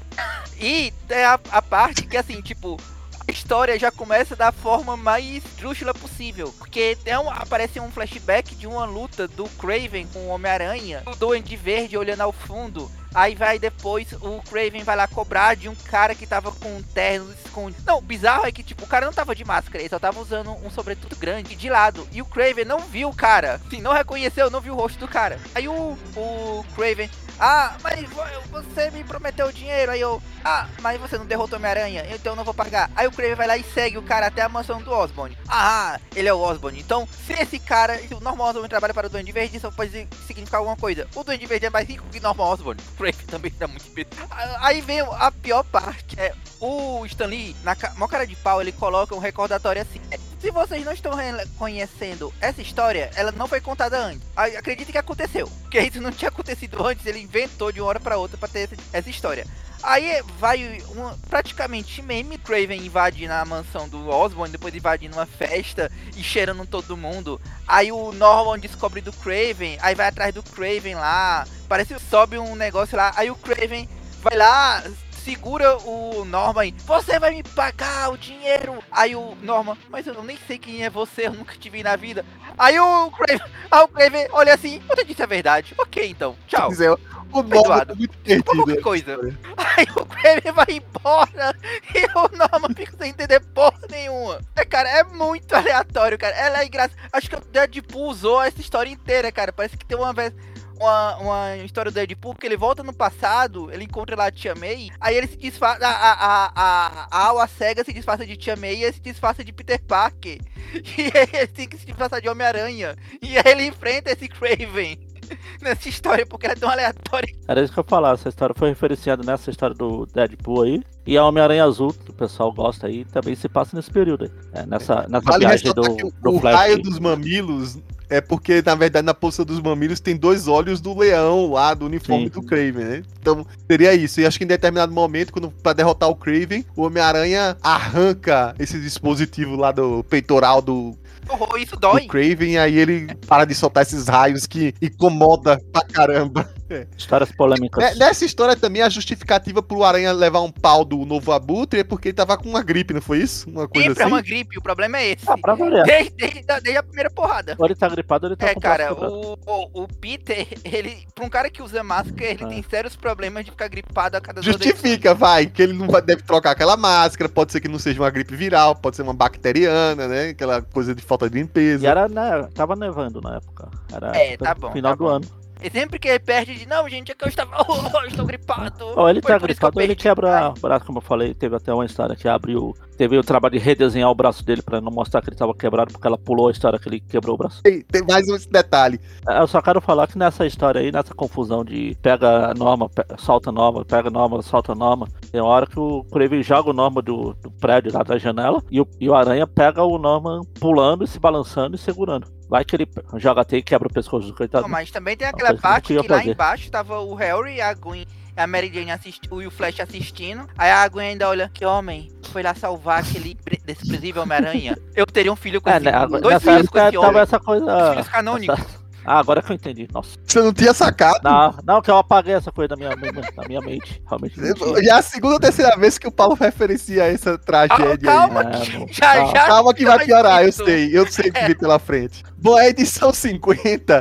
E é a, a parte que assim, tipo... A história já começa da forma mais esdrúxula possível, porque tem um, aparece um flashback de uma luta do Kraven com o Homem-Aranha, o Duende Verde olhando ao fundo. Aí vai depois, o Kraven vai lá cobrar de um cara que tava com um terno escondido. Não, o bizarro é que, tipo, o cara não tava de máscara, ele só tava usando um sobretudo grande de lado. E o Kraven não viu o cara, assim, não reconheceu, não viu o rosto do cara. Aí o, o Kraven, ah, mas você me prometeu dinheiro. Aí eu, ah, mas você não derrotou Homem-Aranha, então eu não vou pagar. Aí o Kraven vai lá e segue o cara até a mansão do Osborn. Ah, ele é o Osborn. Então, se esse cara, se o Norman Osborn trabalha para o Duende Verde, isso pode significar alguma coisa. O Duende Verde é mais rico que Norman Osborn. Também tá muito imbecil. Aí vem a pior parte. É, o Stan Lee, na maior cara de pau, ele coloca um recordatório assim. Se vocês não estão reconhecendo essa história, ela não foi contada antes. Acredite que aconteceu. Porque isso não tinha acontecido antes, ele inventou de uma hora pra outra pra ter essa, essa história. Aí vai um, praticamente meme, Kraven invade na mansão do Osborn, depois invade numa festa e cheirando todo mundo. Aí o Norman descobre do Kraven, aí vai atrás do Kraven lá, parece que sobe um negócio lá, aí o Kraven vai lá, segura o Norman, você vai me pagar o dinheiro. Aí o Norman, mas eu nem sei quem é você, eu nunca te vi na vida. Aí o Kraven, aí o Kraven olha assim, você disse a verdade, ok então, tchau. O Norman é muito perdido. Coisa. Aí o Kraven vai embora e o Norman fica sem entender porra nenhuma. É, cara, é muito aleatório, cara. Ela é engraçada. Acho que o Deadpool usou essa história inteira, cara. Parece que tem uma vez uma, uma história do Deadpool que ele volta no passado, ele encontra lá a Tia May, aí ele se disfarça, a, a, a, a Ala Cega se disfarça de Tia May e ele se disfarça de Peter Parker. E ele tem que se disfarçar de Homem-Aranha. E aí ele enfrenta esse Kraven nessa história, porque ela é tão aleatória. Era isso que eu ia falar, essa história foi referenciada nessa história do Deadpool aí. E a Homem-Aranha Azul, que o pessoal gosta aí, também se passa nesse período aí. É, nessa nessa vale viagem do, que o, do o Flash. raio dos mamilos é porque, na verdade, na posição dos mamilos tem dois olhos do leão lá, do uniforme Sim. do Kraven, né? Então, seria isso. E acho que em determinado momento, quando pra derrotar o Kraven, o Homem-Aranha arranca esse dispositivo lá do peitoral do... Oh, isso dói. O Kraven, e aí ele para de soltar esses raios que incomoda pra caramba. É. Histórias polêmicas. Nessa história também, a justificativa pro Aranha levar um pau do novo Abutre é porque ele tava com uma gripe, não foi isso? Uma coisa Sempre assim? é uma gripe, o problema é esse. Ah, pra variar. Desde, desde, desde a primeira porrada. Ou ele tá gripado ou ele tá É, com cara, o, o, o Peter, ele, pra um cara que usa máscara, ele ah. tem sérios problemas de ficar gripado a cada dois Justifica, vai, que ele não vai, deve trocar aquela máscara, pode ser que não seja uma gripe viral, pode ser uma bacteriana, né? Aquela coisa de falta de limpeza. E era, né, tava nevando na época. Era é, tá bom. Final tá do bom. ano. E sempre que ele perde, de não, gente, é que eu estava. Oh, eu estou gripado. Oh, ele Foi tá por isso que gripado, eu ele perdi. quebra o braço, como eu falei. Teve até uma história que abriu. Teve o trabalho de redesenhar o braço dele pra não mostrar que ele tava quebrado, porque ela pulou a história que ele quebrou o braço. Tem, tem mais um detalhe. Eu só quero falar que nessa história aí, nessa confusão de pega a Norma, pe- solta a Norma, pega a Norma, solta a Norma, tem uma hora que o Kraven joga o Norma do, do prédio lá da janela e o, e o Aranha pega o Norman pulando, se balançando e segurando. Vai que ele joga até e quebra o pescoço do coitado. Não, mas também tem aquela Não, parte que, que lá fazer. embaixo tava o Harry, a Gwen, a Mary Jane assistindo, e o Flash assistindo. Aí a Gwen ainda olha, que homem, foi lá salvar aquele pre- desprezível Homem-Aranha. Eu teria um filho com É, esse né, dois nessa filhos com época esse tava homem. essa coisa. Dois filhos canônicos. Essa... Ah, agora que eu entendi. Nossa. Você não tinha sacado? Não, não, que eu apaguei essa coisa da minha, da minha mente. Realmente não tinha. Já é a segunda ou terceira vez que o Paulo referencia essa tragédia Calma, aí. calma, É, que bom, já, calma. já. Calma que vai já piorar, eu isso. sei, eu sei o que vem pela frente. Bom, a edição cinquenta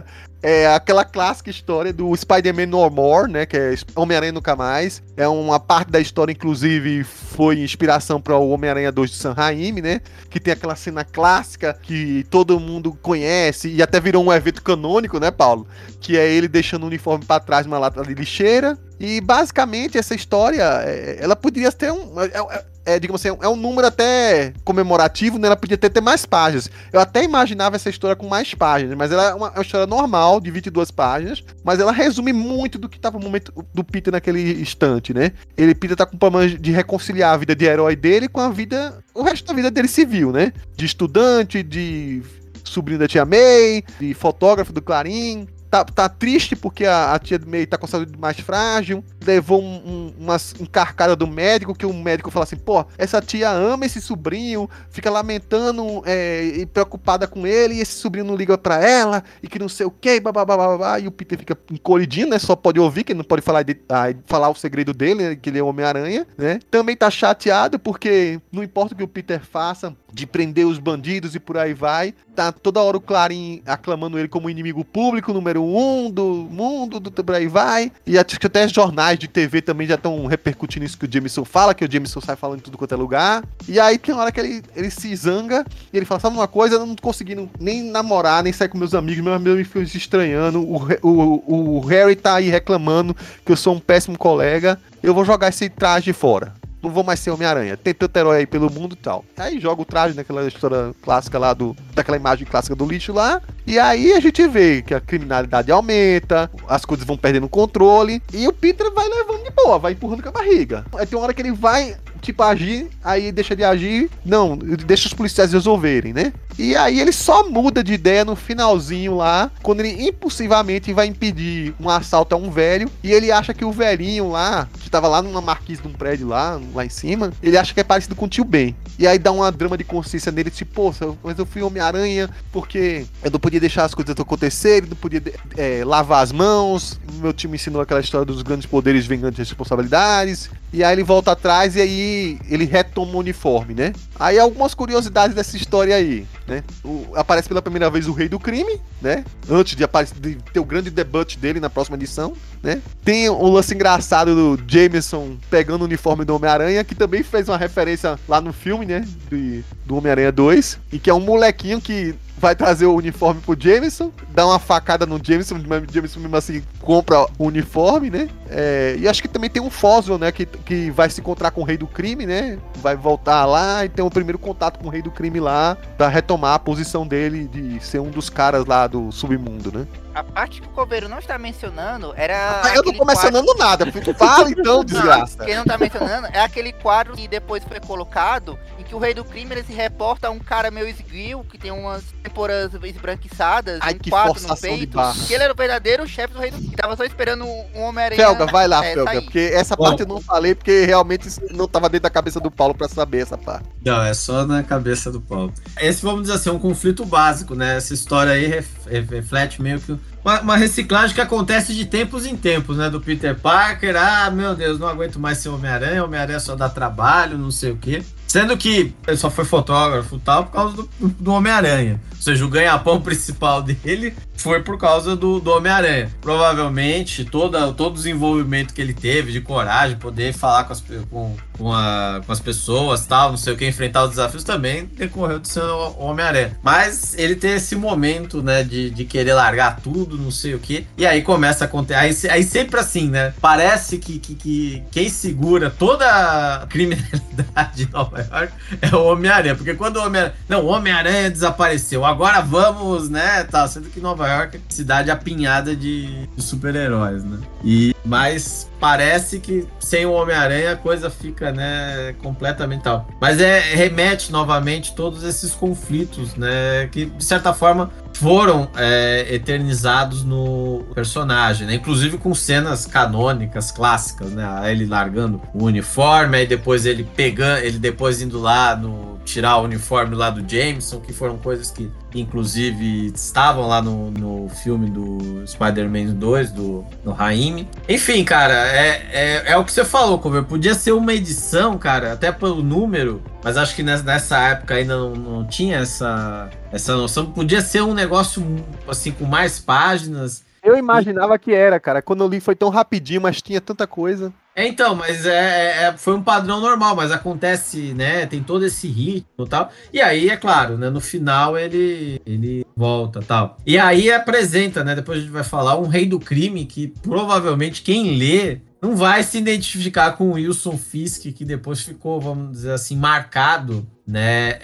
é aquela clássica história do Spider-Man No More, né? Que é Homem-Aranha Nunca Mais. É uma parte da história, inclusive, foi inspiração para o Homem-Aranha dois de Sam Raimi, né? Que tem aquela cena clássica que todo mundo conhece e até virou um evento canônico, né, Paulo? Que é ele deixando o uniforme para trás numa lata de lixeira. E basicamente essa história, ela poderia ter um... É, é, digamos assim, é um número até comemorativo, né? Ela podia ter, ter mais páginas. Eu até imaginava essa história com mais páginas, mas ela é uma, uma história normal, de vinte e duas páginas, mas ela resume muito do que estava no momento do Peter naquele instante, né? Ele, Peter tá com o problema de reconciliar a vida de herói dele com a vida, o resto da vida dele civil, né? De estudante, de sobrinho da tia May, de fotógrafo do Clarim. Tá, tá triste porque a, a tia May tá com a saúde mais frágil, levou um, um, uma encarcada do médico, que o médico fala assim, pô, essa tia ama esse sobrinho, fica lamentando é, e preocupada com ele, e esse sobrinho não liga pra ela, e que não sei o que, babá, e o Peter fica encolhidinho, né, só pode ouvir, que ele não pode falar, de, ah, falar o segredo dele, né, que ele é o Homem-Aranha, né, também tá chateado porque não importa o que o Peter faça, de prender os bandidos e por aí vai, tá toda hora o Clarim aclamando ele como inimigo público, número um do mundo, do por aí vai, e até os jornais de T V também já estão repercutindo isso que o Jameson fala, que o Jameson sai falando em tudo quanto é lugar, e aí tem uma hora que ele, ele se zanga, e ele fala, sabe uma coisa, eu não tô conseguindo nem namorar, nem sair com meus amigos, meus amigos me ficam se estranhando, o, o, o Harry tá aí reclamando que eu sou um péssimo colega, eu vou jogar esse traje fora. Não vou mais ser Homem-Aranha. Tem tanto herói aí pelo mundo e tal. Aí joga o traje naquela história clássica lá, do, daquela imagem clássica do lixo lá. E aí a gente vê que a criminalidade aumenta, as coisas vão perdendo controle. E o Peter vai levando de boa, vai empurrando com a barriga. Aí tem uma hora que ele vai, tipo, agir, aí deixa de agir. Não, deixa os policiais resolverem, né? E aí ele só muda de ideia no finalzinho lá, quando ele impulsivamente vai impedir um assalto a um velho. E ele acha que o velhinho lá, que tava lá numa marquise de um prédio lá, lá em cima, ele acha que é parecido com o tio Ben. E aí dá uma drama de consciência nele, tipo, poxa, mas eu fui Homem-Aranha porque eu não podia deixar as coisas acontecerem, não podia é, lavar as mãos, meu tio me ensinou aquela história dos grandes poderes vem grandes responsabilidades. E aí ele volta atrás e aí ele retoma o uniforme, né? Aí algumas curiosidades dessa história aí, né? O, aparece pela primeira vez o Rei do Crime, né? Antes de, aparecer, de ter o grande debut dele na próxima edição, né? Tem o lance engraçado do Jameson pegando o uniforme do Homem-Aranha, que também fez uma referência lá no filme, né? De, do Homem-Aranha dois, e que é um molequinho que vai trazer o uniforme pro Jameson, dá uma facada no Jameson, mas o Jameson mesmo assim compra o uniforme, né? É, e acho que também tem um Foswell, né? Que, que vai se encontrar com o Rei do Crime, né? Vai voltar lá e tem o primeiro contato com o Rei do Crime lá, pra retomar a posição dele de ser um dos caras lá do submundo, né? A parte que o Coveiro não está mencionando era... Ah, eu não tô mencionando quadro... nada, fala então, desgraça. Não, quem não tá mencionando é aquele quadro que depois foi colocado, em que o Rei do Crime ele se reporta a um cara meio esguio, que tem umas têmporas esbranquiçadas, ai, um que quadro no forçação de peito, barra. que ele era o verdadeiro chefe do Rei do Crime. Tava só esperando um Homem-Aranha... Felga, vai lá, é, Felga, sair. porque essa Bom, parte eu não falei, porque realmente não tava dentro da cabeça do Paulo pra saber essa parte. Não, é só na cabeça do Paulo. Esse, vamos dizer assim, é um conflito básico, né? Essa história aí ref, reflete meio que uma, uma reciclagem que acontece de tempos em tempos, né? Do Peter Parker, ah, meu Deus, não aguento mais ser Homem-Aranha, Homem-Aranha só dá trabalho, não sei o quê. Sendo que ele só foi fotógrafo e tal por causa do, do Homem-Aranha. Ou seja, o ganha-pão principal dele foi por causa do, do Homem-Aranha. Provavelmente, toda, todo o desenvolvimento que ele teve de coragem, poder falar com as, com, com, a, com as pessoas, tal, não sei o que, enfrentar os desafios, também decorreu de ser o Homem-Aranha. Mas ele tem esse momento, né, de, de querer largar tudo, não sei o que, e aí começa a acontecer. Aí, aí sempre assim, né? Parece que, que, que quem segura toda a criminalidade de Nova York é o Homem-Aranha. Porque quando o Homem-Aranha. Não, o Homem-Aranha desapareceu. Agora vamos, né? Tá, sendo que Nova York é uma cidade apinhada de, de super-heróis, né? E, mas parece que sem o Homem-Aranha a coisa fica, né, completamente tal. Mas é, remete novamente todos esses conflitos, né, que de certa forma foram é, eternizados no personagem, né? Inclusive com cenas canônicas, clássicas, né? Ele largando o uniforme, aí depois ele pegando, ele depois indo lá no tirar o uniforme lá do Jameson, que foram coisas que, inclusive, estavam lá no, no filme do Spider-Man dois, do, do Raimi. Enfim, cara, é, é, é o que você falou, Cover. Podia ser uma edição, cara, até pelo número, mas acho que nessa, nessa época ainda não, não tinha essa, essa noção. Podia ser um negócio, assim, com mais páginas. Eu imaginava que era, cara. Quando eu li foi tão rapidinho, mas tinha tanta coisa. É, então, mas é, é, foi um padrão normal, mas acontece, né? Tem todo esse ritmo e tal. E aí, é claro, né? No final ele, ele volta e tal. E aí apresenta, né? Depois a gente vai falar um rei do crime que provavelmente quem lê não vai se identificar com o Wilson Fisk, que depois ficou, vamos dizer assim, marcado, né,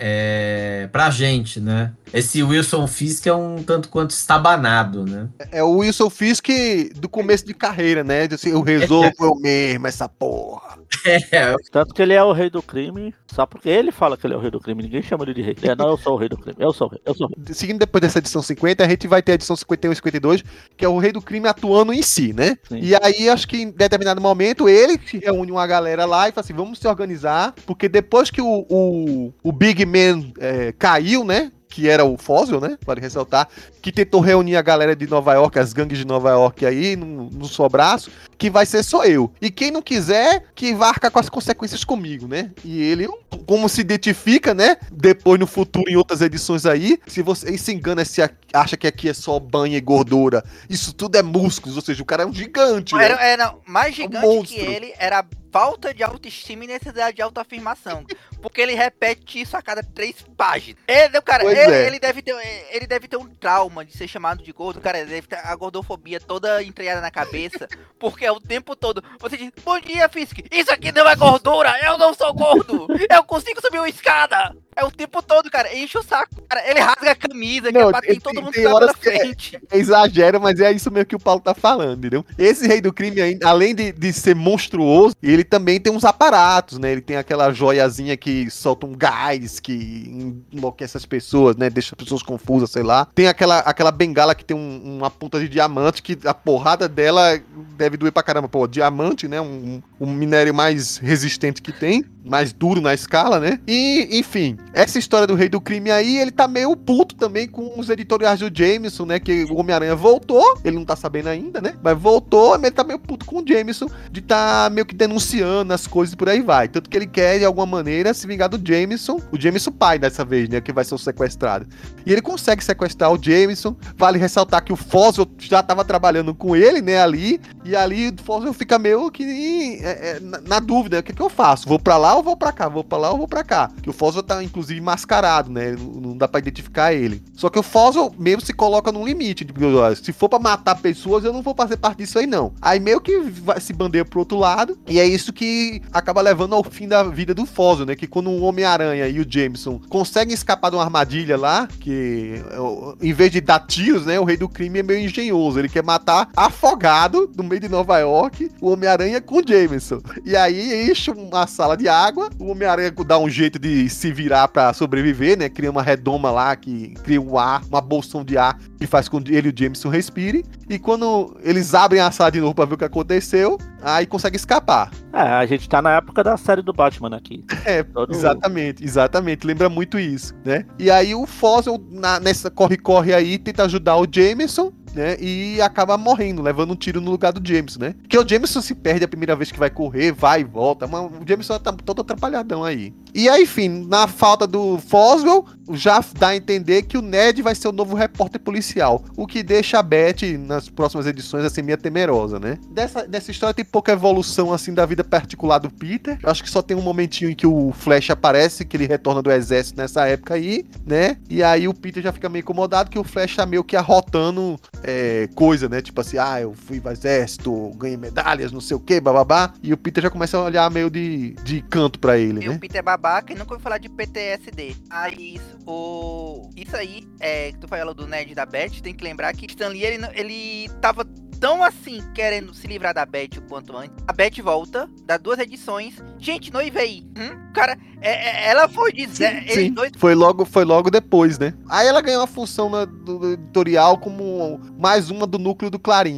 é, pra gente, né? Esse Wilson Fisk é um tanto quanto estabanado, né? É o Wilson Fisk do começo de carreira, né? Assim, eu resolvo eu mesmo essa porra. É. Tanto que ele é o rei do crime, só porque ele fala que ele é o rei do crime, ninguém chama ele de rei. Ele é, não, eu sou o rei do crime, eu sou o rei, eu sou o rei. Seguindo depois dessa edição cinquenta, a gente vai ter a edição cinquenta e um e cinquenta e dois, que é o rei do crime atuando em si, né? Sim. E aí, acho que em determinado momento, ele reúne uma galera lá e fala assim, vamos se organizar, porque depois que o, o, o Big Man é, caiu, né? Que era o Fóssil, né? Vale ressaltar, que tentou reunir a galera de Nova York, as gangues de Nova York aí, no, no só braço, que vai ser só eu. E quem não quiser, que vai arcar com as consequências comigo, né? E ele, como se identifica, né? Depois, no futuro, em outras edições aí, se você se engana, se acha que aqui é só banha e gordura, isso tudo é músculos, ou seja, o cara é um gigante, era, né? era mais gigante um que ele, era falta de autoestima e necessidade de autoafirmação. Porque ele repete isso a cada três páginas. Ele, cara, ele, é. ele, deve ter, ele deve ter um trauma de ser chamado de gordo. Cara, ele deve ter a gordofobia toda entranhada na cabeça. Porque é o tempo todo. Você diz, bom dia, Fisk. Isso aqui não é gordura. Eu não sou gordo. Eu consigo subir uma escada. É o tempo todo, cara. Enche o saco. Cara, ele rasga a camisa, não, quer bater em todo mundo que tá na frente. É, é exagero, mas é isso mesmo que o Paulo tá falando, entendeu? Esse rei do crime, além de, de ser monstruoso, ele também tem uns aparatos, né? Ele tem aquela joiazinha que solta um gás, que enlouquece as pessoas, né? Deixa as pessoas confusas, sei lá. Tem aquela, aquela bengala que tem um, uma ponta de diamante, que a porrada dela deve doer pra caramba. Pô, diamante, né? Um, um minério mais resistente que tem, mais duro na escala, né? E, enfim, essa história do rei do crime aí, ele tá meio puto também com os editoriais do Jameson, né? Que o Homem-Aranha voltou, ele não tá sabendo ainda, né? Mas voltou, mas ele tá meio puto com o Jameson de tá meio que denunciando as coisas e por aí vai. Tanto que ele quer, de alguma maneira, se vingar do Jameson, o Jameson pai dessa vez, né? Que vai ser o sequestrado. E ele consegue sequestrar o Jameson. Vale ressaltar que o Fóssil já tava trabalhando com ele, né? Ali. E ali o Fóssil fica meio que é, é, na, na dúvida. O que que eu faço? Vou pra lá ou vou pra cá? Vou pra lá ou vou pra cá? Que o Fóssil tá, inclusive, mascarado, né? Não dá pra identificar ele. Só que o Fóssil mesmo se coloca num limite. Tipo, se for pra matar pessoas, eu não vou fazer parte disso aí, não. Aí meio que vai, se bandeia pro outro lado. E é isso que acaba levando ao fim da vida do Fóssil, né? Que quando o Homem-Aranha e o Jameson conseguem escapar de uma armadilha lá, que em vez de dar tiros, né? O rei do crime é meio engenhoso. Ele quer matar afogado no meio de Nova York o Homem-Aranha com o Jameson. E aí enche uma sala de água. O Homem-Aranha dá um jeito de se virar pra sobreviver, né? Cria uma redoma lá que cria um ar, uma bolsão de ar que faz com que ele e o Jameson respirem. E quando eles abrem a sala de novo pra ver o que aconteceu, aí consegue escapar. É, a gente tá na época da série do Batman aqui. É, Todo... exatamente, exatamente. Lembra muito isso, né? E aí o Fóssil, na, nessa corre-corre aí, tenta ajudar o Jameson, né? E acaba morrendo, levando um tiro no lugar do Jameson, né? Porque o Jameson se perde a primeira vez que vai correr, vai e volta, mas o Jameson tá todo atrapalhadão aí. E aí, enfim, na falta do Foswell, já dá a entender que o Ned vai ser o novo repórter policial, o que deixa a Betty, nas próximas edições, assim, meio temerosa, né? Dessa, dessa história tem pouca evolução, assim, da vida particular do Peter. Eu acho que só tem um momentinho em que o Flash aparece, que ele retorna do exército nessa época aí, né? E aí o Peter já fica meio incomodado, que o Flash tá meio que arrotando é, coisa, né? Tipo assim, ah, eu fui pro exército, ganhei medalhas, não sei o que, bababá. E o Peter já começa a olhar meio de, de canto pra ele, e né? O Peter é babaca e nunca ouviu falar de P T S D. Aí, isso, o... isso aí, é, que tu falou do Ned e da Beth, tem que lembrar que Stan Lee, ele, ele tava tão assim, querendo se livrar da Beth o quanto antes. A Beth volta, dá duas edições. Gente, noiva aí. Hum? Cara, é, é, ela foi dizer... Sim, sim. Dois... Foi, logo, foi logo depois, né? Aí ela ganhou uma função na, do editorial como mais uma do núcleo do Clarim, né?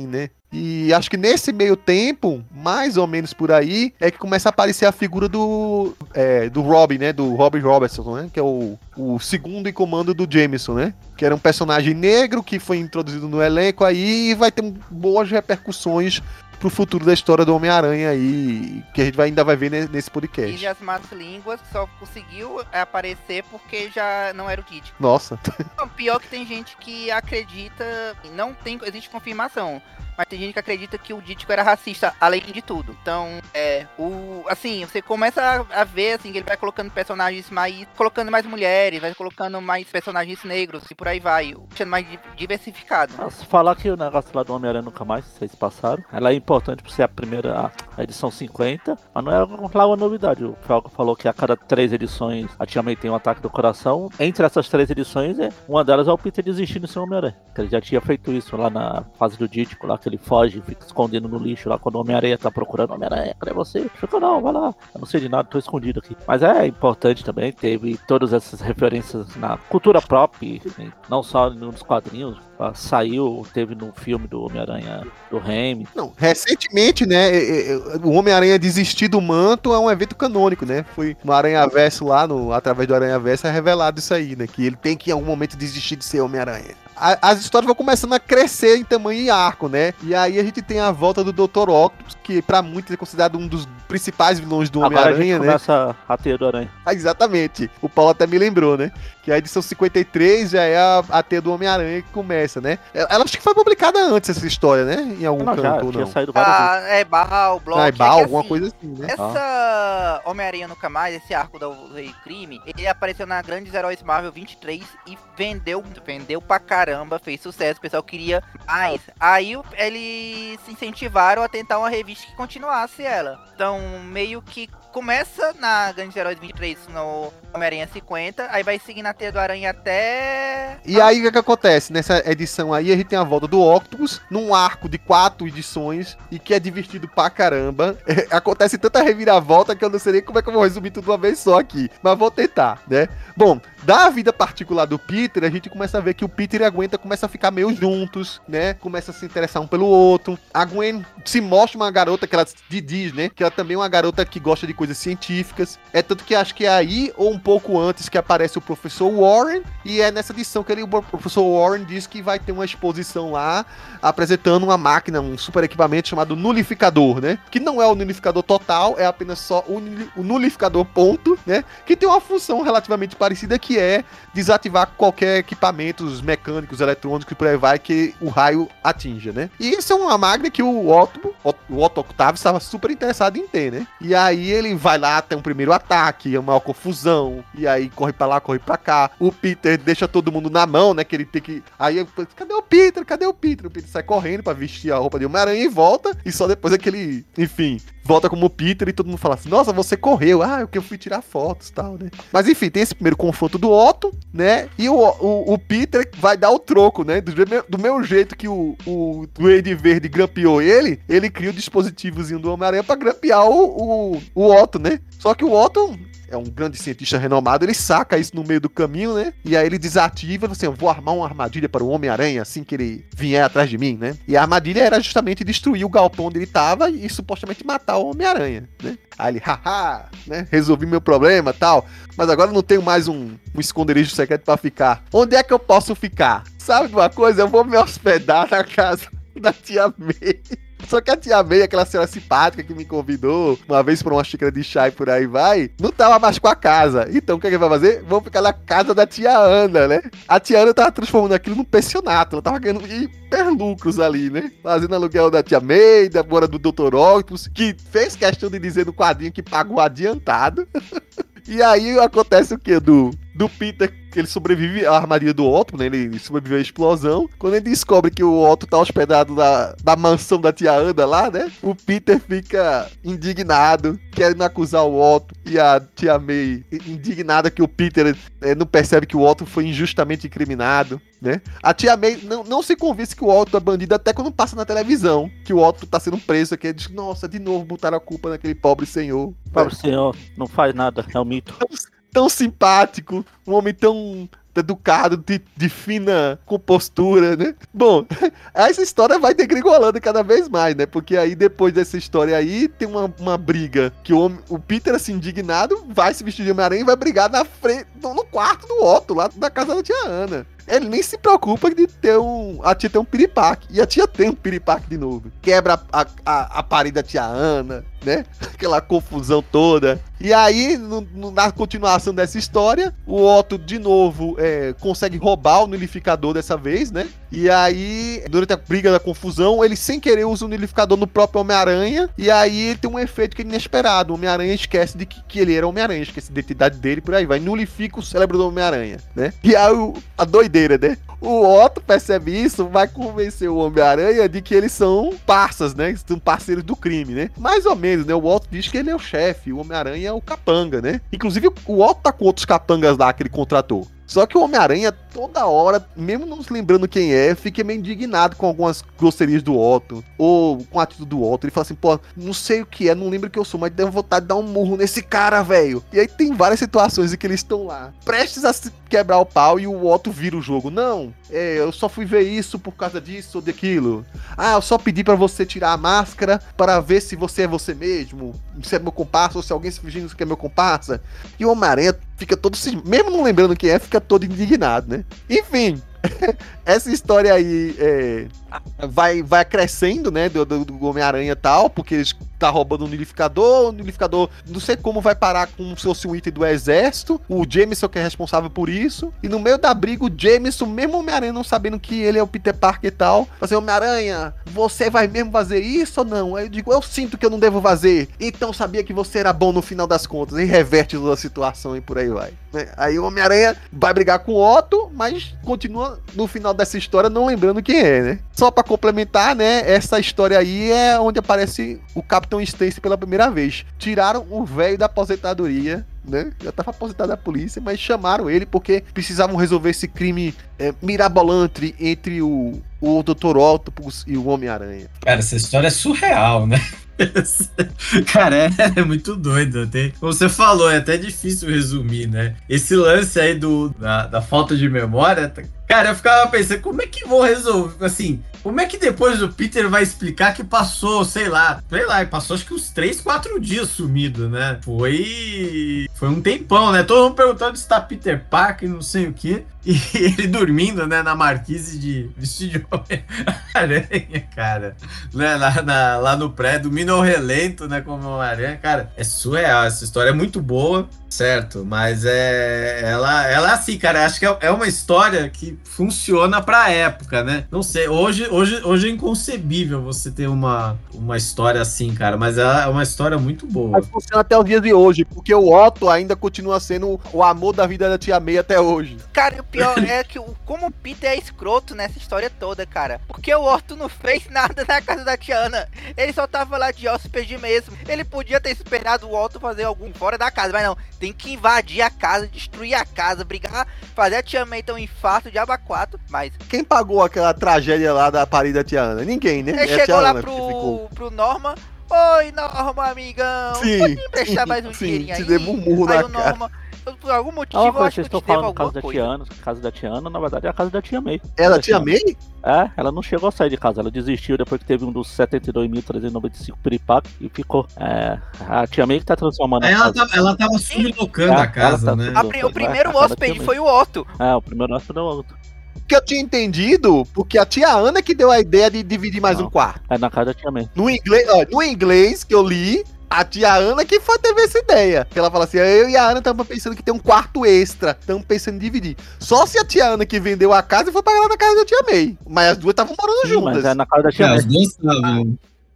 E acho que nesse meio tempo, mais ou menos por aí, é que começa a aparecer a figura do, é, do Robin, né? Do Robin Robertson, né? Que é o, o segundo em comando do Jameson, né? Que era um personagem negro que foi introduzido no elenco aí e vai ter boas repercussões pro futuro da história do Homem-Aranha aí, que a gente vai, ainda vai ver nesse podcast. E as más línguas só conseguiu aparecer porque já não era o Kid. Nossa. Pior que tem gente que acredita, não tem, existe confirmação, mas tem gente que acredita que o Dítico era racista, além de tudo. Então, é, o, assim, você começa a, a ver, assim, que ele vai colocando personagens mais, colocando mais mulheres, vai colocando mais personagens negros, e por aí vai, sendo mais diversificado. Mas falar que o negócio lá do Homem-Aranha Nunca Mais, vocês passaram, ela é importante por ser a primeira, a edição cinquenta, mas não é lá uma novidade. O Falco falou que a cada três edições a Tia May tem um ataque do coração. Entre essas três edições, é, uma delas é o Peter desistindo de ser Homem-Aranha. Ele já tinha feito isso lá na fase do Dítico, lá que ele foge e fica escondendo no lixo lá quando o Homem-Aranha tá procurando o Homem-Aranha. Cadê você? Fica, não, vai lá. Eu não sei de nada, tô escondido aqui. Mas é importante também, teve todas essas referências na cultura pop, não só nos quadrinhos. Saiu, teve no filme do Homem-Aranha do Raimi. Não, recentemente, né, o Homem-Aranha desistir do manto é um evento canônico, né? Foi no Aranhaverso lá, no, através do Aranhaverso, é revelado isso aí, né? Que ele tem que em algum momento desistir de ser Homem-Aranha. As histórias vão começando a crescer em tamanho e arco, né? E aí a gente tem a volta do doutor Octopus, que pra muitos é considerado um dos principais vilões do Homem-Aranha, né? Começa a teia do Aranha. Ah, exatamente. O Paulo até me lembrou, né? Que a edição cinquenta e três já é a, a teia do Homem-Aranha que começa, né? Ela acho que foi publicada antes essa história, né? Em algum não, canto, já, ou tinha não? saído várias Ah, é barra o bloco. Ah, é barra, é que, alguma assim, coisa assim, né? Essa Homem-Aranha Nunca Mais, esse arco do Rei Crime, ele apareceu na Grandes Heróis Marvel vinte e três e vendeu, vendeu pra caramba, fez sucesso, o pessoal queria mais. Aí eles se incentivaram a tentar uma revista que continuasse ela. Então, meio que começa na Grandes Heróis vinte e três no Homem-Aranha cinquenta, aí vai seguir na Teia do Aranha até... E aí o que, que acontece? Nessa edição aí a gente tem a volta do Octopus, num arco de quatro edições, e que é divertido pra caramba. É, acontece tanta reviravolta que eu não sei nem como é que eu vou resumir tudo uma vez só aqui, mas vou tentar, né? Bom, da vida particular do Peter, a gente começa a ver que o Peter e a Gwen começam a ficar meio juntos, né? Começa a se interessar um pelo outro. A Gwen se mostra uma garota que ela diz, né? Que ela também é uma garota que gosta de coisas científicas. É tanto que acho que é aí, ou um pouco antes, que aparece o professor Warren, e é nessa edição que ele, o professor Warren diz que vai ter uma exposição lá, apresentando uma máquina, um super equipamento chamado nulificador, né? Que não é o nulificador total, é apenas só o, o nulificador ponto, né? Que tem uma função relativamente parecida, que é desativar qualquer equipamento mecânicos, eletrônicos, por aí vai, que o raio atinja, né? E isso é uma máquina que o Otto, o Otto Octavio estava super interessado em ter, né? E aí ele vai lá, tem um primeiro ataque, é uma confusão, e aí corre pra lá, corre pra cá. O Peter deixa todo mundo na mão, né? Que ele tem que... Aí eu falei, cadê o Peter? Cadê o Peter? O Peter sai correndo pra vestir a roupa de Homem-Aranha e volta, e só depois é que ele, enfim, volta como Peter e todo mundo fala assim, nossa, você correu, ah, é que eu fui tirar fotos e tal, né? Mas enfim, tem esse primeiro confronto do Otto, né? E o, o, o Peter vai dar o troco, né? Do, do mesmo jeito que o, o Duende Verde grampeou ele, ele cria o dispositivozinho do Homem-Aranha pra grampear o, o, o Otto, né? Só que o Otto é um grande cientista renomado, ele saca isso no meio do caminho, né? E aí ele desativa, assim, eu vou armar uma armadilha para o Homem-Aranha assim que ele vier atrás de mim, né? E a armadilha era justamente destruir o galpão onde ele tava e supostamente matar o Homem-Aranha, né? Aí ele, haha, né? Resolvi meu problema, tal. Mas agora eu não tenho mais um, um esconderijo secreto para ficar. Onde é que eu posso ficar? Sabe de uma coisa? Eu vou me hospedar na casa da tia May. Só que a tia May, aquela senhora simpática que me convidou uma vez pra uma xícara de chá e por aí vai, não tava mais com a casa. Então o que, é que vai fazer? Vamos ficar na casa da tia Ana, né? A tia Ana tava transformando aquilo num pensionato. Ela tava ganhando hiper lucros ali, né? Fazendo aluguel da tia May, da bora do doutor Octopus, que fez questão de dizer no quadrinho que pagou adiantado. E aí acontece o quê? Do, do Peter, que ele sobrevive à armadilha do Otto, né? Ele sobreviveu à explosão. Quando ele descobre que o Otto tá hospedado na, na mansão da tia Ana lá, né? O Peter fica indignado, querendo acusar o Otto. E a tia May, indignada que o Peter é, não percebe que o Otto foi injustamente incriminado, né? A tia May não, não se convence que o Otto é bandido até quando passa na televisão, que o Otto tá sendo preso aqui. Ele diz, nossa, de novo botaram a culpa naquele pobre senhor. Pobre senhor, não faz nada, é um mito. Tão, tão simpático, um homem tão educado, de, de fina compostura, né? Bom, essa história vai degringolando cada vez mais, né? Porque aí, depois dessa história aí, tem uma, uma briga que o, homem, o Peter, assim, indignado, vai se vestir de Homem-Aranha e vai brigar na frente, no quarto do Otto, lá na casa da tia Ana. Ele nem se preocupa de ter um... A tia tem um piripaque. E a tia tem um piripaque de novo. Quebra a, a, a parede da tia Ana, né? Aquela confusão toda. E aí, no, no, na continuação dessa história, o Otto, de novo, é, consegue roubar o nulificador dessa vez, né? E aí, durante a briga da confusão, ele, sem querer, usa o nulificador no próprio Homem-Aranha. E aí, ele tem um efeito que é inesperado. O Homem-Aranha esquece de que, que ele era Homem-Aranha. Esquece a identidade dele, por aí vai. Nulifica o cérebro do Homem-Aranha, né? E aí, o, a doideira, né? O Otto percebe isso, vai convencer o Homem-Aranha de que eles são parças, né? São parceiros do crime, né? Mais ou menos, né? O Otto diz que ele é o chefe, o Homem-Aranha é o capanga, né? Inclusive, o Otto tá com outros capangas lá que ele contratou. Só que o Homem-Aranha, toda hora, mesmo não se lembrando quem é, fica meio indignado com algumas grosserias do Otto, ou com a atitude do Otto. Ele fala assim, pô, não sei o que é, não lembro o que eu sou, mas tenho vontade de dar um murro nesse cara, velho. E aí tem várias situações em que eles estão lá, prestes a se quebrar o pau, e o Otto vira o jogo. Não, é, eu só fui ver isso por causa disso ou daquilo. Ah, eu só pedi pra você tirar a máscara para ver se você é você mesmo, se é meu comparsa, ou se alguém se fingindo que é meu comparsa. E o Homem-Aranha fica todo, mesmo não lembrando quem é, fica todo indignado, né? Enfim, essa história aí é, vai, vai crescendo, né, do, do, do Homem-Aranha e tal, porque eles tá roubando um nulificador, o nulificador não sei como vai parar com o seu um item do exército, o Jameson que é responsável por isso, e no meio da briga o Jameson, mesmo o Homem-Aranha não sabendo que ele é o Peter Parker e tal, fala assim, Homem-Aranha, você vai mesmo fazer isso ou não? Aí eu digo, eu sinto que eu não devo fazer, então sabia que você era bom no final das contas, e reverte toda a situação e por aí vai. Aí o Homem-Aranha vai brigar com o Otto, mas continua no final dessa história não lembrando quem é, né? Só pra complementar, né, essa história aí é onde aparece o Capitão Stacy pela primeira vez. Tiraram o velho da aposentadoria, né? Já tava aposentado da polícia, mas chamaram ele porque precisavam resolver esse crime é, mirabolante entre o, o doutor Octopus e o Homem-Aranha. Cara, essa história é surreal, né? Cara, é, é muito doido. Até, como você falou, é até difícil resumir, né? Esse lance aí do, da, da falta de memória, cara, eu ficava pensando, como é que vou resolver, assim, como é que depois o Peter vai explicar que passou, sei lá, sei lá, passou acho que uns três, quatro dias sumido, né? Foi foi um tempão, né? Todo mundo perguntando se tá Peter Parker, não sei o quê, e ele dormindo, né, na marquise de vestido de Homem-Aranha, cara, né, lá, na, lá no prédio, dormindo ao relento, né, como Homem-Aranha, cara, é surreal, essa história é muito boa, certo, mas é, ela, ela assim, cara, acho que é, é uma história que funciona pra época, né, não sei, hoje, hoje, hoje é inconcebível você ter uma, uma história assim, cara, mas ela é uma história muito boa. Mas funciona até os dias de hoje, porque o Otto ainda continua sendo o amor da vida da Tia May até hoje. Cara, o pior é que o, como o Peter é escroto nessa história toda, cara, porque o Otto não fez nada na casa da Tia Ana, ele só tava lá de hóspede mesmo, ele podia ter esperado o Otto fazer algum fora da casa, mas não, tem que invadir a casa, destruir a casa, brigar, fazer a Tia May ter um infarto de abacuato, mas... Quem pagou aquela tragédia lá da parede da Tia Ana? Ninguém, né? Ele é chegou lá pro, pro Norma, oi Norma, amigão, sim, pode me prestar mais um sim, dinheirinho te aí? devo um murro Aí na o Norma, eu, por algum motivo, Ah, eu acho vocês que eu estão te devo falando casa alguma da coisa. Tia Ana, casa da Tia Ana, na verdade é a casa da Tia May. É da Tia May? É, ela não chegou a sair de casa, ela desistiu depois que teve um dos setenta e dois mil trezentos e noventa e cinco piripaque e ficou. É, a Tia May que tá transformando Aí a ela, casa. tá, ela tava sublocando É, a casa, ela tá né? A pri- o primeiro É, a casa da hóspede Tia foi o Otto. É, o primeiro hóspede é o outro. Que eu tinha entendido, porque a Tia Ana que deu a ideia de dividir mais Não. um quarto. É na casa da Tia May. No inglês, ó, no inglês que eu li, a Tia Ana que foi teve essa ideia. Que ela fala assim, eu e a Ana estamos pensando que tem um quarto extra, estamos pensando em dividir. Só se a Tia Ana que vendeu a casa foi pagar lá na casa da Tia May. Mas as duas estavam morando Sim, juntas. mas é na casa da Tia É, May. as duas estavam.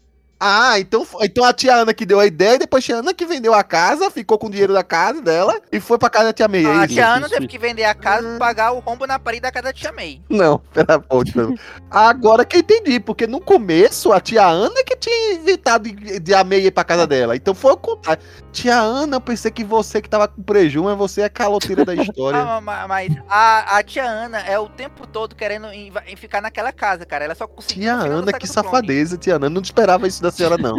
Ah, então, então a Tia Ana que deu a ideia, e depois a Tia Ana que vendeu a casa, ficou com o dinheiro da casa dela e foi pra casa da Tia May. A É isso? Tia Ana isso, teve isso. que vender a casa pra pagar o rombo na parede da casa da Tia May. Não, pera pouco. Agora que eu entendi, porque no começo a Tia Ana que tinha inventado de, de a May ir pra casa dela. Então foi o contrário. Tia Ana, eu pensei que você que tava com prejuízo, mas você é a caloteira da história. Ah, ma- mas a, a Tia Ana é o tempo todo querendo em, em ficar naquela casa, cara. Ela só conseguiu. Tia no final do Ana, que Cyclone. safadeza, Tia Ana. Eu não esperava isso da senhora, não.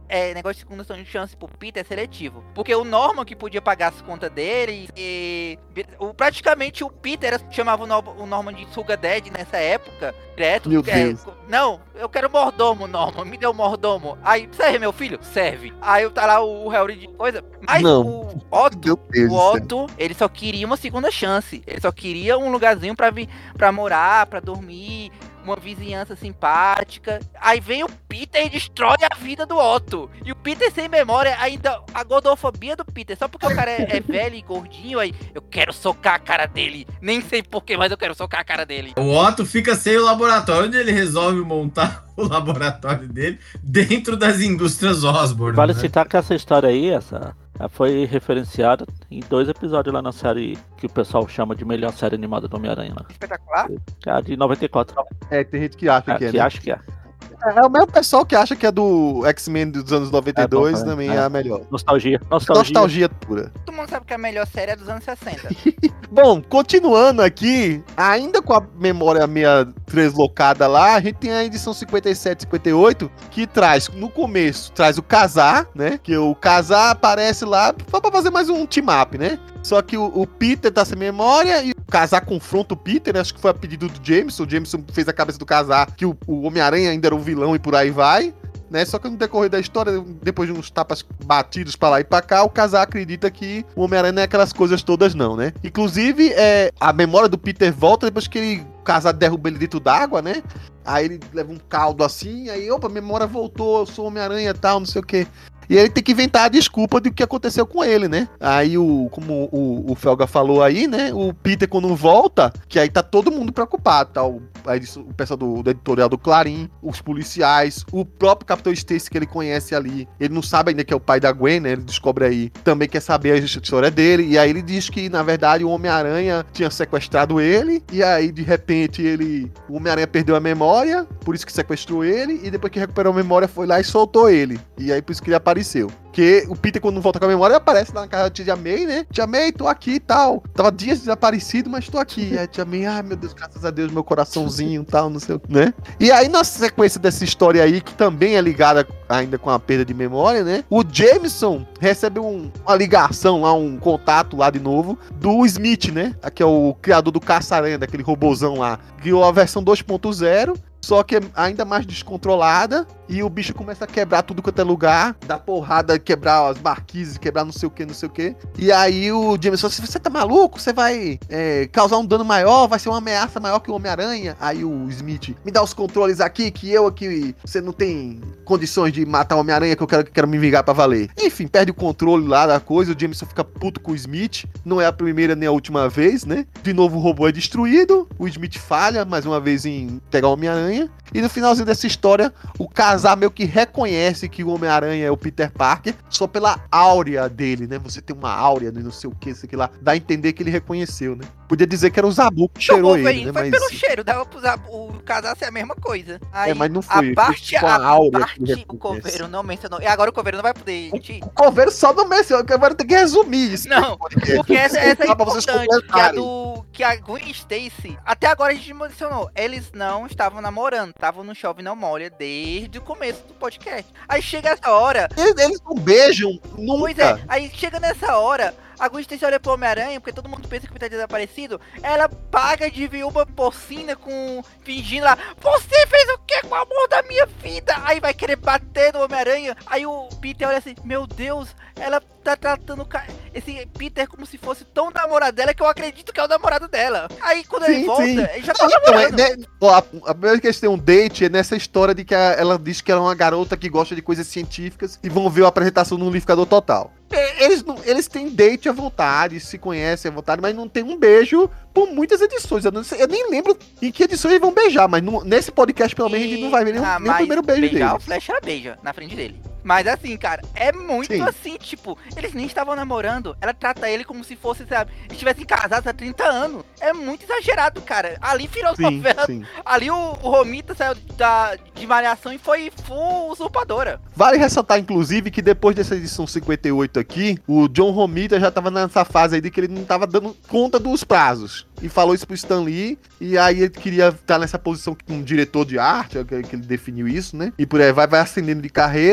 é, negócio de segunda chance pro Peter é seletivo. Porque o Norman que podia pagar as contas dele e... O, praticamente o Peter chamava o, no, o Norman de Sugar Daddy nessa época. Direto. Meu é, Deus. Não, eu quero mordomo, Norman. Me deu mordomo. Aí, serve, meu filho? Serve. Aí tá lá o, o Harry de coisa. Mas Não. o Otto, Meu Deus o Otto, ele só queria uma segunda chance. Ele só queria um lugarzinho pra, vir, pra morar, pra dormir, uma vizinhança simpática. Aí vem o Peter e destrói a vida do Otto. E o Peter sem memória, ainda a gordofobia do Peter, só porque o cara é, é velho e gordinho, aí eu quero socar a cara dele. Nem sei porquê, mas eu quero socar a cara dele. O Otto fica sem o laboratório, onde ele resolve montar o laboratório dele dentro das indústrias Osborn. Vale né? citar que essa história aí, essa foi referenciada em dois episódios lá na série que o pessoal chama de melhor série animada do Homem-Aranha lá. Espetacular? Que é a de noventa e quatro. É, tem gente que acha É, que é, que né? acha que é. É o mesmo pessoal que acha que é do X-Men dos anos noventa e dois, É bom, também é. é a melhor. Nostalgia. Nostalgia. Nostalgia pura. Todo mundo sabe que a melhor série é dos anos sessenta. Bom, continuando aqui, ainda com a memória meia deslocada lá, a gente tem a edição cinquenta e sete, cinquenta e oito, que traz, no começo, traz o Casar, né? Que o Casar aparece lá só pra fazer mais um team-up, né? Só que o, o Peter tá sem memória e o Casar confronta o Peter, né? Acho que foi a pedido do Jameson. O Jameson fez a cabeça do Casar que o, o Homem-Aranha ainda era o vilão e por aí vai. Né? Só que no decorrer da história, depois de uns tapas batidos pra lá e pra cá, o Casar acredita que o Homem-Aranha não é aquelas coisas todas não, né? Inclusive, é, a memória do Peter volta depois que ele, o Casar derruba ele dentro d'água, né? Aí ele leva um caldo assim, aí, opa, a memória voltou, eu sou Homem-Aranha e tal, não sei o quê. E aí ele tem que inventar a desculpa do que aconteceu com ele, né? Aí, o, como o, o Felga falou aí, né? O Peter, quando volta, que aí tá todo mundo preocupado, tá? O, aí, o pessoal do, do editorial do Clarim, os policiais, o próprio Capitão Stacy que ele conhece ali. Ele não sabe ainda que é o pai da Gwen, né? Ele descobre aí, também quer saber a história dele. E aí ele diz que, na verdade, o Homem-Aranha tinha sequestrado ele. E aí, de repente, ele... O Homem-Aranha perdeu a memória, por isso que sequestrou ele. E depois que recuperou a memória, foi lá e soltou ele. E aí, por isso que ele apareceu. Porque o Peter, quando volta com a memória, aparece lá na casa da Tia May, né? Tia May, tô aqui e tal. Tava dias desaparecido, mas tô aqui. E aí, Tia May, ai meu Deus, graças a Deus, meu coraçãozinho e tal, não sei o que, né? E aí, na sequência dessa história aí, que também é ligada ainda com a perda de memória, né? O Jameson recebe um, uma ligação lá, um contato lá de novo, do Smith, né? Que é o criador do Caça-Aranha, daquele robozão lá. Criou a versão dois ponto zero. Só que é ainda mais descontrolada. E o bicho começa a quebrar tudo quanto é lugar. Dar porrada, quebrar as marquises, quebrar não sei o que, não sei o que. E aí o Jameson, se você tá maluco, você vai é, causar um dano maior, vai ser uma ameaça maior que o Homem-Aranha. Aí o Smith, me dá os controles aqui, que eu aqui, você não tem condições de matar o Homem-Aranha, que eu quero, que quero me vingar pra valer. Enfim, perde o controle lá da coisa. O Jameson fica puto com o Smith. Não é a primeira nem a última vez, né? De novo o robô é destruído. O Smith falha mais uma vez em pegar o Homem-Aranha. E no finalzinho dessa história, o Casar meio que reconhece que o Homem-Aranha é o Peter Parker só pela áurea dele, né? Você tem uma áurea, não sei o que, isso aqui lá. Dá a entender que ele reconheceu, né? Podia dizer que era o Zabu que cheirou Não, ele, né? Foi Mas... pelo cheiro, dava pro Zabu, o Casar ser a mesma coisa. Aí, É, mas não foi, A parte, foi com a a, áurea parte que ele o reconhece. Coveiro não mencionou. E agora o Coveiro não vai poder... Gente, O Coveiro só não mencionou, que agora tem que resumir isso. não, porque essa, essa é Dá pra vocês importante, que a, completarem. do, que a Gwen Stacy, até agora a gente mencionou, eles não estavam namorando, estavam no Chove Não Molha desde o começo do podcast. Aí chega essa hora, Eles, eles não beijam nunca. pois é, aí chega nessa hora, a Gwen Stacy olha pro Homem-Aranha, porque todo mundo pensa que o Peter tá desaparecido, ela paga de viúva porcina com... fingindo lá, você fez o que com o amor da minha vida? Aí vai querer bater no Homem-Aranha, aí o Peter olha assim, meu Deus, ela tá tratando o ca- esse Peter como se fosse tão namorado dela que eu acredito que é o namorado dela. Aí quando ele Sim, volta, sim. ele já tá Não, então, é, namorando. né, ó, a, a primeira vez que eles têm um date é nessa história de que a- ela diz que ela é uma garota que gosta de coisas científicas e vão ver a apresentação no Liquidificador Total. E- Eles, não, eles têm date à vontade, se conhecem à vontade, mas não tem um beijo por muitas edições. Eu, não sei- eu nem lembro em que edições eles vão beijar, mas no- nesse podcast, pelo menos, a gente não vai ver nem, Ah, nem o mas primeiro beijo beijar, dele. o Flash ela beija na frente dele. Mas assim, cara, é muito Sim. assim, tipo, eles nem estavam namorando. Ela trata ele como se fosse, sabe, estivessem casados há trinta anos. É muito exagerado, cara. Ali virou Sim, novela. sim. Ali o, o Romita saiu da, de Malhação e foi full usurpadora. Vale ressaltar, inclusive, que depois dessa edição cinquenta e oito aqui, o John Romita já tava nessa fase aí de que ele não tava dando conta dos prazos. E falou isso pro Stan Lee, e aí ele queria estar nessa posição com um diretor de arte, que que ele definiu isso, né? E por aí vai, vai ascendendo de carreira, e aí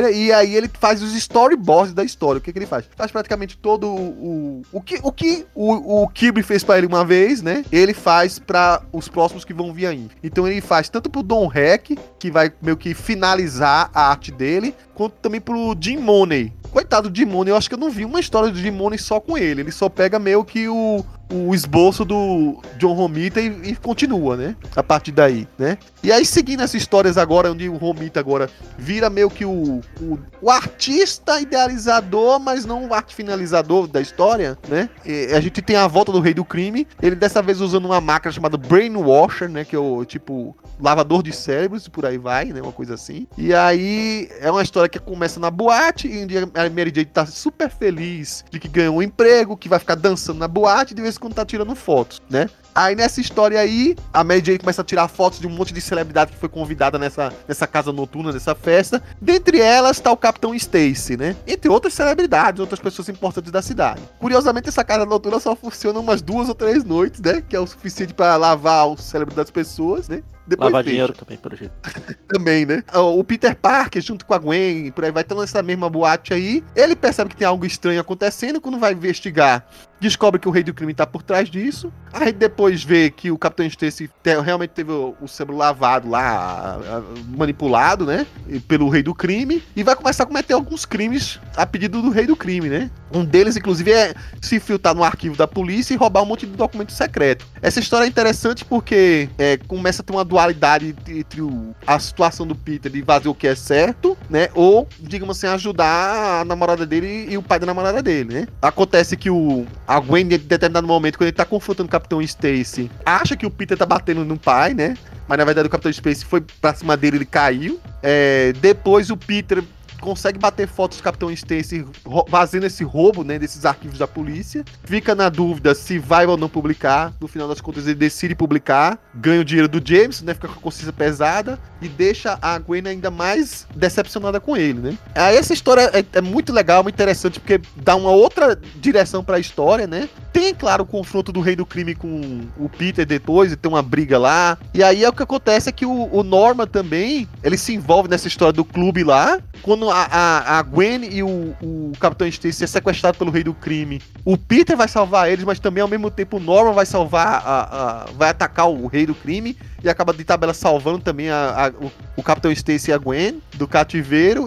aí ele faz os storyboards da história. O que que ele faz? Faz praticamente todo o... O, o que o, que o, o Kirby fez pra ele uma vez, né? Ele faz pra os próximos que vão vir aí. Então ele faz tanto pro Don Heck, que vai meio que finalizar a arte dele, quanto também pro Jim Mooney. Coitado do Jim Mooney, eu acho que eu não vi uma história do Jim Mooney só com ele. Ele só pega meio que o, o esboço do John Romita e, e continua, né? A partir daí, né? E aí, seguindo essas histórias agora, onde o Romita agora vira meio que o, o, o artista idealizador, mas não o arte finalizador da história, né? E a gente tem a volta do Rei do Crime, ele dessa vez usando uma máquina chamada Brainwasher, né? Que é o, tipo, lavador de cérebros e por aí vai, né? Uma coisa assim. E aí, é uma história que começa na boate, e a Mary Jane tá super feliz de que ganhou um emprego, que vai ficar dançando na boate, e de vez em quando tá tirando fotos, né? Aí nessa história aí, a Mary Jane começa a tirar fotos de um monte de celebridade que foi convidada nessa, nessa casa noturna, nessa festa. Dentre elas tá o Capitão Stacy, né? Entre outras celebridades, outras pessoas importantes da cidade. Curiosamente, essa casa noturna só funciona umas duas ou três noites, né? Que é o suficiente pra lavar o cérebro das pessoas, né? Depois lavar fecha. dinheiro também, pelo jeito. Também, né? O Peter Parker, junto com a Gwen, por aí vai, estão nessa mesma boate aí. Ele percebe que tem algo estranho acontecendo. Quando vai investigar, descobre que o Rei do Crime tá por trás disso. Aí depois vê que o Capitão Stacy te- realmente teve o, o cérebro lavado lá, a- a- manipulado, né? E pelo Rei do Crime. E vai começar a cometer alguns crimes a pedido do Rei do Crime, né? Um deles, inclusive, é se infiltrar no arquivo da polícia e roubar um monte de documento secreto. Essa história é interessante porque é, começa a ter uma dualidade entre o, a situação do Peter de fazer o que é certo, né? Ou, digamos assim, ajudar a namorada dele e o pai da namorada dele, né? Acontece que o, a Gwen, em determinado momento, quando ele tá confrontando o Capitão Stacy, acha que o Peter tá batendo no pai, né? Mas na verdade o Capitão Stacy foi pra cima dele, ele caiu. É, depois o Peter consegue bater fotos do Capitão Stacy rou- fazendo esse roubo, né, desses arquivos da polícia. Fica na dúvida se vai ou não publicar. No final das contas ele decide publicar, ganha o dinheiro do James, né, fica com a consciência pesada e deixa a Gwen ainda mais decepcionada com ele, né. Aí essa história é, é muito legal, muito interessante, porque dá uma outra direção pra história, né. Tem, claro, o confronto do Rei do Crime com o Peter depois, e tem uma briga lá. E aí é o que acontece é que o, o Norman também, ele se envolve nessa história do clube lá. Quando a, a, a Gwen e o, o Capitão Stacy é sequestrado pelo Rei do Crime, o Peter vai salvar eles, mas também ao mesmo tempo o Norman vai salvar, a, a, vai atacar o Rei do Crime e acaba de tabela salvando também a, a, o, o Capitão Stacy e a Gwen do cativeiro.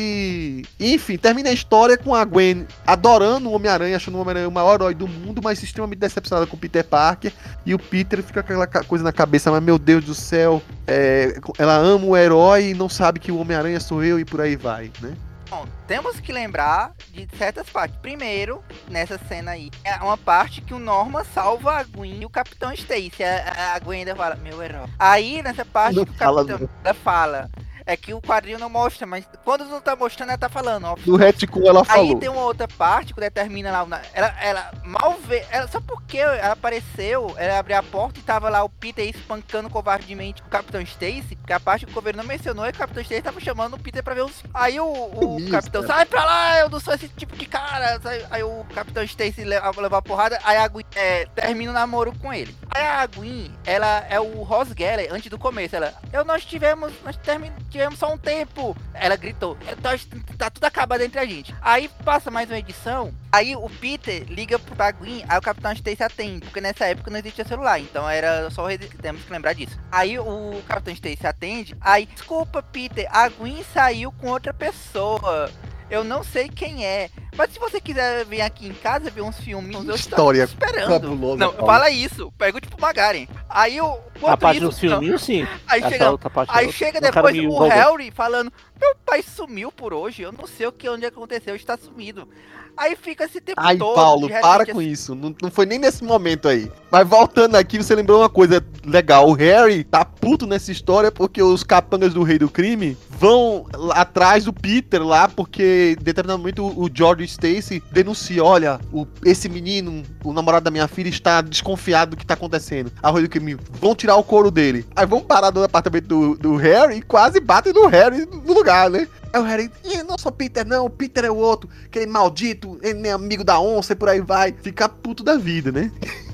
E enfim, termina a história com a Gwen adorando o Homem-Aranha, achando o Homem-Aranha o maior herói do mundo, mas extremamente decepcionada com o Peter Parker. E o Peter fica com aquela ca- coisa na cabeça, mas meu Deus do céu, é, ela ama o herói e não sabe que o Homem-Aranha sou eu, e por aí vai, né? Bom, temos que lembrar de certas partes. Primeiro, nessa cena aí, é uma parte que o Norman salva a Gwen e o Capitão Stacy. A, a Gwen ainda fala, meu herói. Aí, nessa parte Não que o fala, Capitão ela fala, é que o quadrinho não mostra, mas quando não tá mostrando, ela tá falando, ó. No retcon ela falou. Aí tem uma outra parte, quando ela termina lá, na- ela, ela mal vê, ela, só porque ela apareceu, ela abriu a porta e tava lá o Peter espancando covardemente o Capitão Stacy, porque a parte que o governo não mencionou é que o Capitão Stacy tava chamando o Peter pra ver os... Aí o, o Isso, Capitão, cara. sai pra lá, eu não sou esse tipo de cara. Sai- Aí o Capitão Stacy leva, leva a porrada, aí a Gwen é, termina o namoro com ele. Aí a Gwen, ela é o Ross Geller, antes do começo, ela, eu, nós tivemos, nós termi- tivemos só um tempo. Ela gritou, tá, tá tudo acabado entre a gente. Aí passa mais uma edição, aí o Peter liga pra Gwen, aí o Capitão Stacy atende, porque nessa época não existia celular, então era só o Rei- temos que lembrar disso. Aí o Capitão Stacy atende, aí, desculpa Peter, a Gwen saiu com outra pessoa. Eu não sei quem é. Mas se você quiser vir aqui em casa ver uns filminhos, eu História estou esperando. fabulosa, Não, Paulo. fala isso. Pergunte pro Magaren. Aí o. A parte isso, dos filminhos, sim. Aí Essa chega, outra parte aí eu chega não quero depois me o envolver. Harry falando: meu pai sumiu por hoje. Eu não sei o que onde aconteceu, está sumido. Aí fica esse tempo Ai, todo. Paulo, de repente, para com assim, isso. Não, não foi nem nesse momento aí. Mas voltando aqui, você lembrou uma coisa legal. O Harry tá puto nessa história porque os capangas do Rei do Crime vão lá atrás do Peter lá, porque em determinado momento o o George Stacy denuncia, olha, o, esse menino, o namorado da minha filha, está desconfiado do que tá acontecendo. A Rei do Crime, vão tirar o couro dele. Aí vão parar no apartamento do, do Harry e quase batem no Harry no lugar, né? Aí o Harry, "Ih, não sou Peter não, o Peter é o outro, aquele maldito, ele é amigo da onça e por aí vai." Ficar puto da vida, né?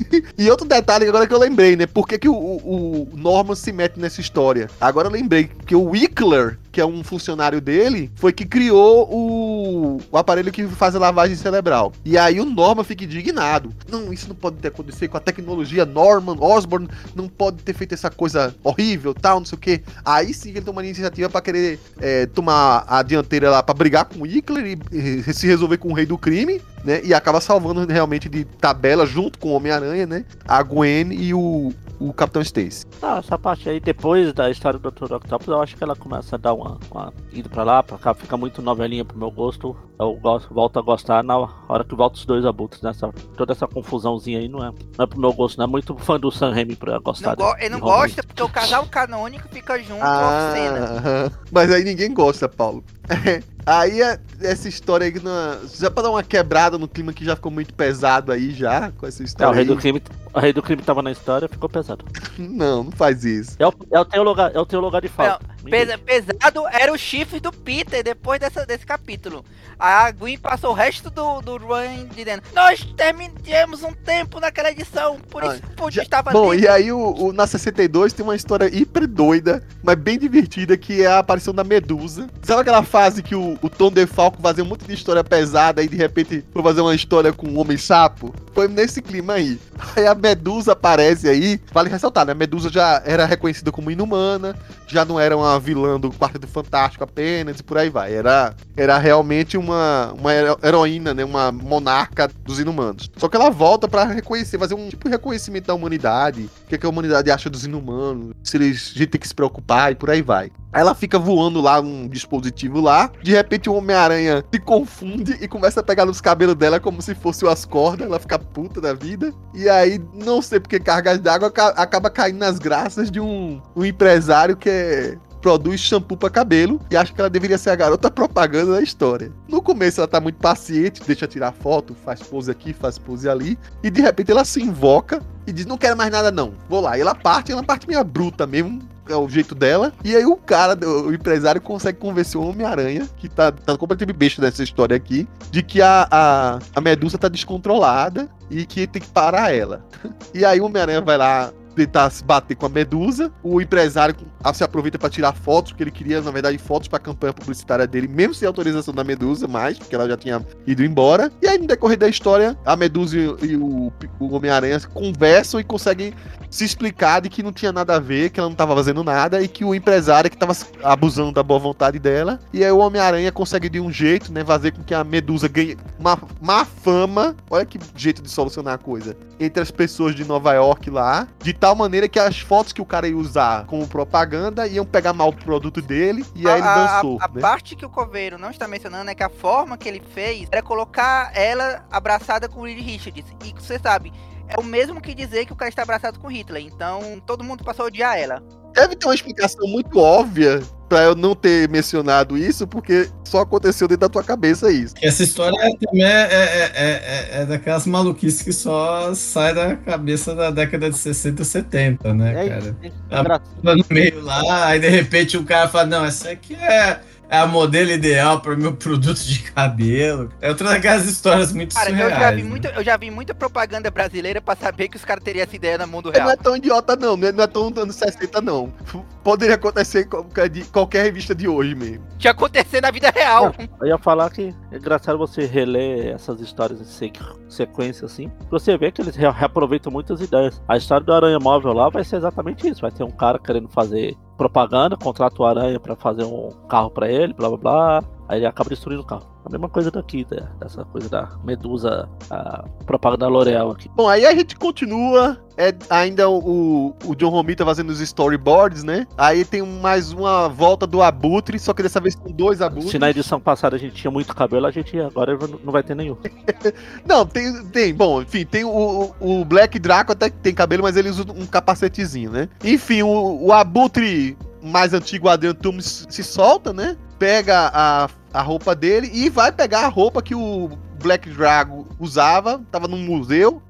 E outro detalhe agora que eu lembrei, né? Por que, que o, o- o Norman se mete nessa história? Agora eu lembrei que o Wickler, que é um funcionário dele, foi que criou o, o aparelho que faz a lavagem cerebral. E aí o Norman fica indignado. Não, isso não pode ter acontecido com a tecnologia. Norman Osborn não pode ter feito essa coisa horrível, tal, não sei o que. Aí sim ele toma uma iniciativa pra querer é, tomar a dianteira lá, pra brigar com o Hickler e, e se resolver com o rei do crime, né? E acaba salvando realmente de tabela, junto com o Homem-Aranha, né? A Gwen e o, o Capitão Stacy. Ah, essa parte aí, depois da história do doutor Octopus, eu acho que ela começa a dar uma, uma ida pra lá, pra cá, fica muito novelinha pro meu gosto. Eu gosto, volto a gostar na hora que volta os dois abutres, nessa, toda essa confusãozinha aí não é, não é pro meu gosto, não é muito fã do Sam Raimi pra gostar. Não go- ele não gosta porque o casal canônico fica junto, ah, cena. Mas aí ninguém gosta, Paulo. Aí essa história aí, na, já pra dar uma quebrada no clima que já ficou muito pesado aí já, com essa história. É, o rei aí. do crime, o rei do crime tava na história, ficou pesado. Não, não faz isso. É o, é o teu lugar, é o teu lugar de fala. Pesa, pesado era o chifre do Peter depois dessa, desse capítulo. A Gwen passou o resto do, do run dizendo: nós terminamos um tempo naquela edição, por isso ah, já, estava Bom, livre. E aí o, o, na sessenta e dois tem uma história hiper doida, mas bem divertida, que é a aparição da Medusa. Sabe aquela fase que o, o Tom DeFalco fazia um monte de história pesada e de repente foi fazer uma história com o Homem-Sapo? Foi nesse clima aí. Aí a Medusa aparece aí, vale ressaltar, né? A Medusa já era reconhecida como inumana, já não era uma vilã do Quarteto Fantástico apenas, e por aí vai. Era, era realmente uma, uma heroína, né? Uma monarca dos inumanos. Só que ela volta pra reconhecer, fazer um tipo de reconhecimento da humanidade, o que, é que a humanidade acha dos inumanos, se eles, a gente tem que se preocupar e por aí vai. Aí ela fica voando lá num dispositivo lá, de repente o Homem-Aranha se confunde e começa a pegar nos cabelos dela como se fosse as cordas, ela fica puta da vida, e aí, não sei porque cargas d'água, acaba caindo nas graças de um, um empresário que é... produz shampoo pra cabelo e acha que ela deveria ser a garota propaganda da história. No começo ela tá muito paciente, deixa tirar foto, faz pose aqui, faz pose ali, e de repente ela se invoca e diz: não quero mais nada não, vou lá. E ela parte, ela parte meio bruta mesmo, é o jeito dela, e aí o cara, o empresário, consegue convencer o Homem-Aranha, que tá, tá completamente besta nessa história aqui, de que a, a, a Medusa tá descontrolada e que tem que parar ela. E aí o Homem-Aranha vai lá tentar se bater com a Medusa, o empresário se aproveita pra tirar fotos, porque ele queria, na verdade, fotos pra campanha publicitária dele, mesmo sem autorização da Medusa, mais, porque ela já tinha ido embora. E aí, no decorrer da história, a Medusa e o, o Homem-Aranha conversam e conseguem se explicar de que não tinha nada a ver, que ela não tava fazendo nada, e que o empresário que tava abusando da boa vontade dela. E aí o Homem-Aranha consegue, de um jeito, né, fazer com que a Medusa ganhe uma má fama, olha que jeito de solucionar a coisa, entre as pessoas de Nova York lá, de tal maneira que as fotos que o cara ia usar como propaganda iam pegar mal o produto dele, e aí ele dançou. A, a, né? a parte que o Coveiro não está mencionando é que a forma que ele fez era colocar ela abraçada com o Reed Richards. E você sabe, é o mesmo que dizer que o cara está abraçado com Hitler. Então todo mundo passou a odiar ela. Deve ter uma explicação muito óbvia pra eu não ter mencionado isso, porque só aconteceu dentro da tua cabeça isso. Essa história também é, é, é, é daquelas maluquices que só sai da cabeça da década de sessenta e setenta, né, é, cara? É, é, tá no meio lá, aí de repente o cara fala: não, essa aqui é... é a modelo ideal para o meu produto de cabelo. É outra daquelas histórias muito cara, surreais. Eu já, vi né? muito, eu já vi muita propaganda brasileira para saber que os caras teriam essa ideia no mundo Ele real. não é tão idiota não, não é tão anos sessenta não. Poderia acontecer em qualquer, qualquer revista de hoje mesmo. Tinha acontecer na vida real. Não, eu ia falar que é engraçado você reler essas histórias em sequência assim. Você vê que eles reaproveitam muitas ideias. A história do Aranha Móvel lá vai ser exatamente isso. Vai ter um cara querendo fazer propaganda, contrata o Aranha pra fazer um carro pra ele, blá blá blá. Aí ele acaba destruindo o carro. A mesma coisa daqui, dessa coisa da Medusa, a propaganda da L'Oréal aqui. Bom, aí a gente continua. É ainda o, o John Romita fazendo os storyboards, né? Aí tem mais uma volta do Abutre, só que dessa vez com dois Abutres. Se na edição passada a gente tinha muito cabelo, a gente agora não vai ter nenhum. Não, tem, tem. Bom, enfim, tem o, o Black Draco até que tem cabelo, mas ele usa um capacetezinho, né? Enfim, o, o Abutre mais antigo, Adrian Toomes, se solta, né? Pega a, a roupa dele e vai pegar a roupa que o Black Drago usava, tava num museu,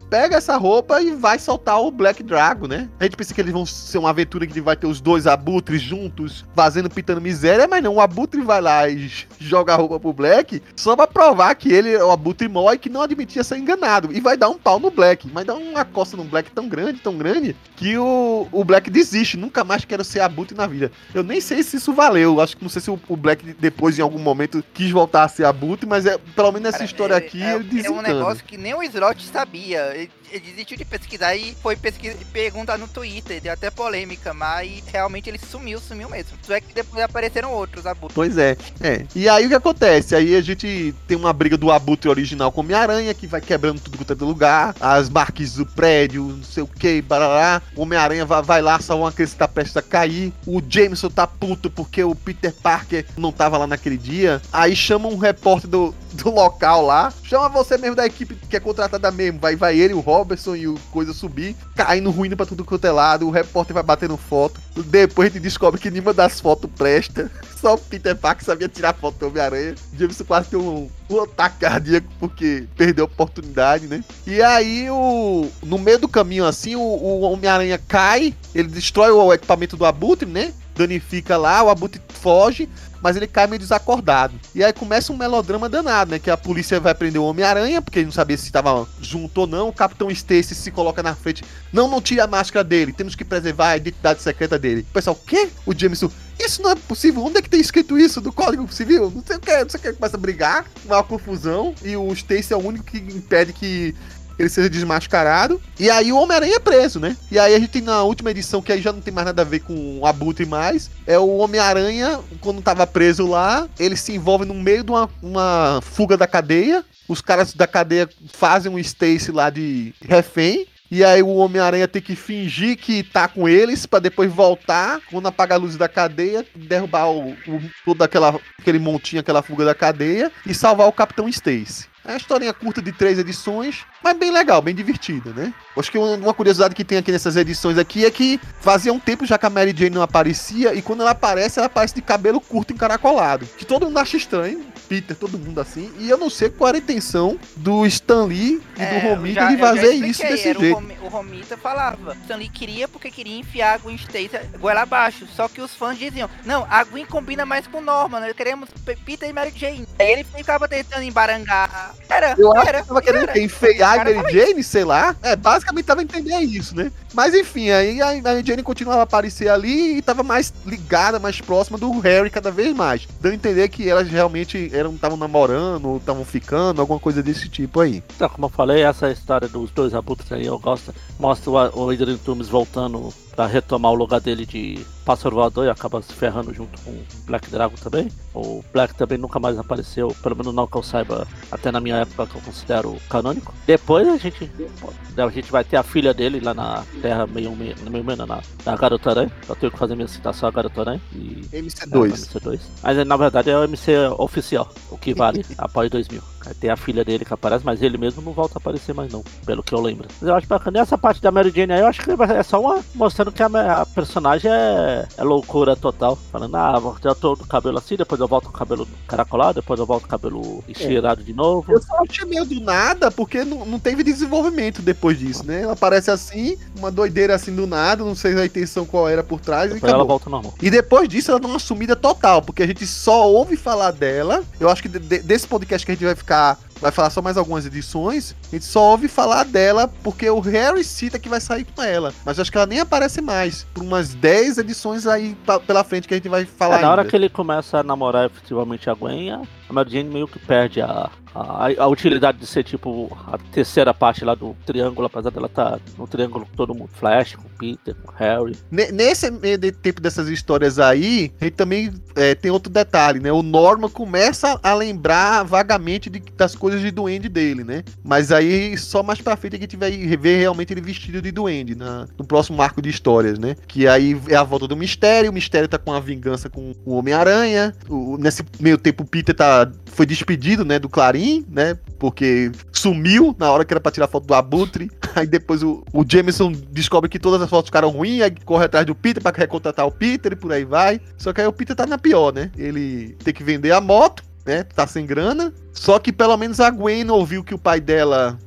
pega essa roupa e vai soltar o Black Dragon, né? A gente pensa que eles vão ser uma aventura que vai ter os dois abutres juntos, fazendo, pitando miséria, mas não, o abutre vai lá e joga a roupa pro Black só pra provar que ele é o abutre mó e que não admitia ser enganado. E vai dar um pau no Black, vai dar uma coça no Black tão grande, tão grande, que o, o Black desiste, nunca mais quero ser abutre na vida. Eu nem sei se isso valeu, acho que não sei se o, o Black depois, em algum momento, quis voltar a ser abutre, mas é, pelo menos nessa Cara, história é, aqui, é, ele desencana. É um negócio que nem o Slot sabia. Ele, ele desistiu de pesquisar e foi pesquisar, perguntar no Twitter, deu até polêmica, mas realmente ele sumiu, sumiu mesmo. Só é que depois apareceram outros abutres. Pois é, é. E aí o que acontece? Aí a gente tem uma briga do abutre original com o Homem-Aranha, que vai quebrando tudo quanto é do lugar, as marques do prédio, não sei o que, barará. O Homem-Aranha vai, vai lá, salva uma criança que tá prestes a cair. O Jameson tá puto porque o Peter Parker não tava lá naquele dia. Aí chama um repórter do, do local lá, chama você mesmo da equipe que é contratada mesmo. Vai, vai ele, o Robertson e o Coisa subir, caindo ruína pra tudo quanto é lado. O repórter vai batendo foto. Depois a gente descobre que nenhuma das fotos presta. Só o Peter Parker sabia tirar foto do Homem-Aranha. Jameson quase tem um, um ataque cardíaco porque perdeu a oportunidade, né? E aí, o, no meio do caminho assim, o, o Homem-Aranha cai, ele destrói o equipamento do Abutre, né? Danifica lá, o Abutre foge, mas ele cai meio desacordado. E aí começa um melodrama danado, né? Que a polícia vai prender o Homem-Aranha, porque ele não sabia se estava junto ou não. O Capitão Stacy se coloca na frente. Não, não tire a máscara dele. Temos que preservar a identidade secreta dele. O pessoal, o quê? O Jameson, isso não é possível. Onde é que tem escrito isso do Código Civil? Não sei o que. Não sei o que. Começa a brigar, uma confusão. E o Stacy é o único que impede que ele seja desmascarado. E aí o Homem-Aranha é preso, né? E aí a gente tem na última edição, que aí já não tem mais nada a ver com o Abutre mais, é o Homem-Aranha, quando tava preso lá, ele se envolve no meio de uma, uma fuga da cadeia. Os caras da cadeia fazem um Stacy lá de refém. E aí o Homem-Aranha tem que fingir que tá com eles pra depois voltar, quando apaga a luz da cadeia, derrubar o, o, todo aquela, aquele montinho, aquela fuga da cadeia e salvar o Capitão Stacy. É uma historinha curta de três edições, mas bem legal, bem divertida, né? Acho que uma curiosidade que tem aqui nessas edições aqui é que fazia um tempo já que a Mary Jane não aparecia, e quando ela aparece, ela aparece de cabelo curto encaracolado, que todo mundo acha estranho, Peter, todo mundo assim, e eu não sei qual era a intenção do Stan Lee e É, do eu Romita já- de eu já fazer expliquei, isso desse era o jeito. Romi- O Romita falava, Stan Lee queria porque queria enfiar a Gwen Stacy goela abaixo, só que os fãs diziam, não, a Gwen combina mais com Norman, nós queremos P- Peter e Mary Jane. Aí ele ficava tentando embarangar. Era, Eu acho era, que tava querendo era. que enfeiar a O cara Mary fala Jane, sei lá. É, basicamente tava entendendo isso, né? Mas enfim, aí a Mary Jane continuava a aparecer ali e tava mais ligada, mais próxima do Harry cada vez mais. Dando a entender que elas realmente estavam namorando, ou estavam ficando, alguma coisa desse tipo aí. Então, como eu falei, essa história dos dois abutres aí eu gosto. Mostra o, o Adrian Toomes voltando pra retomar o lugar dele de pássaro voador e acaba se ferrando junto com o Black Dragon também. O Black também nunca mais apareceu, pelo menos não que eu saiba, até na minha época que eu considero canônico. Depois a gente, a gente vai ter a filha dele lá na Terra meio meio na, na, na Garota Aranha. Eu tenho que fazer minha citação a Garota Aranha. E M C É, dois. M C dois. Mas na verdade é o M C oficial, o que vale após dois mil. Tem a filha dele que aparece, mas ele mesmo não volta a aparecer mais não, pelo que eu lembro. Mas eu acho bacana. Essa parte da Mary Jane aí, eu acho que é só uma mostrando que a, a personagem é, é loucura total. Falando, ah, eu tô com o cabelo assim, depois eu volto com o cabelo caracolado, depois eu volto com o cabelo estirado de novo. Eu só achei meio do nada, porque não, não teve desenvolvimento depois disso, né? Ela aparece assim, uma doideira assim do nada, não sei a intenção qual era por trás, Depois e acabou. ela volta normal. E depois disso ela dá uma sumida total, porque a gente só ouve falar dela. Eu acho que de- de- desse podcast que a gente vai ficar, vai falar só mais algumas edições, a gente só ouve falar dela porque o Harry cita que vai sair com ela. Mas eu acho que ela nem aparece mais, por umas dez edições aí pa- pela frente que a gente vai falar É, na hora ainda. que ele começa a namorar efetivamente a Gwen, a a Mary Jane meio que perde a, a, a utilidade de ser tipo a terceira parte lá do triângulo, apesar dela estar no triângulo com todo mundo. Flash, com Peter, com Harry. Ne- Nesse meio de tempo dessas histórias aí, a gente também é, tem outro detalhe, né? O Norman começa a lembrar vagamente de- das coisas de duende dele, né? Mas aí, só mais pra frente, a gente vai ver realmente ele vestido de duende, na- no próximo arco de histórias, né? Que aí é a volta do Mistério, o Mistério tá com a vingança com o Homem-Aranha, o- nesse meio tempo o Peter tá, foi despedido, né, do Clarim, né? Porque sumiu na hora que era pra tirar foto do Abutre. Aí depois o, o Jameson descobre que todas as fotos ficaram ruins, aí corre atrás do Peter pra recontratar o Peter e por aí vai. Só que aí o Peter tá na pior, né? Ele tem que vender a moto, né? Tá sem grana. Só que pelo menos a Gwen ouviu que o pai dela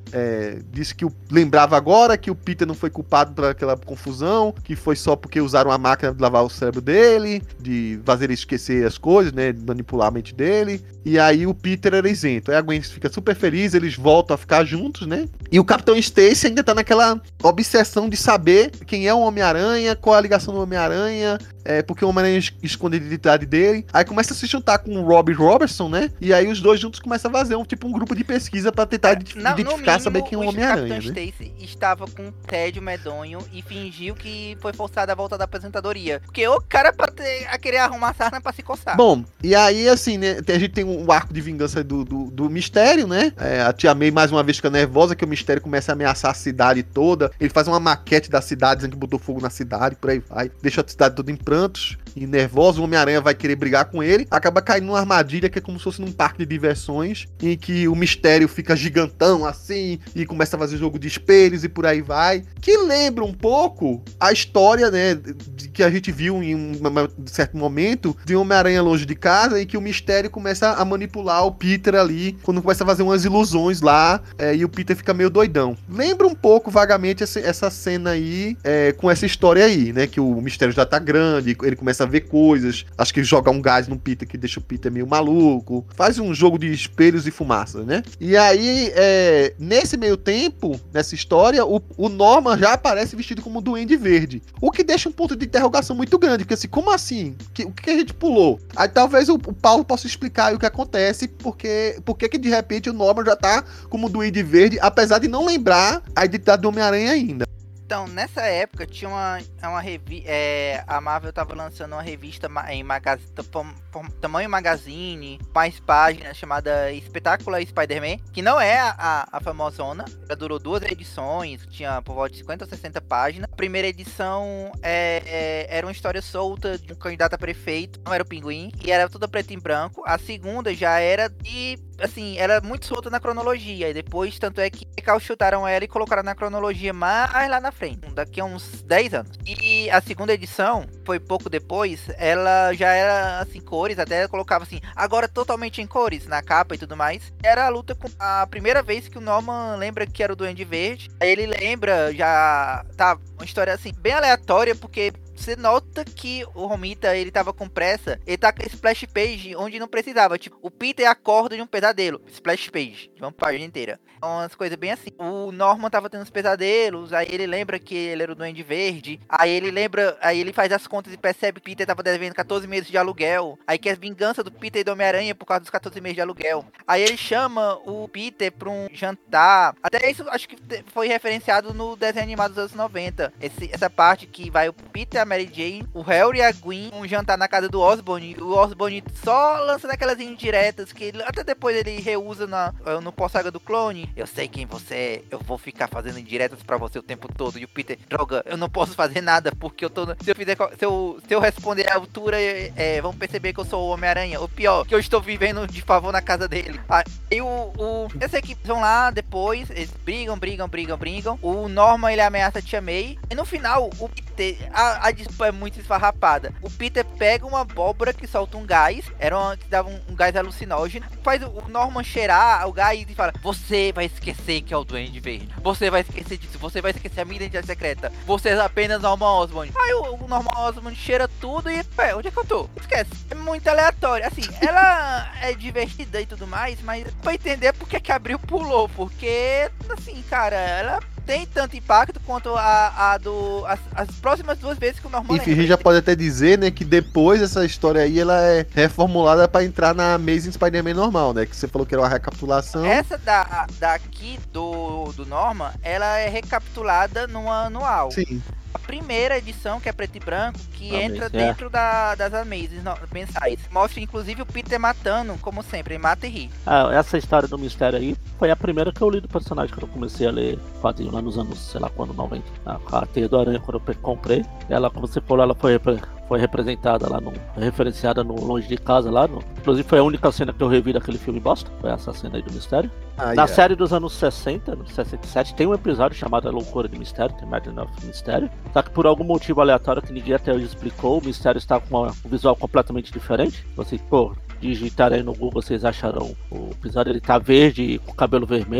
é, disse que o, lembrava agora que o Peter não foi culpado por aquela confusão, que foi só porque usaram a máquina de lavar o cérebro dele, de fazer ele esquecer as coisas, né, de manipular a mente dele, e aí o Peter era isento. Aí a Gwen fica super feliz, eles voltam a ficar juntos, né, e o Capitão Stacy ainda tá naquela obsessão de saber quem é o Homem-Aranha, qual é a ligação do Homem-Aranha, é, porque o Homem-Aranha esconde a identidade dele. Aí começa a se juntar com o Robbie Robertson, né? E aí os dois juntos começam a fazer um tipo um grupo de pesquisa pra tentar é, identificar, mínimo, saber quem é o Homem-Aranha, né? O Capitão Stacy estava com um tédio medonho e fingiu que foi forçado a volta da aposentadoria. Porque o cara pra ter, a querer arrumar sarna pra se coçar. Bom, e aí assim, né? A gente tem um arco de vingança do, do, do Mistério, né? É, a Tia May mais uma vez fica nervosa que o Mistério começa a ameaçar a cidade toda. Ele faz uma maquete da cidade dizendo que botou fogo na cidade, por aí vai. Deixa a cidade toda em prantos e nervosa. O Homem-Aranha vai querer brigar com ele. Acaba caindo numa armadilha que é como se fosse num parque de diversões, em que o Mistério fica gigantão assim e começa a fazer jogo de espelhos e por aí vai. Que lembra um pouco a história, né, de, que a gente viu em um, um certo momento de Homem-Aranha longe de casa, em que o Mistério começa a manipular o Peter ali, quando começa a fazer umas ilusões lá, é, e o Peter fica meio doidão. Lembra um pouco vagamente essa, essa cena aí, é, com essa história aí, né, que o Mistério já tá grande, ele começa a ver coisas, acho que joga um gás no Peter que deixa o Peter meio maluco, faz um jogo de espelhos e fumaça, né? E aí, é, nesse meio tempo, nessa história, o, o Norman já aparece vestido como um Duende Verde, o que deixa um ponto de interrogação muito grande, porque assim, como assim? Que, o que a gente pulou? Aí talvez o, o Paulo possa explicar aí o que acontece, porque, porque que de repente o Norman já tá como Duende Verde, apesar de não lembrar a identidade do Homem-Aranha ainda. Então, nessa época, tinha uma, uma revista. É, a Marvel tava lançando uma revista em magaz, tamanho magazine, mais páginas, chamada Espetacular Spider-Man, que não é a, a famosona. Ela durou duas edições, tinha por volta de cinquenta ou sessenta páginas. A primeira edição é, é, era uma história solta de um candidato a prefeito, não era o Pinguim, e era toda preto e branco. A segunda já era de. Assim, era muito solta na cronologia. E depois, tanto é que recalchutaram ela e colocaram na cronologia mais lá na frente, daqui a uns dez anos. E a segunda edição, foi pouco depois, ela já era assim, cores, até colocava assim, agora totalmente em cores, na capa e tudo mais. Era a luta com a primeira vez que o Norman lembra que era o Duende Verde. Aí ele lembra, já tá uma história assim, bem aleatória, porque você nota que o Romita, ele tava com pressa, ele tá com splash page onde não precisava, tipo, o Peter acorda de um pesadelo, splash page, de uma página inteira. Umas coisas bem assim. O Norman tava tendo uns pesadelos, aí ele lembra que ele era o Duende Verde, aí ele lembra, aí ele faz as contas e percebe que Peter tava devendo quatorze meses de aluguel, aí quer vingança do Peter e do Homem-Aranha por causa dos quatorze meses de aluguel. Aí ele chama o Peter pra um jantar, até isso acho que foi referenciado no desenho animado dos anos noventa, Esse, essa parte que vai o Peter, a Mary Jane, o Harry e a Gwen um jantar na casa do Osborn, o Osborn só lança aquelas indiretas que ele, até depois ele reusa na, no pós-saga do clone. Eu sei quem você é, eu vou ficar fazendo indiretas pra você o tempo todo. E o Peter, droga, eu não posso fazer nada porque eu tô, se eu fizer, se eu, se eu responder à altura, é, vão perceber que eu sou o Homem-Aranha. O pior, que eu estou vivendo de favor na casa dele. Aí o, o essa equipe vão lá depois, eles brigam, brigam, brigam, brigam. O Norman, ele ameaça a Tia May. E no final, o Peter, a, a é muito esfarrapada. O Peter pega uma abóbora que solta um gás, era uma, que dava um, um gás alucinógeno, faz o Norman cheirar o gás e fala: você vai esquecer que é o Duende Verde, você vai esquecer disso, você vai esquecer a minha identidade secreta, você é apenas Norman Osborn. Aí o, o Norman Osborn cheira tudo e, pé, onde é que eu tô? Esquece. É muito aleatório. Assim, ela é divertida e tudo mais, mas pra entender porque é que Abril pulou, porque, assim, cara, ela tem tanto impacto quanto a, a do as, as próximas duas vezes que o Norman. E a gente já pode até dizer, né, que depois essa história aí, ela é reformulada pra entrar na Amazing Spider-Man normal, né, que você falou que era uma recapitulação. Essa da, daqui do, do Norman, ela é recapitulada no anual. Sim. A primeira edição, que é preto e branco, que Amazing, entra é. dentro da, das Amazing mensais. Mostra, inclusive, o Peter matando, como sempre, ele mata e ri. Ah, essa história do mistério aí foi a primeira que eu li do personagem, quando eu comecei a ler quadrinho lá nos anos, sei lá quando, noventa. A Teia do Aranha, quando eu comprei. Ela, como você falou, ela foi, foi representada lá, no, referenciada no Longe de Casa lá. No, inclusive foi a única cena que eu revi daquele filme bosta, foi essa cena aí do mistério. Ah, Na yeah. série dos anos sessenta, no sessenta e sete, tem um episódio chamado A Loucura de Mistério, tem Madness of Mistério. Só que por algum motivo aleatório que ninguém até hoje explicou, o Mistério está com uma, um visual completamente diferente. Você, pô, digitar aí no Google, vocês acharão o episódio, ele tá verde, com cabelo vermelho.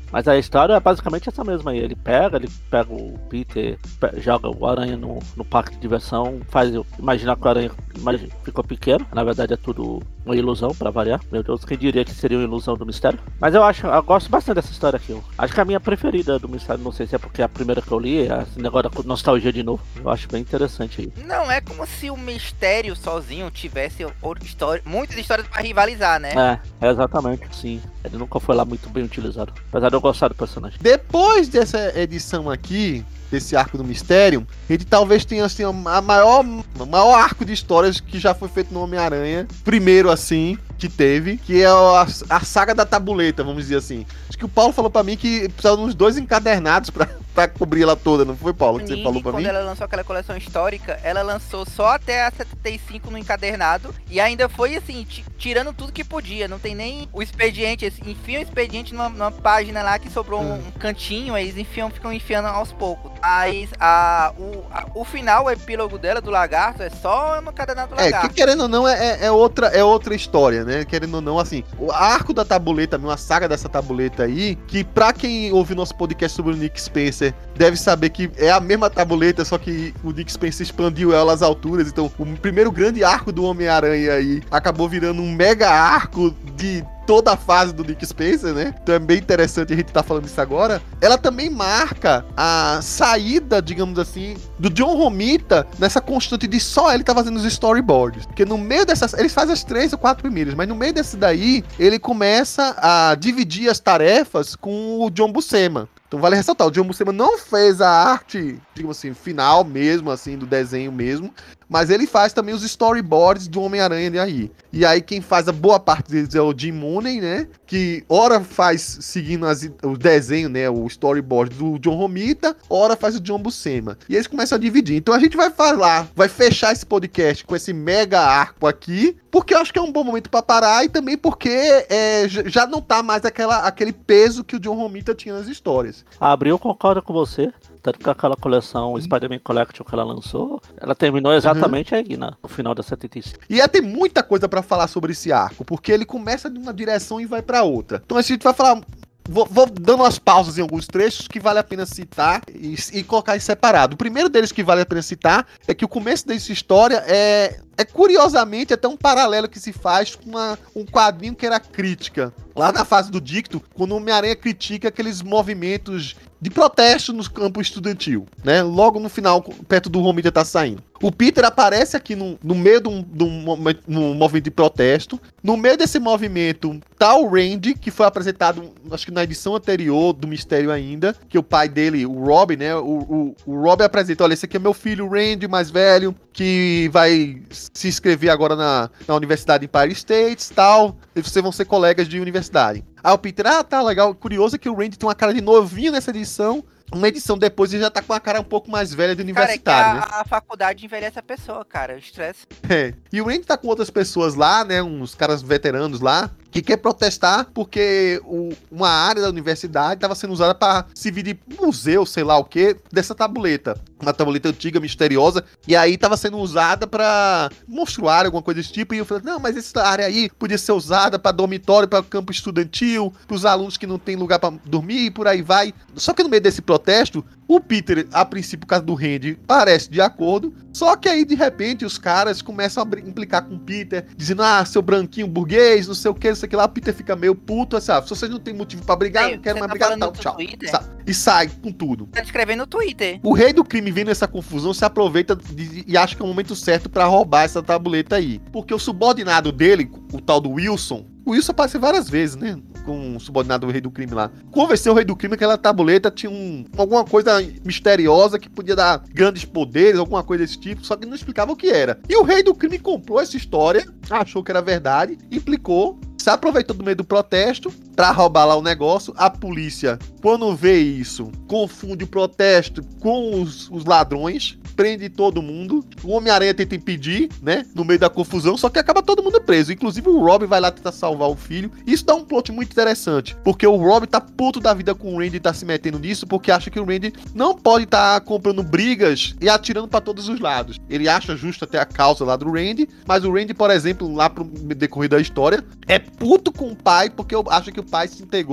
Mas a história é basicamente essa mesma aí. Ele pega, ele pega o Peter, pe- joga o Aranha no, no parque de diversão, faz eu imaginar que o Aranha imagi- ficou pequeno. Na verdade é tudo uma ilusão, pra variar. Meu Deus, quem diria que seria uma ilusão do mistério? Mas eu acho, eu gosto bastante dessa história aqui. Eu acho que é a minha preferida do mistério, não sei se é porque é a primeira que eu li, é esse negócio da nostalgia de novo. Eu acho bem interessante aí. Não, é como se o mistério sozinho tivesse outra história, muitas histórias pra rivalizar, né? É, é exatamente, sim. Ele nunca foi lá muito bem utilizado. Apesar de eu gostar do personagem. Depois dessa edição aqui, desse arco do mistério, ele talvez tenha assim, a maior, o maior arco de histórias que já foi feito no Homem-Aranha. Primeiro assim, que teve, que é a, a saga da tabuleta, vamos dizer assim. Acho que o Paulo falou pra mim que precisava de uns dois encadernados pra, pra cobrir ela toda, não foi, Paulo? Que você falou pra quando mim? ela lançou aquela coleção histórica, ela lançou só até a setenta e cinco no encadernado, e ainda foi assim, t- tirando tudo que podia, não tem nem o expediente, assim, enfiam o expediente numa, numa página lá que sobrou um, um cantinho, aí eles enfiam, ficam enfiando aos poucos. Aí a, o, a, o final, o epílogo dela, do lagarto, é só no encadernado do É, lagarto. que querendo ou não, é, é, outra, é outra história, né? Querendo ou não, assim, o arco da tabuleta, uma saga dessa tabuleta aí, que pra quem ouve nosso podcast sobre o Nick Spencer, deve saber que é a mesma tabuleta, só que o Nick Spencer expandiu ela às alturas, então o primeiro grande arco do Homem-Aranha aí acabou virando um mega arco de toda a fase do Nick Spencer, né? Então é bem interessante a gente tá falando isso agora. Ela também marca a saída, digamos assim, do John Romita nessa constante de só ele tá fazendo os storyboards. Porque no meio dessas... Eles fazem as três ou quatro primeiras, mas no meio desse daí, ele começa a dividir as tarefas com o John Buscema. Então vale ressaltar, o John Buscema não fez a arte, digamos assim, final mesmo, assim, do desenho mesmo, mas ele faz também os storyboards do Homem-Aranha aí. E aí quem faz a boa parte deles é o Jim Mooney, né? Que ora faz seguindo as, o desenho, né? O storyboard do John Romita, ora faz o John Buscema. E eles começam a dividir. Então a gente vai falar, vai fechar esse podcast com esse mega arco aqui, porque eu acho que é um bom momento pra parar e também porque é, já não tá mais aquela, aquele peso que o John Romita tinha nas histórias. A Abril concorda com você. Tanto que aquela coleção Spider-Man Collection que ela lançou, ela terminou exatamente uhum. aí, né, no final da setenta e cinco. E é, tem muita coisa pra falar sobre esse arco, porque ele começa de uma direção e vai pra outra. Então a gente vai falar... Vou, vou dando umas pausas em alguns trechos que vale a pena citar e, e colocar em separado. O primeiro deles que vale a pena citar é que o começo dessa história é, é curiosamente até um paralelo que se faz com uma, um quadrinho que era crítica. Lá na fase do Dicto, quando o Homem-Aranha critica aqueles movimentos de protesto no campo estudantil, né? Logo no final, perto do Romita tá saindo. O Peter aparece aqui no, no meio de um, de um, um movimento de protesto. No meio desse movimento tá o Randy, que foi apresentado, acho que na edição anterior do Mistério ainda, que o pai dele, o Rob, né? O, o, o Rob apresenta, olha, esse aqui é meu filho, o Randy, mais velho, que vai se inscrever agora na, na Universidade Empire State e tal. E vocês vão ser colegas de universidade. Aí o Peter, ah, tá legal. Curioso é que o Randy tem uma cara de novinho nessa edição. Uma edição depois ele já tá com uma cara um pouco mais velha de universitário, cara, é que a, né? a faculdade envelhece a pessoa, cara. O estresse. É. E o Randy tá com outras pessoas lá, né? Uns caras veteranos lá, que quer protestar porque o, uma área da universidade tava sendo usada para servir de museu, sei lá o que, dessa tabuleta. Uma tabuleta antiga, misteriosa, e aí tava sendo usada pra monstruário, alguma coisa desse tipo, e eu falei, não, mas essa área aí podia ser usada pra dormitório, pra campo estudantil, pros alunos que não tem lugar pra dormir, e por aí vai. Só que no meio desse protesto, o Peter, a princípio, por causa do Randy, parece de acordo, só que aí, de repente, os caras começam a implicar com o Peter, dizendo, ah, seu branquinho burguês, não sei o que, não sei o que lá, o Peter fica meio puto, assim, ah, se vocês não tem motivo pra brigar, Ei, não quero mais tá brigar, tal, tchau. Sa- e sai com tudo. Tá escrevendo no Twitter. O rei do crime, vendo essa confusão, se aproveita de, e acha que é o momento certo pra roubar essa tabuleta aí. Porque o subordinado dele, o tal do Wilson, o Wilson aparece várias vezes, né? Com o subordinado do rei do crime lá. Convenceu o rei do crime que aquela tabuleta tinha um, alguma coisa misteriosa que podia dar grandes poderes, alguma coisa desse tipo, só que não explicava o que era. E o rei do crime comprou essa história, achou que era verdade, implicou, se aproveitou do meio do protesto pra roubar lá o negócio. A polícia, quando vê isso, confunde o protesto com os, os ladrões, prende todo mundo. O Homem-Aranha tenta impedir, né, no meio da confusão, só que acaba todo mundo preso. Inclusive o Rob vai lá tentar salvar o filho. Isso dá um plot muito interessante, porque o Rob tá puto da vida com o Randy e tá se metendo nisso, porque acha que o Randy não pode estar tá comprando brigas e atirando pra todos os lados. Ele acha justo até a causa lá do Randy, mas o Randy, por exemplo, lá pro decorrer da história, é puto com o pai, porque acha que o pai se entregou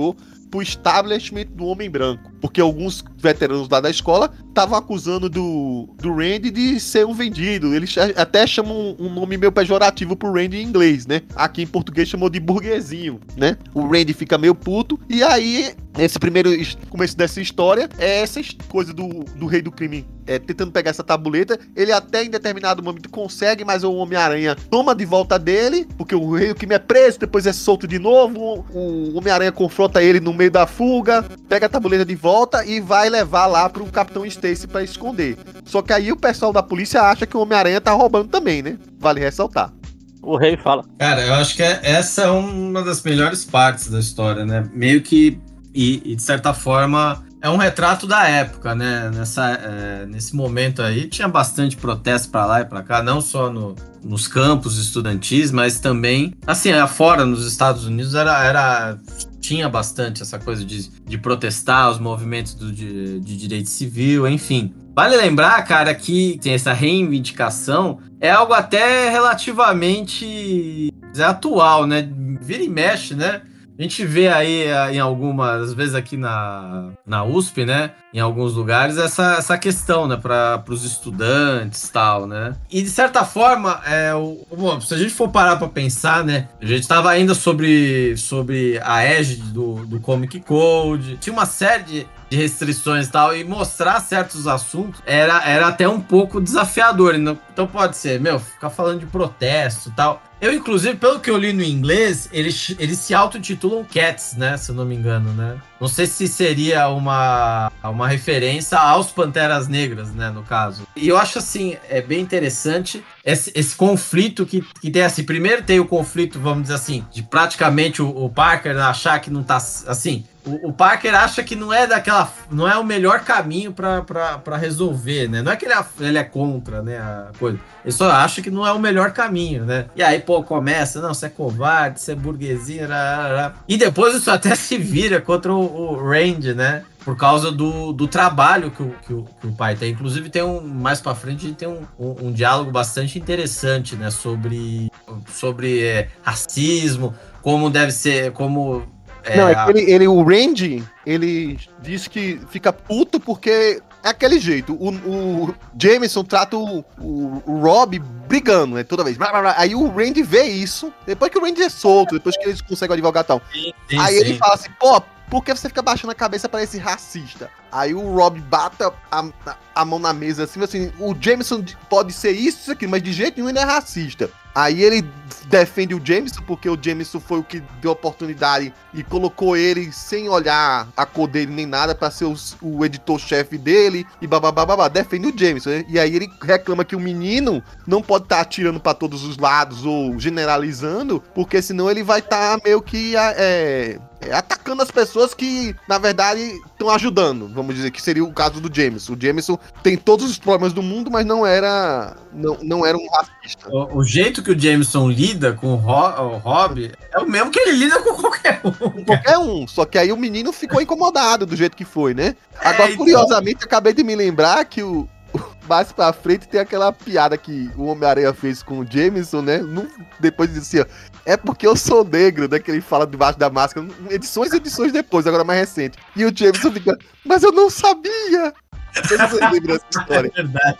pro establishment do homem branco. Porque alguns veteranos lá da escola estavam acusando do, do Randy de ser um vendido. Eles até chamam um nome meio pejorativo pro Randy em inglês, né? Aqui em português chamou de burguesinho, né? O Randy fica meio puto. E aí, esse primeiro começo dessa história é essa coisa do, do rei do crime é, tentando pegar essa tabuleta. Ele até em determinado momento consegue, mas o Homem-Aranha toma de volta dele, porque o rei do crime é preso, depois é solto de novo. O Homem-Aranha confronta ele no meio da fuga, pega a tabuleta de volta e vai levar lá pro Capitão Stacy pra esconder. Só que aí o pessoal da polícia acha que o Homem-Aranha tá roubando também, né? Vale ressaltar. O rei fala. Cara, eu acho que é, essa é uma das melhores partes da história, né? Meio que, e, e de certa forma, é um retrato da época, né? Nessa, é, nesse momento aí, tinha bastante protesto pra lá e pra cá, não só no, nos campos estudantis, mas também, assim, afora nos Estados Unidos, era... era tinha bastante essa coisa de, de protestar, os movimentos do, de, de direito civil, enfim. Vale lembrar, cara, que tem essa reivindicação, é algo até relativamente atual, né? Vira e mexe, né? A gente vê aí em algumas, às vezes aqui na, na U S P, né? Em alguns lugares, essa, essa questão, né? Para os estudantes e tal, né? E de certa forma, é, o, bom, se a gente for parar para pensar, né? A gente estava ainda sobre, sobre a égide do, do Comic Code, tinha uma série de, de restrições e tal, e mostrar certos assuntos era, era até um pouco desafiador. Então pode ser, meu, ficar falando de protesto e tal. Eu, inclusive, pelo que eu li no inglês, eles, eles se auto-intitulam Cats, né? Se eu não me engano, né? Não sei se seria uma, uma referência aos Panteras Negras, né? No caso. E eu acho, assim, é bem interessante esse, esse conflito que, que tem, assim. Primeiro tem o conflito, vamos dizer assim, de praticamente o, o Parker achar que não tá, assim... O, o Parker acha que não é daquela, não é o melhor caminho pra, pra, pra resolver, né? Não é que ele é, ele é contra, né, a coisa. Ele só acha que não é o melhor caminho, né? E aí, pô, começa, não, você é covarde, você é burguesinho, rarará. E depois isso até se vira contra o, o Randy, né? Por causa do, do trabalho que o, que, o, que o pai tem. Inclusive, tem um, mais pra frente, a gente tem um, um, um diálogo bastante interessante, né? Sobre, sobre é, racismo, como deve ser, como... É, não, é que ele, ele, o Randy, ele diz que fica puto porque é aquele jeito. O, o Jameson trata o, o, o Rob brigando, né? Toda vez. Blá, blá, blá. Aí o Randy vê isso, depois que o Randy é solto, depois que eles conseguem advogar e tal. Sim, sim, aí sim. Ele fala assim, pô, por que você fica baixando a cabeça pra esse racista? Aí o Rob bata a, a mão na mesa assim, assim, o Jameson pode ser isso, isso aqui, mas de jeito nenhum ele é racista. Aí ele defende o Jameson, porque o Jameson foi o que deu oportunidade e colocou ele sem olhar a cor dele nem nada pra ser o, o editor-chefe dele e babababá, defende o Jameson, né? E aí ele reclama que o menino não pode estar tá atirando pra todos os lados ou generalizando, porque senão ele vai estar tá meio que é, é, atacando as pessoas que, na verdade, estão ajudando, vamos dizer, que seria o caso do Jameson. O Jameson tem todos os problemas do mundo, mas não era, não, não era um racista. O, o jeito que o Jameson lida com o, Ro- o Rob é o mesmo que ele lida com qualquer um. Com qualquer um, só que aí o menino ficou incomodado do jeito que foi, né? É, Agora, então... curiosamente, acabei de me lembrar que o mais pra frente tem aquela piada que o Homem-Aranha fez com o Jameson, né? No, depois disse assim, ó, é porque eu sou negro, né? Que ele fala debaixo da máscara, edições e edições depois, agora mais recente. E o Jameson fica, mas eu não sabia! Eu não sei lembrar essa história. É verdade.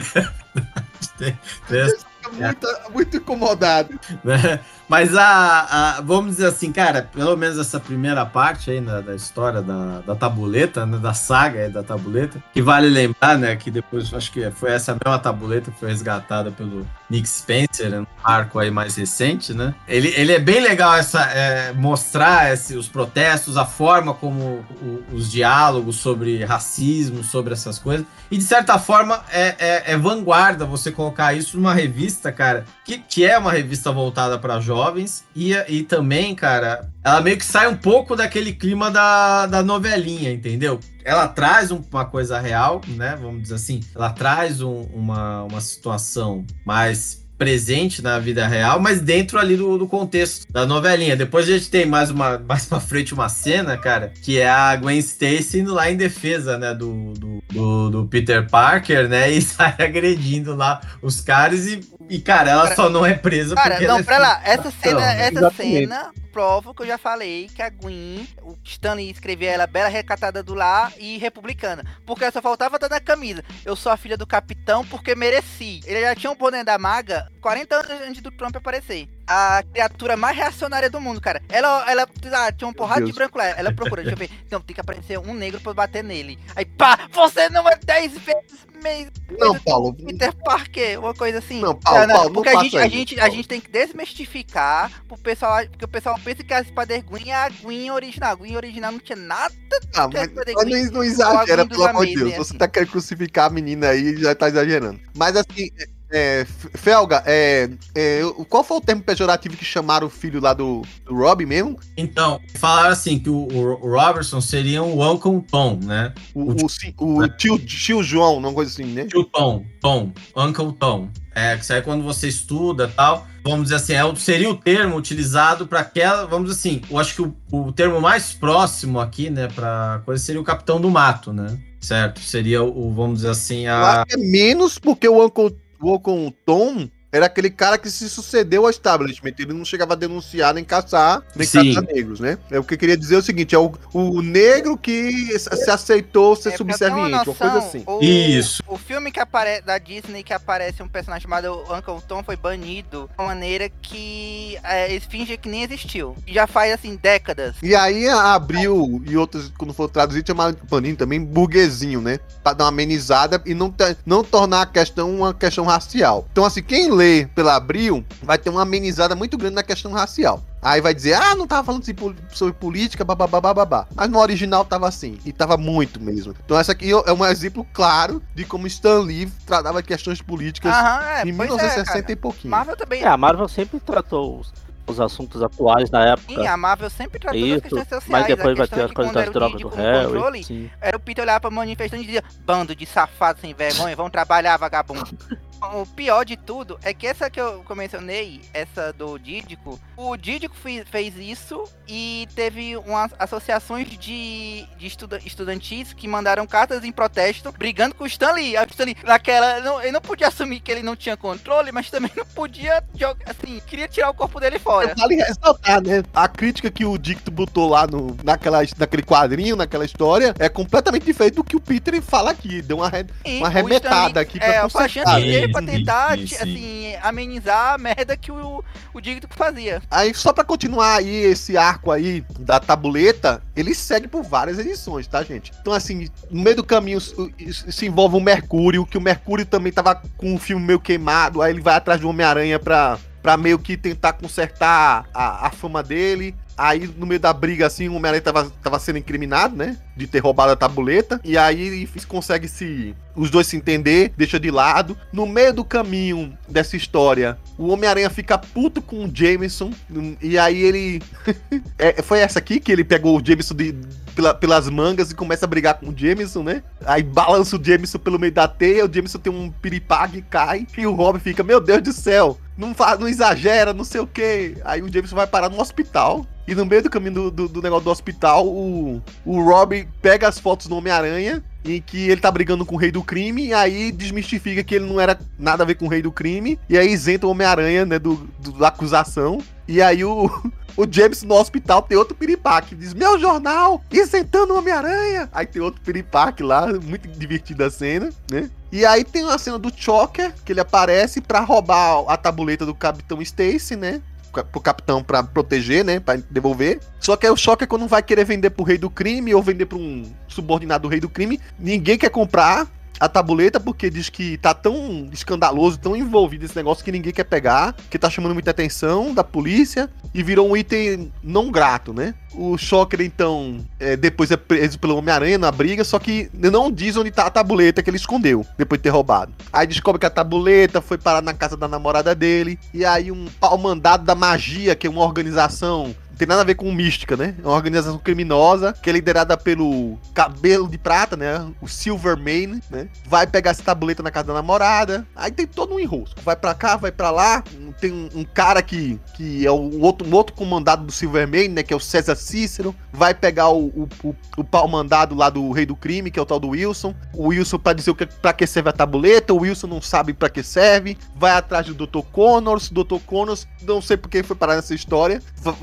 tem, tem Muito, muito incomodado. Né? Mas a, a, vamos dizer assim, cara, pelo menos essa primeira parte aí da, da história da, da tabuleta, né, da saga aí da tabuleta, que vale lembrar, né, que depois, acho que foi essa mesma tabuleta que foi resgatada pelo Nick Spencer, né, no arco aí mais recente, né. Ele, ele é bem legal essa, é, mostrar esse, os protestos, a forma como o, os diálogos sobre racismo, sobre essas coisas, e de certa forma é, é, é vanguarda você colocar isso numa revista, cara, que, que é uma revista voltada para jovens, e, e também, cara, ela meio que sai um pouco daquele clima da, da novelinha, entendeu? Ela traz um, uma coisa real, né, vamos dizer assim, ela traz um, uma, uma situação mais presente na vida real, mas dentro ali do, do contexto da novelinha. Depois a gente tem mais, uma, mais pra frente uma cena, cara, que é a Gwen Stacy indo lá em defesa, né, do, do, do, do Peter Parker, né, e sai agredindo lá os caras e, e cara, ela cara, só não é presa cara, porque não, ela é pra lá, essa cena, essa Exatamente. cena provo que eu já falei que a Gwen, o Stanley escrevia ela bela, recatada do lar e republicana. Porque ela só faltava estar na camisa. Eu sou a filha do capitão porque mereci. Ele já tinha um boné da maga quarenta anos antes do Trump aparecer. A criatura mais reacionária do mundo, cara. Ela, ela ah, tinha uma porrada de branco lá. Ela procura, deixa eu ver. Não, tem que aparecer um negro pra bater nele. Aí, pá, você não é dez vezes meio. Não, Paulo. Peter Parker, uma coisa assim. Não, Paulo, não, Paulo, porque não a, gente, faça a, isso, gente, a Paulo. gente tem que desmistificar pro pessoal, porque o pessoal pensa que a Spider-Gwen é a Gwen original. A Gwen original não tinha nada. Ah, que a mas, Spider-Gwen- mas não, não exagera, Gwen dos pelo amor de Amazing, Deus. Você assim. tá querendo crucificar a menina aí já tá exagerando. Mas assim, é, Felga, é, é, qual foi o termo pejorativo que chamaram o filho lá do, do Rob mesmo? Então, falaram assim que o, o Robertson seria o Uncle Tom, né? O, o, o, o tio, tio João, uma coisa assim, né? Tio Tom, Tom, Uncle Tom. É, que isso aí quando você estuda e tal, vamos dizer assim, é, o- seria o termo utilizado para aquela, vamos dizer assim, eu acho que o, o termo mais próximo aqui, né, para coisa seria o Capitão do Mato, né? Certo? Seria o, vamos dizer assim, Eu a... acho que é menos porque o Uncle, o Uncle Tom era aquele cara que se sucedeu ao establishment. Ele não chegava a denunciar, nem caçar, nem Sim. caçar negros, né? É o que eu queria dizer é o seguinte: é o, o negro que se aceitou ser É, pra ter uma subserviente, uma noção, coisa assim. O, Isso. O filme que aparece da Disney que aparece um personagem chamado Uncle Tom foi banido de uma maneira que é, eles fingem que nem existiu. E já faz assim décadas. E aí a Abril e outros, quando for traduzido, chamaram de paninho também, burguesinho, né? Pra dar uma amenizada e não, te- não tornar a questão uma questão racial. Então, assim, quem lê pela Abril vai ter uma amenizada muito grande na questão racial. Aí vai dizer, ah, não tava falando assim, sobre política, bababá, bababá. Mas no original tava assim, e tava muito mesmo. Então essa aqui é um exemplo claro de como Stan Lee tratava questões políticas Aham, é, em pois mil novecentos e é, sessenta cara. e pouquinho. Marvel também. É, a Marvel sempre tratou os, os assuntos atuais na época. Sim, a Marvel sempre tratou das Isso, questões sociais. mas depois a vai questão ter é as que coisas quando das era o drogas Didi do com Harry. controle, Sim. era o Peter olhar pra manifestante e dizia, bando de safados sem vergonha, vão trabalhar, vagabundo. O pior de tudo é que essa que eu, que eu mencionei, essa do Dídico, o Dídico fez, fez isso e teve umas associações de, de estuda, estudantis que mandaram cartas em protesto brigando com o Stan Lee. A Stan Lee, naquela, não, ele não podia assumir que ele não tinha controle, mas também não podia jogar, assim, queria tirar o corpo dele fora. Vale ressaltar, né? A crítica que o Dicto botou lá no, naquela, naquele quadrinho, naquela história, é completamente diferente do que o Peter fala aqui. Deu uma, re- E uma o arremetada Stan Lee, aqui pra é, consertar, a chance né? dele pra Sim, tentar, sim, ti- sim. assim, amenizar a merda que o, o Dídico fazia. Aí, só pra continuar aí esse arco aí da tabuleta, ele segue por várias edições, tá, gente? Então, assim, no meio do caminho se se envolve o Mercúrio, que o Mercúrio também tava com o filme meio queimado, aí ele vai atrás do Homem-Aranha pra, pra meio que tentar consertar a, a fama dele. Aí, no meio da briga, assim, o Homem-Aranha tava, tava sendo incriminado, né? De ter roubado a tabuleta. E aí, ele consegue se... Os dois se entender, deixa de lado. No meio do caminho dessa história, o Homem-Aranha fica puto com o Jameson. E aí, ele... é, foi essa aqui que ele pegou o Jameson de, pela, pelas mangas e começa a brigar com o Jameson, né? Aí, balança o Jameson pelo meio da teia. O Jameson tem um piripaque e cai. E o Robin fica, meu Deus do céu. Não, fa- não exagera, não sei o quê. Aí o Jameson vai parar no hospital. E no meio do caminho do, do, do negócio do hospital, o, o Robin pega as fotos do Homem-Aranha, em que ele tá brigando com o Rei do Crime, e aí desmistifica que ele não era nada a ver com o Rei do Crime, e aí isenta o Homem-Aranha, né, do, do- da acusação. E aí o, o James no hospital tem outro piripaque, diz, meu jornal, isentando o Homem-Aranha. Aí tem outro piripaque lá, muito divertida a cena, né? E aí tem uma cena do Choker, que ele aparece pra roubar a tabuleta do Capitão Stacy, né? Pro capitão pra proteger, né? Pra devolver. Só que aí o Choker, quando vai querer vender pro Rei do Crime ou vender pra um subordinado do Rei do Crime, ninguém quer comprar a tabuleta porque diz que tá tão escandaloso, tão envolvido esse negócio que ninguém quer pegar, que tá chamando muita atenção da polícia e virou um item não grato, né? O Shocker, então, é, depois é preso pelo Homem-Aranha na briga, só que não diz onde tá a tabuleta que ele escondeu, depois de ter roubado. Aí descobre que a tabuleta foi parar na casa da namorada dele, e aí um pau-mandado da magia, que é uma organização... Tem nada a ver com mística, né? É uma organização criminosa que é liderada pelo Cabelo de Prata, né? O Silvermane, né? Vai pegar essa tabuleta na casa da namorada. Aí tem todo um enrosco. Vai pra cá, vai pra lá. Tem um, um cara que, que é o outro, um outro comandado do Silvermane, né? Que é o César Cícero. Vai pegar o, o, o, o pau mandado lá do Rei do Crime, que é o tal do Wilson. O Wilson pra dizer o que, pra que serve a tabuleta. O Wilson não sabe pra que serve. Vai atrás do doutor Connors. O doutor Connors, não sei por que foi parar nessa história. Vai ser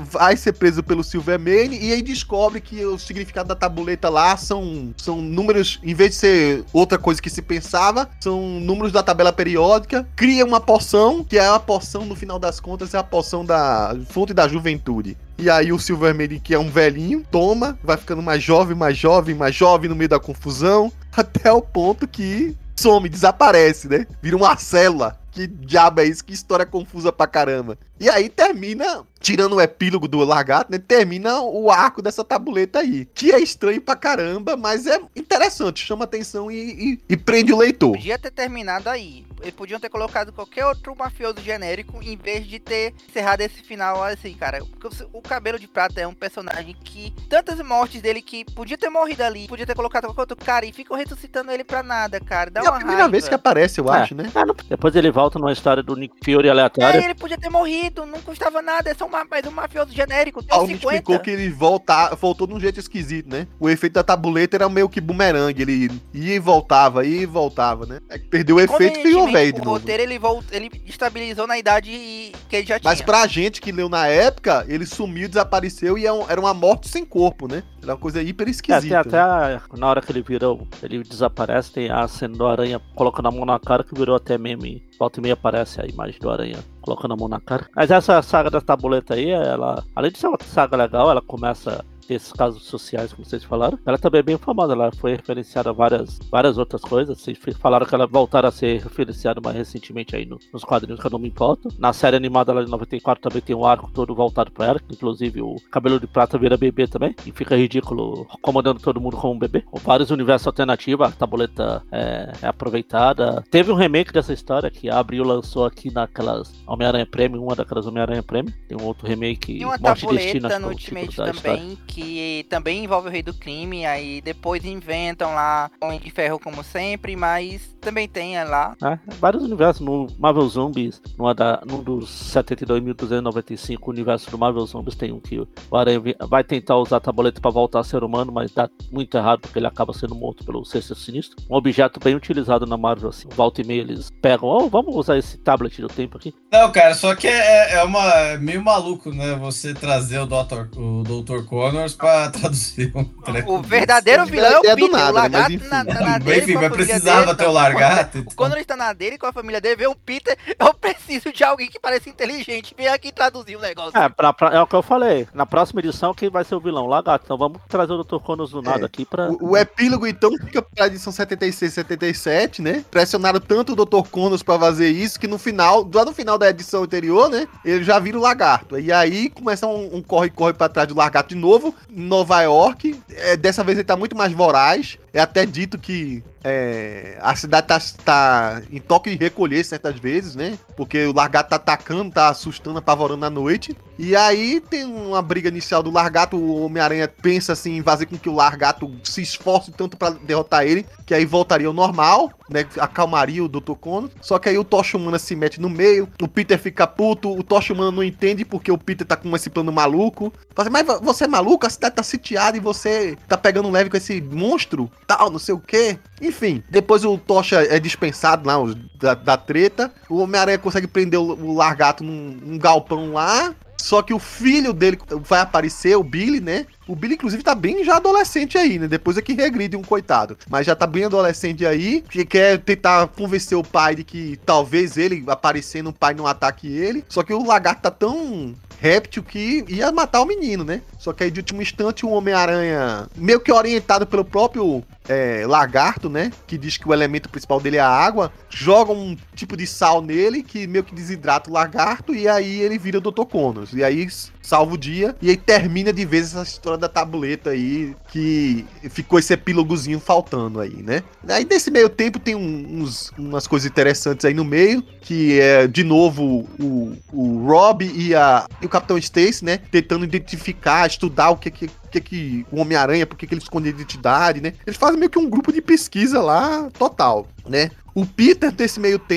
ser preso pelo Silvermane e aí descobre que o significado da tabuleta lá são, são números, em vez de ser outra coisa que se pensava, são números da tabela periódica, cria uma poção, que é a poção, no final das contas, é a poção da fonte da juventude. E aí o Silvermane, que é um velhinho, toma, vai ficando mais jovem, mais jovem, mais jovem no meio da confusão, até o ponto que some, desaparece, né? Vira uma célula. Que diabo é isso? Que história confusa pra caramba. E aí termina, tirando o epílogo do Largato, né? Termina o arco dessa tabuleta aí. Que é estranho pra caramba, mas é interessante, chama atenção e, e, e prende o leitor. Podia ter terminado aí. Eles podiam ter colocado qualquer outro mafioso genérico em vez de ter encerrado esse final assim, cara. Porque o Cabelo de Prata é um personagem que... Tantas mortes dele que podia ter morrido ali, podia ter colocado qualquer outro cara e ficam ressuscitando ele pra nada, cara. Dá é uma a primeira raiva. vez que aparece, eu É. acho, né? Depois ele volta numa história do Nick Fury aleatória. É, ele podia ter morrido, não custava nada, é só uma, mais um mafioso genérico, deu Alguém cinquenta. explicou que ele volta, voltou de um jeito esquisito, né? O efeito da tabuleta era meio que bumerangue, ele ia e voltava, ia e voltava, né? É que perdeu o efeito e ficou velho de o novo. roteiro ele, volt... ele estabilizou na idade que ele já tinha. Mas pra gente que leu na época, ele sumiu, desapareceu e é um- era uma morte sem corpo, né? Era uma coisa hiper É, tem esquisita. até a- na hora que ele vira, o- ele desaparece, tem a cena do Aranha colocando a mão na cara que virou até meme. Volta e meia aparece a imagem do Aranha colocando a mão na cara. Mas essa saga da tabuleta aí, ela, além de ser uma saga legal, ela começa esses casos sociais, como vocês falaram, ela também é bem famosa, ela foi referenciada a várias, várias outras coisas. Vocês falaram que ela voltaram a ser referenciada mais recentemente aí no- nos quadrinhos, que eu não me importo. Na série animada lá de noventa e quatro também tem um arco todo voltado pra ela, inclusive o Cabelo de Prata vira bebê também, e fica ridículo comandando todo mundo como um bebê. Com vários universos alternativos, a tabuleta é, é aproveitada. Teve um remake dessa história que a Abril lançou aqui naquelas Homem-Aranha Premium, uma daquelas Homem-Aranha Premium. Tem um outro remake, Tem uma Morte e Destino, tabuleta acho que é no o título Ultimate da história. também, que também envolve o Rei do Crime, aí depois inventam lá Homem de Ferro como sempre, mas também tem é lá. É, vários universos. No Marvel Zombies, numa da, num dos setenta e dois mil duzentos e noventa e cinco, o universo do Marvel Zombies tem um que o Aranha vi- vai tentar usar a tabuleta pra voltar a ser humano, mas dá muito errado porque ele acaba sendo morto pelo Sexteto Sinistro. Um objeto bem utilizado na Marvel, assim. Volta e meia eles pegam, oh, vamos usar esse tablet do tempo aqui. Não, cara, só que é, é uma, é meio maluco, né? Você trazer o doutor o doutor Connors pra traduzir um treco. O verdadeiro Isso vilão é o é do Peter, nada, o né? lagarto Mas enfim. na, na, na dele Enfim, com a mas família precisava dele, ter o não. lagarto. então. Quando ele está na dele com a família dele, vê o Peter, eu preciso de alguém que parece inteligente, vem aqui traduzir o negócio. É, pra, pra- é o que eu falei. Na próxima edição, quem vai ser o vilão? O Lagarto. Então vamos trazer o doutor Connors do nada É. aqui pra. O, o epílogo, então, fica pra edição setenta e seis, setenta e sete, né? Pressionaram tanto o doutor Connors pra fazer isso, que no final, lá no final da edição anterior, né? Ele já vira o lagarto. E aí começa um um corre-corre pra trás do lagarto de novo, em Nova York. É, dessa vez ele tá muito mais voraz. É até dito que é, a cidade tá, tá em toque de recolher certas vezes, né? Porque o Largato tá atacando, tá assustando, apavorando à noite. E aí tem uma briga inicial do Largato, o Homem-Aranha pensa assim em fazer com que o Largato se esforce tanto pra derrotar ele, que aí voltaria ao normal, né? Acalmaria o doutor Connors. Só que aí o Tocha Humana se mete no meio, o Peter fica puto, o Tocha Humana não entende porque o Peter tá com esse plano maluco. Fala assim, mas você é maluco? A cidade tá sitiada e você tá pegando leve com esse monstro? Tal, não sei o quê. Enfim, depois o Tocha é dispensado lá os- da, da treta. O Homem-Aranha consegue prender o, o Largato num, num galpão lá. Só que o filho dele vai aparecer, o Billy, né? O Billy, inclusive, tá bem já adolescente aí, né? Depois é que regride um coitado. Mas já tá bem adolescente aí, que quer tentar convencer o pai de que talvez ele, aparecendo, o pai não ataque ele. Só que o Lagarto tá tão réptil que ia matar o menino, né? Só que aí, de último instante, o Homem-Aranha, meio que orientado pelo próprio é, Lagarto, né? Que diz que o elemento principal dele é a água, joga um tipo de sal nele que meio que desidrata o Lagarto e aí ele vira o doutor Connors. E aí salva o dia e aí termina de vez essa história da tabuleta aí, que ficou esse epílogozinho faltando aí, né? Aí nesse meio tempo tem um- uns, umas coisas interessantes aí no meio, que é, de novo, o, o Rob e, a, e o Capitão Stacy, né? Tentando identificar, estudar o que que, que, que o Homem-Aranha, por que que ele esconde a identidade, né? Eles fazem meio que um grupo de pesquisa lá, total, né? O Peter, nesse meio tempo,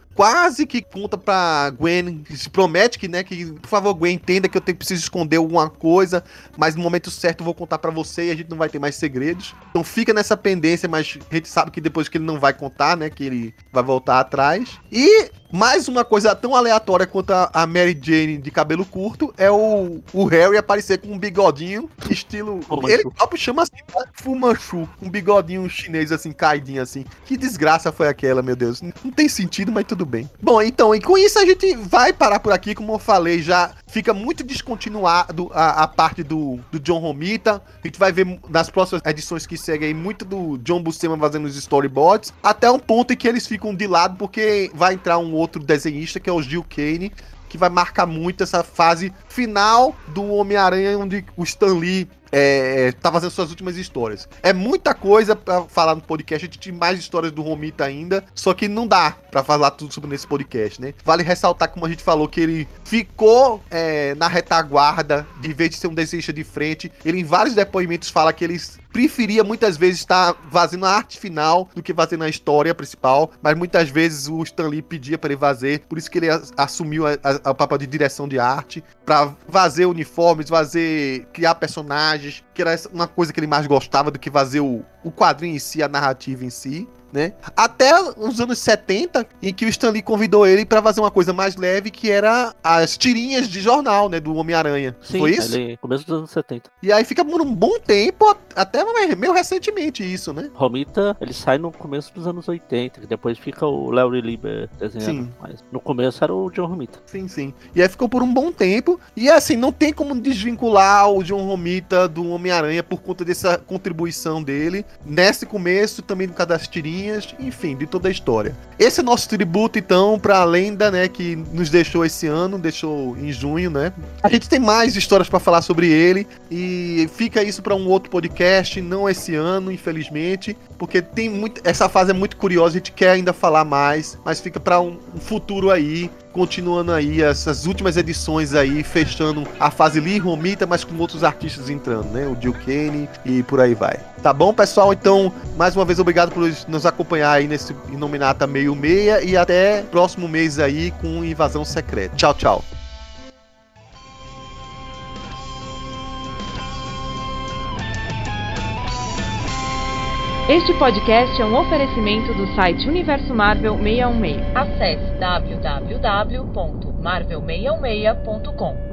quase que conta pra Gwen, se promete que, né, que, por favor, Gwen, entenda que eu tenho, preciso esconder alguma coisa, mas no momento certo eu vou contar pra você e a gente não vai ter mais segredos. Então fica nessa pendência, mas a gente sabe que depois que ele não vai contar, né, que ele vai voltar atrás. E mais uma coisa tão aleatória quanto a, a Mary Jane de cabelo curto é o, o Harry aparecer com um bigodinho estilo... Fumanchu. Ele próprio chama assim, tá? Fumanchu, um bigodinho chinês assim, caidinho assim. Que desgraça foi aquela, meu Deus. Não tem sentido, mas tudo bem. Bom, então, e com isso a gente vai parar por aqui, como eu falei, já fica muito descontinuado a, a parte do, do John Romita. A gente vai ver nas próximas edições que seguem aí muito do John Buscema fazendo os storyboards, até um ponto em que eles ficam de lado, porque vai entrar um outro desenhista, que é o Gil Kane, que vai marcar muito essa fase final do Homem-Aranha, onde o Stan Lee é, tá fazendo suas últimas histórias. É muita coisa pra falar no podcast, a gente tem mais histórias do Romita ainda, só que não dá pra falar tudo sobre nesse podcast, né? Vale ressaltar, como a gente falou, que ele ficou é, na retaguarda, de vez de ser um desenhista de frente. Ele em vários depoimentos fala que eles preferia muitas vezes estar fazendo a arte final do que fazendo a história principal, mas muitas vezes o Stan Lee pedia para ele fazer, por isso que ele assumiu o papel de direção de arte, para fazer uniformes, fazer, criar personagens, que era uma coisa que ele mais gostava do que fazer o, o quadrinho em si, a narrativa em si, né? Até os anos setenta, em que o Stan Lee convidou ele para fazer uma coisa mais leve, que era as tirinhas de jornal, né, do Homem-Aranha. Sim, foi isso? Ele, começo dos anos setenta. E aí fica por um bom tempo, até meio recentemente isso, né? Romita, ele sai no começo dos anos oitenta, que depois fica o Larry Lieber desenhando. Sim. Mas no começo era o John Romita. Sim, sim. E aí ficou por um bom tempo. E assim, não tem como desvincular o John Romita do Homem-Aranha por conta dessa contribuição dele. Nesse começo, também no caso das tirinhas, enfim, de toda a história. Esse é o nosso tributo, então, pra lenda, né, que nos deixou esse ano, deixou em junho, né? A gente tem mais histórias pra falar sobre ele. E fica isso pra um outro podcast, não esse ano, infelizmente. Porque tem muito. Essa fase é muito curiosa, a gente quer ainda falar mais, mas fica pra um, um futuro aí. Continuando aí essas últimas edições aí, fechando a fase Lee Romita, mas com outros artistas entrando, né? O Gil Kane e por aí vai. Tá bom, pessoal? Então, mais uma vez, obrigado por nos acompanhar aí nesse Inominata meio meia e até próximo mês aí com Invasão Secreta. Tchau, tchau. Este podcast é um oferecimento do site Universo Marvel seiscentos e dezesseis. Acesse w w w ponto marvel seiscentos e dezesseis ponto com.